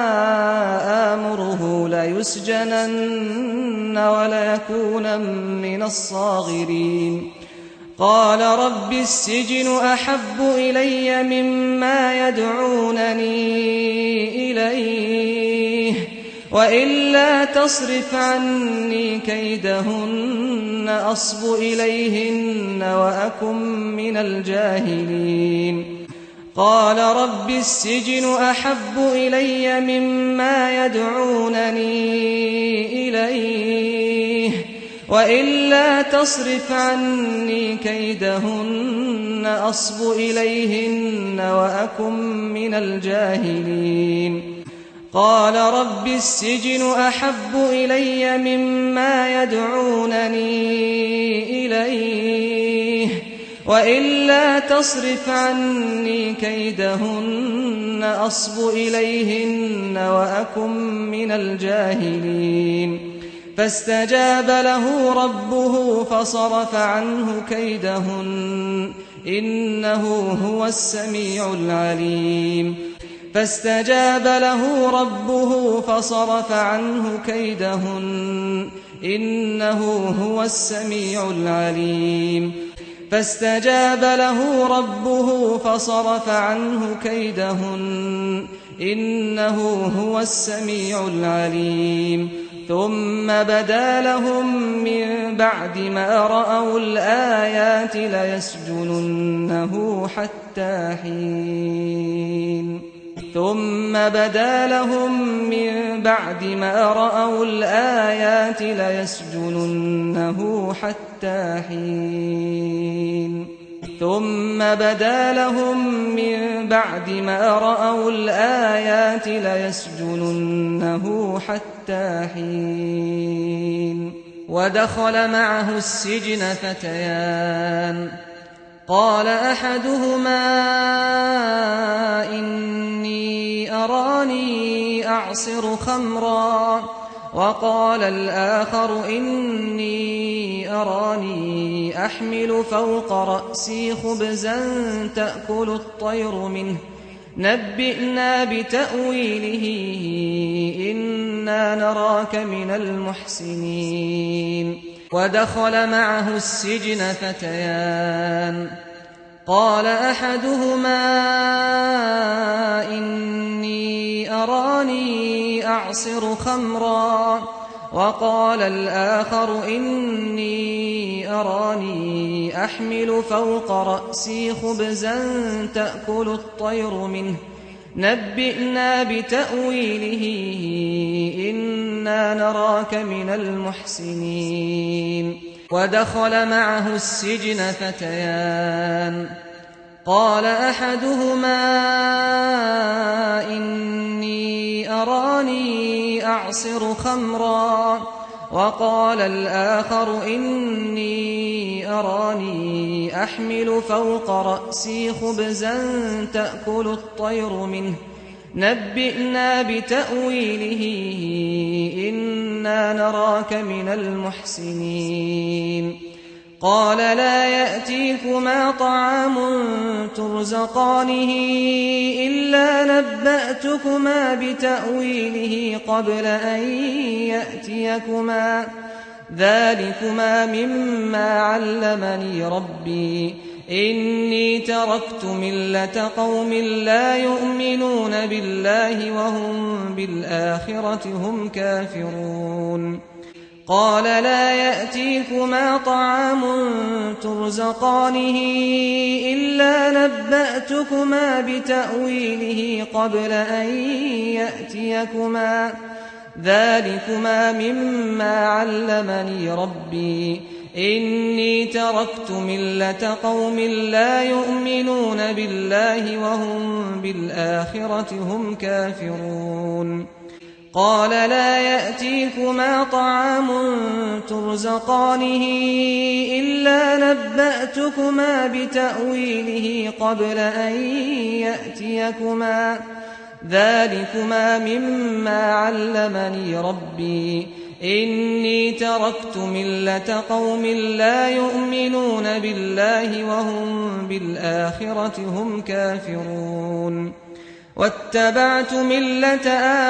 آمره ليسجنن وليكون من الصاغرين. قال رب السجن أحب إلي مما يدعونني إليه وإلا تصرف عني كيدهن أصب إليهن وأكن من الجاهلين. قال رب السجن أحب إلي مما يدعونني إليه وإلا تصرف عني كيدهن أصب إليهن وأكن من الجاهلين. قال رب السجن أحب إلي مما يدعونني إليه وإلا تصرف عني كيدهن أصب إليهن وأكن من الجاهلين. فاستجاب له ربه فصرف عنه كيدهن إنه هو السميع العليم. فاستجاب له ربه فصرف عنه كيدهن إنه هو السميع العليم. فاستجاب له ربه فصرف عنه كيدهن إنه هو السميع العليم ثم بدا لهم من بعد ما رأوا الآيات ليسجننه حتى حين ثم بدا لهم من بعد ما رأوا الآيات ليسجننه حتى حين ثم بدا لهم من بعد ما رأوا الآيات ليسجننه حتى حين ودخل معه السجن فتيان قال أحدهما إني أراني أعصر خمرا وقال الآخر إني أراني أحمل فوق رأسي خبزا تأكل الطير منه نبئنا بتأويله إنا نراك من المحسنين ودخل معه السجن فتيان قال أحدهما إني أراني أعصر خمرا وقال الآخر إني أراني أحمل فوق رأسي خبزا تأكل الطير منه نبئنا بتأويله إنا نراك من المحسنين ودخل معه السجن فتيان قال أحدهما إني أراني أعصر خمرا وقال الآخر إني أراني أحمل فوق رأسي خبزا تأكل الطير منه نبئنا بتأويله إنا نراك من المحسنين قال لا يأتيكما طعام ترزقانه إلا نبأتكما بتأويله قبل أن يأتيكما ذلكما مما علمني ربي إني تركت ملة قوم لا يؤمنون بالله وهم بالآخرة هم كافرون قال لا يأتيكما طعام ترزقانه إلا نبأتكما بتأويله قبل أن يأتيكما ذلكما مما علمني ربي إني تركت ملة قوم لا يؤمنون بالله وهم بالآخرة هم كافرون قال لا يأتيكما طعام ترزقانه إلا نبأتكما بتأويله قبل أن يأتيكما ذلكما مما علمني ربي إني تركت ملة قوم لا يؤمنون بالله وهم بالآخرة هم كافرون واتبعت ملة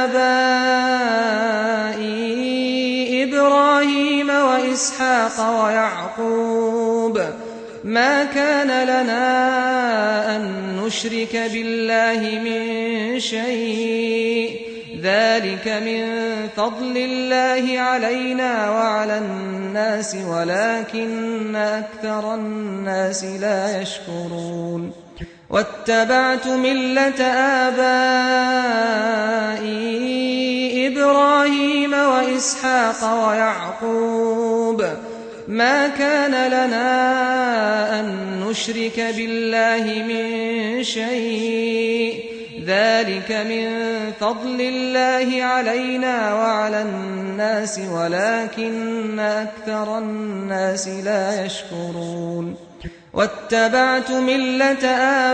آبائي إبراهيم وإسحاق ويعقوب ما كان لنا أن نشرك بالله من شيء ذلك من فضل الله علينا وعلى الناس ولكن أكثر الناس لا يشكرون واتبعت ملة آبائي إبراهيم وإسحاق ويعقوب ما كان لنا أن نشرك بالله من شيء ذلك من فضل الله علينا وعلى الناس ولكن أكثر الناس لا يشكرون واتبعت ملة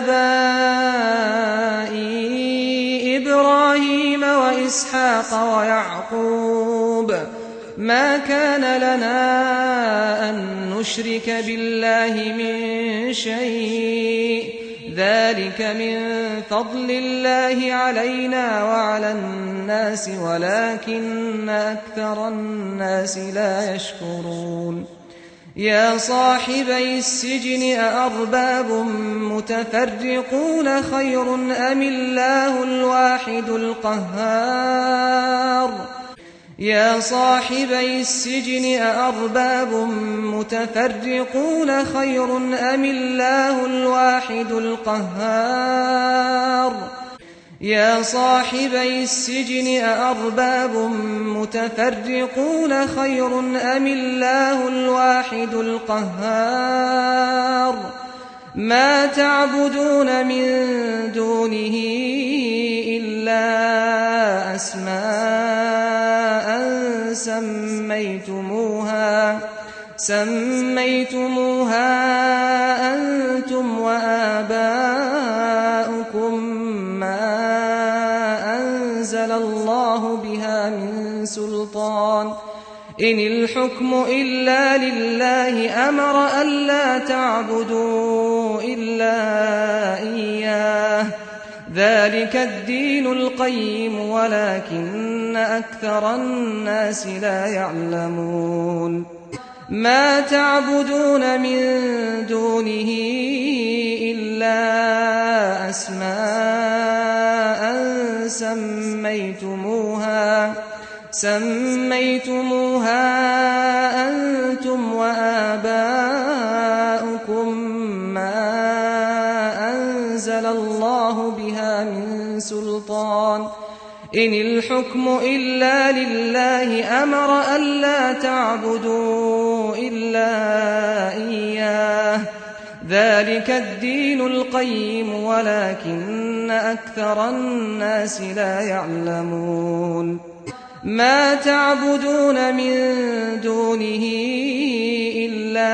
آبائي إبراهيم وإسحاق ويعقوب ما كان لنا أن نشرك بالله من شيء ذلك من فضل الله علينا وعلى الناس ولكن أكثر الناس لا يشكرون يا صاحبي السجن أأرباب متفرقون خير أم الله الواحد القهار يا صاحبي السجن أأرباب متفرقون خير أم الله الواحد القهار يا صاحبي السجن أأرباب متفرقون خير أم الله الواحد القهار ما تعبدون من دونه إلا أسماء سميتموها سميتموها أنتم وآباؤكم ما أنزل الله بها من سلطان إن الحكم إلا لله أمر ألا تعبدوا إلا إياه ذلك الدين القيم ولكن أكثر الناس لا يعلمون ما تعبدون من دونه إلا أسماء سميتموها سميتموها أنتم وآباؤكم ما أنزل الله بها من سلطان إن الحكم إلا لله أمر ألا تعبدوا إلا إياه ذلك الدين القيم ولكن أكثر الناس لا يعلمون ما تعبدون من دونه إلا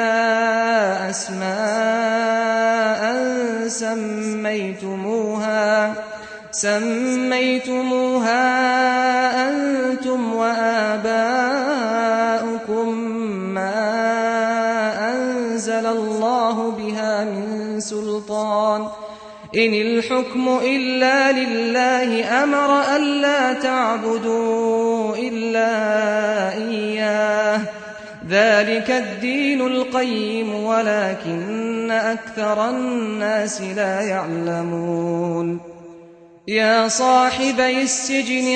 أسماء سميتموها سميتموها أنتم وآباؤكم ما أنزل الله بها من سلطان إن الحكم إلا لله أمر ألا تعبدوا إلا إياه ذلك الدين القيم ولكن أكثر الناس لا يعلمون يا صاحبي السجن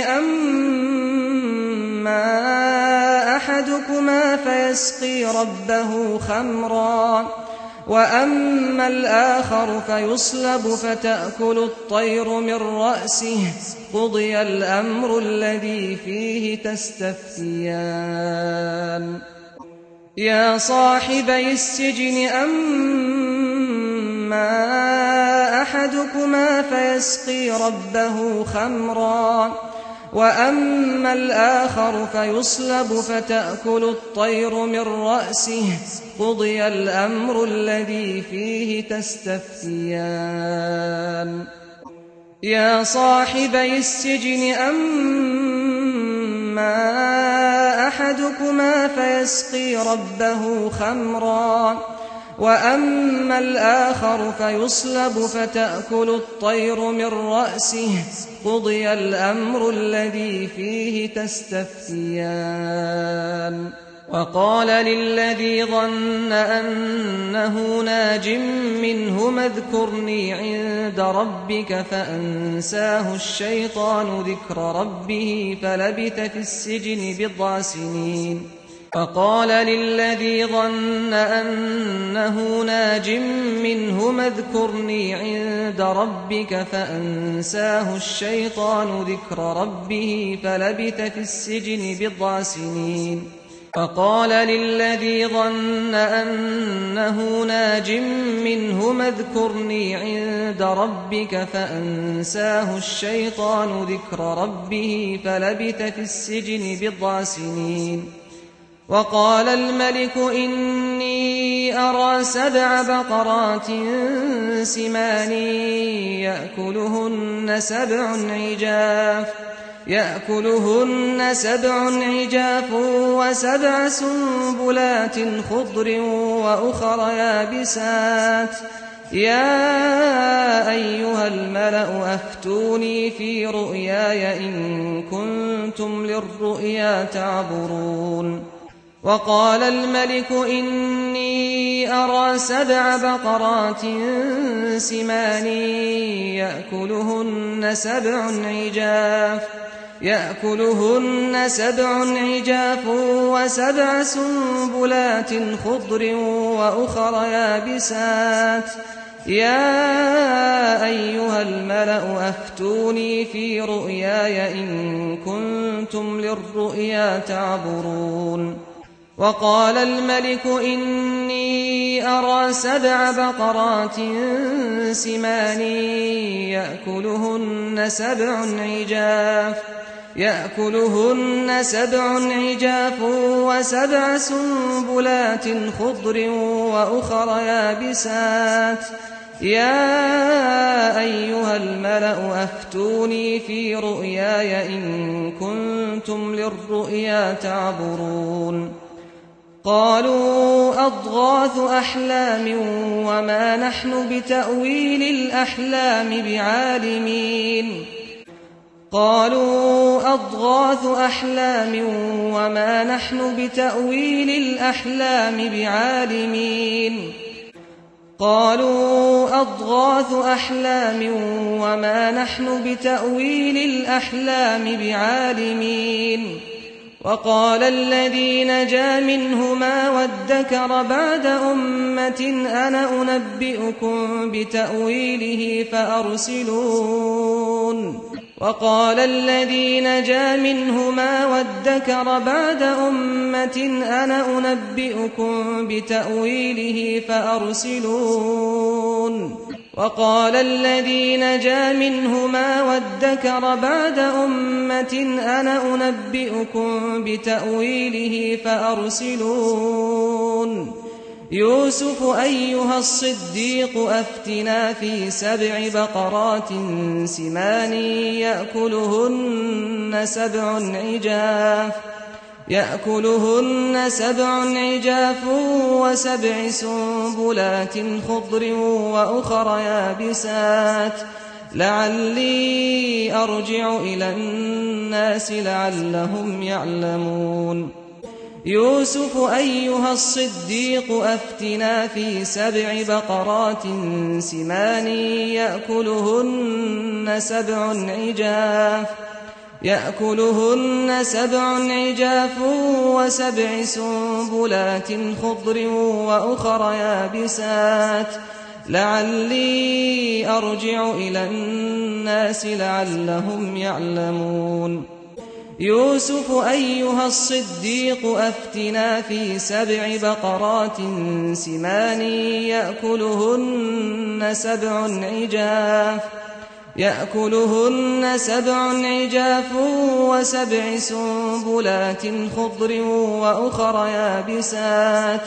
أما أحدكما فيسقي ربه خمرا وأما الآخر فيصلب فتأكل الطير من رأسه قضي الأمر الذي فيه تستفتيان يا صاحبي السجن أما أحدكما فيسقي ربه خمرا وأما الآخر فيصلب فتأكل الطير من رأسه قضي الأمر الذي فيه تستفتيان يا صاحبي السجن أما أحدكما فيسقي ربه خمرا وأما الآخر فيصلب فتأكل الطير من رأسه قضي الأمر الذي فيه تستفتيان وقال للذي ظن أنه ناج منهما اذكرني عند ربك فأنساه الشيطان ذكر ربه فلبث في السجن بضع سنين فقال للذي ظن أنه ناج منهما اذكرني عند ربك فأنساه الشيطان ذكر ربه فلبث في السجن بضع سنين فقال للذي ظن أنه ناج منهما اذكرني عند ربك فأنساه الشيطان ذكر ربه فلبث في السجن بضع سنين وقال الملك إني أرى سبع بقرات سمان يأكلهن سبع عجاف يأكلهن سبع عجاف وسبع سنبلات خضر وأخر يابسات يا أيها الملأ أفتوني في رؤياي إن كنتم للرؤيا تعبرون وقال الملك إني أرى سبع بقرات سمان يأكلهن سبع عجاف يأكلهن سبع عجاف وسبع سنبلات خضر وأخر يابسات يا أيها الملأ أفتوني في رؤياي إن كنتم للرؤيا تعبرون وقال الملك إني أرى سبع بقرات سمان يأكلهن سبع عجاف يأكلهن سبع عجاف وسبع سنبلات خضر وأخر يابسات يا أيها الملأ أفتوني في رؤياي إن كنتم للرؤيا تعبرون قالوا أضغاث أحلام وما نحن بتأويل الأحلام بعالمين قالوا أضغاث أحلام وما نحن بتأويل الأحلام بعالمين قالوا أضغاث أحلام وما نحن بتأويل الأحلام بعالمين وقال الذي نجا منهما وادكر بعد أمة أنا أنبئكم بتأويله فأرسلون وقال الذي نجا منهما وادكر بعد أمة أنا أنبئكم بتأويله فأرسلون وقال الذي نجا منهما وادكر بعد أمة أنا أنبئكم بتأويله فأرسلون يوسف أيها الصديق أفتنا في سبع بقرات سمان يأكلهن سبع عجاف يأكلهن سبع عجاف وسبع سنبلات خضر وأخر يابسات لعلي أرجع إلى الناس لعلهم يعلمون يوسف أيها الصديق أفتنا في سبع بقرات سمان يأكلهن سبع عجاف يأكلهن سبع عجاف وسبع سنبلات خضر وأخر يابسات لعلي أرجع إلى الناس لعلهم يعلمون يوسف أيها الصديق أفتنا في سبع بقرات سمان يأكلهن سبع عجاف يأكلهن سبع عجاف وسبع سنبلات خضر وأخر يابسات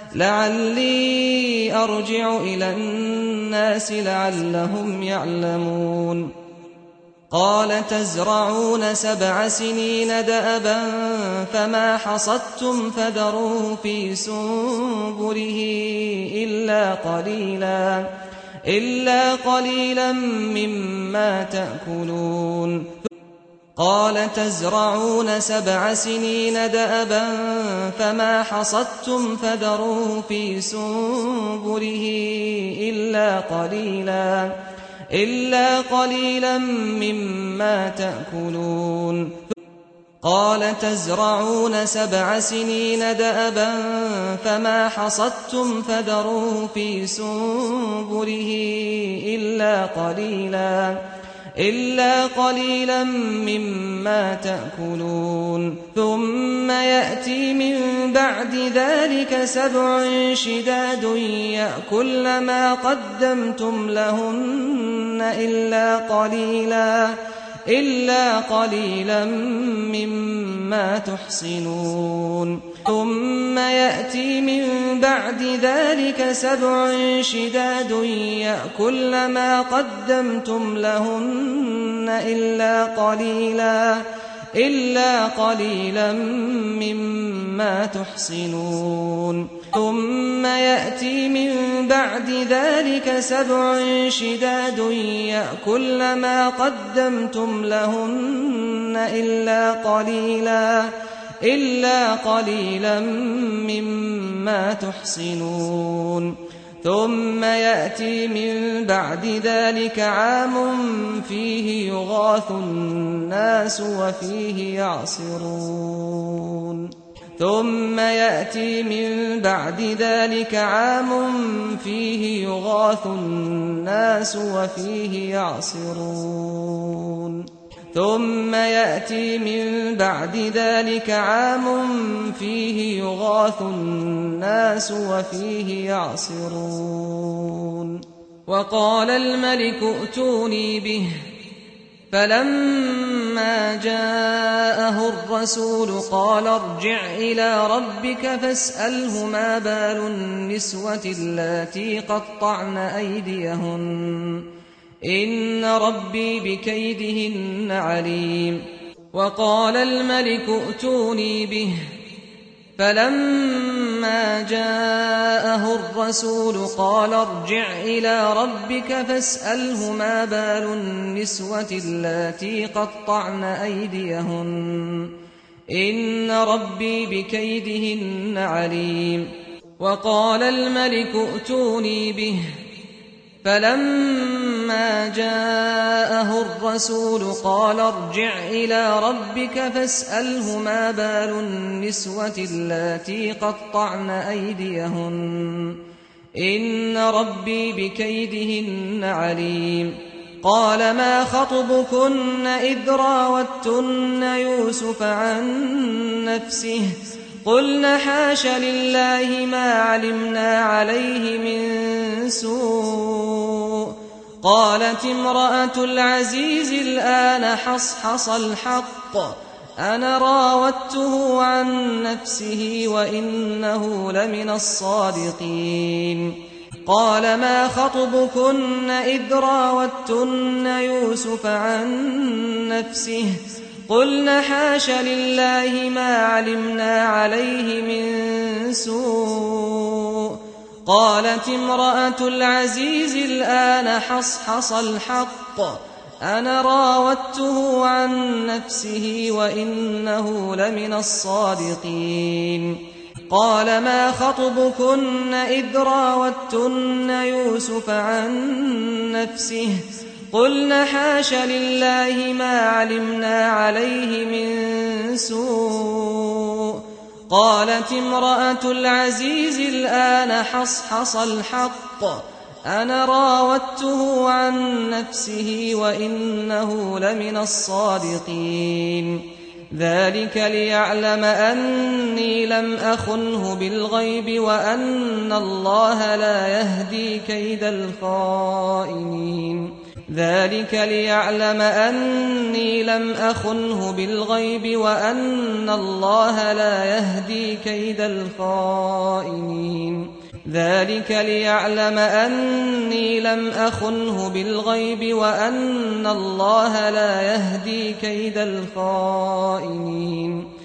لعلي أرجع إلى الناس لعلهم يعلمون قال تزرعون سبع سنين دأبا فما حصدتم فذروه في سنبله إلا قليلا إلا قليلا مما تأكلون قال تزرعون سبع سنين دأبا فما حصدتم فذروه في سنبله إلا قليلا إلا قليلا مما تأكلون قال تزرعون سبع سنين دأبا فما حصدتم فذروه في سنبله إلا قليلا إلا قليلا مما تأكلون ثم يأتي من بعد ذلك سبع شداد يأكل ما قدمتم لهن إلا قليلا إلا قليلا مما تحصنون ثم يأتي من بعد ذلك سبع شداد يأكل ما قدمتم لهن إلا قليلا إلا قليلا مما تحصنون ثم يأتي من بعد ذلك سبع شداد يأكل ما قدمتم لهن إلا قليلا إلا قليلا مما تحصنون ثم يأتي من بعد ذلك عام فيه يغاث الناس وفيه يعصرون ثم يأتي من بعد ذلك عام فيه يغاث الناس وفيه يعصرون ثم يأتي من بعد ذلك عام فيه يغاث الناس وفيه يعصرون وقال الملك ائتوني به فلما جاءه الرسول قال ارجع إلى ربك فاسأله ما بال النسوة اللاتي قطعن أيديهن إن ربي بكيدهن عليم وقال الملك ائتوني به فلما جاءه الرسول قال ارجع إلى ربك فاسأله ما بال النسوة اللاتي قطعن أيديهن إن ربي بكيدهن عليم وقال الملك ائتوني به فلما جاءه الرسول قال ارجع إلى ربك فاسأله ما بال النسوة اللاتي قطعن أيديهن إن ربي بكيدهن عليم قال ما خطبكن إذ راوتن يوسف عن نفسه قلنا حاش لله ما علمنا عليه من سوء قالت امرأة العزيز الآن حصحص الحق أنا راودته عن نفسه وإنه لمن الصادقين قال ما خطبكن إذ راوتن يوسف عن نفسه قلنا حاش لله ما علمنا عليه من سوء قالت امرأة العزيز الآن حصحص الحق أنا راودته عن نفسه وإنه لمن الصادقين قال ما خطبكن إذ راوتن يوسف عن نفسه قلنا حاش لله ما علمنا عليه من سوء قالت امرأة العزيز الآن حصحص الحق أنا راودته عن نفسه وإنه لمن الصادقين ذلك ليعلم أني لم أخنه بالغيب وأن الله لا يهدي كيد الخائنين ذلك ليعلم أني لم أخنه بالغيب وأن الله لا يهدي كيد الخائنين ذلك ليعلم أني لم أخنه بالغيب وأن الله لا يهدي كيد الخائنين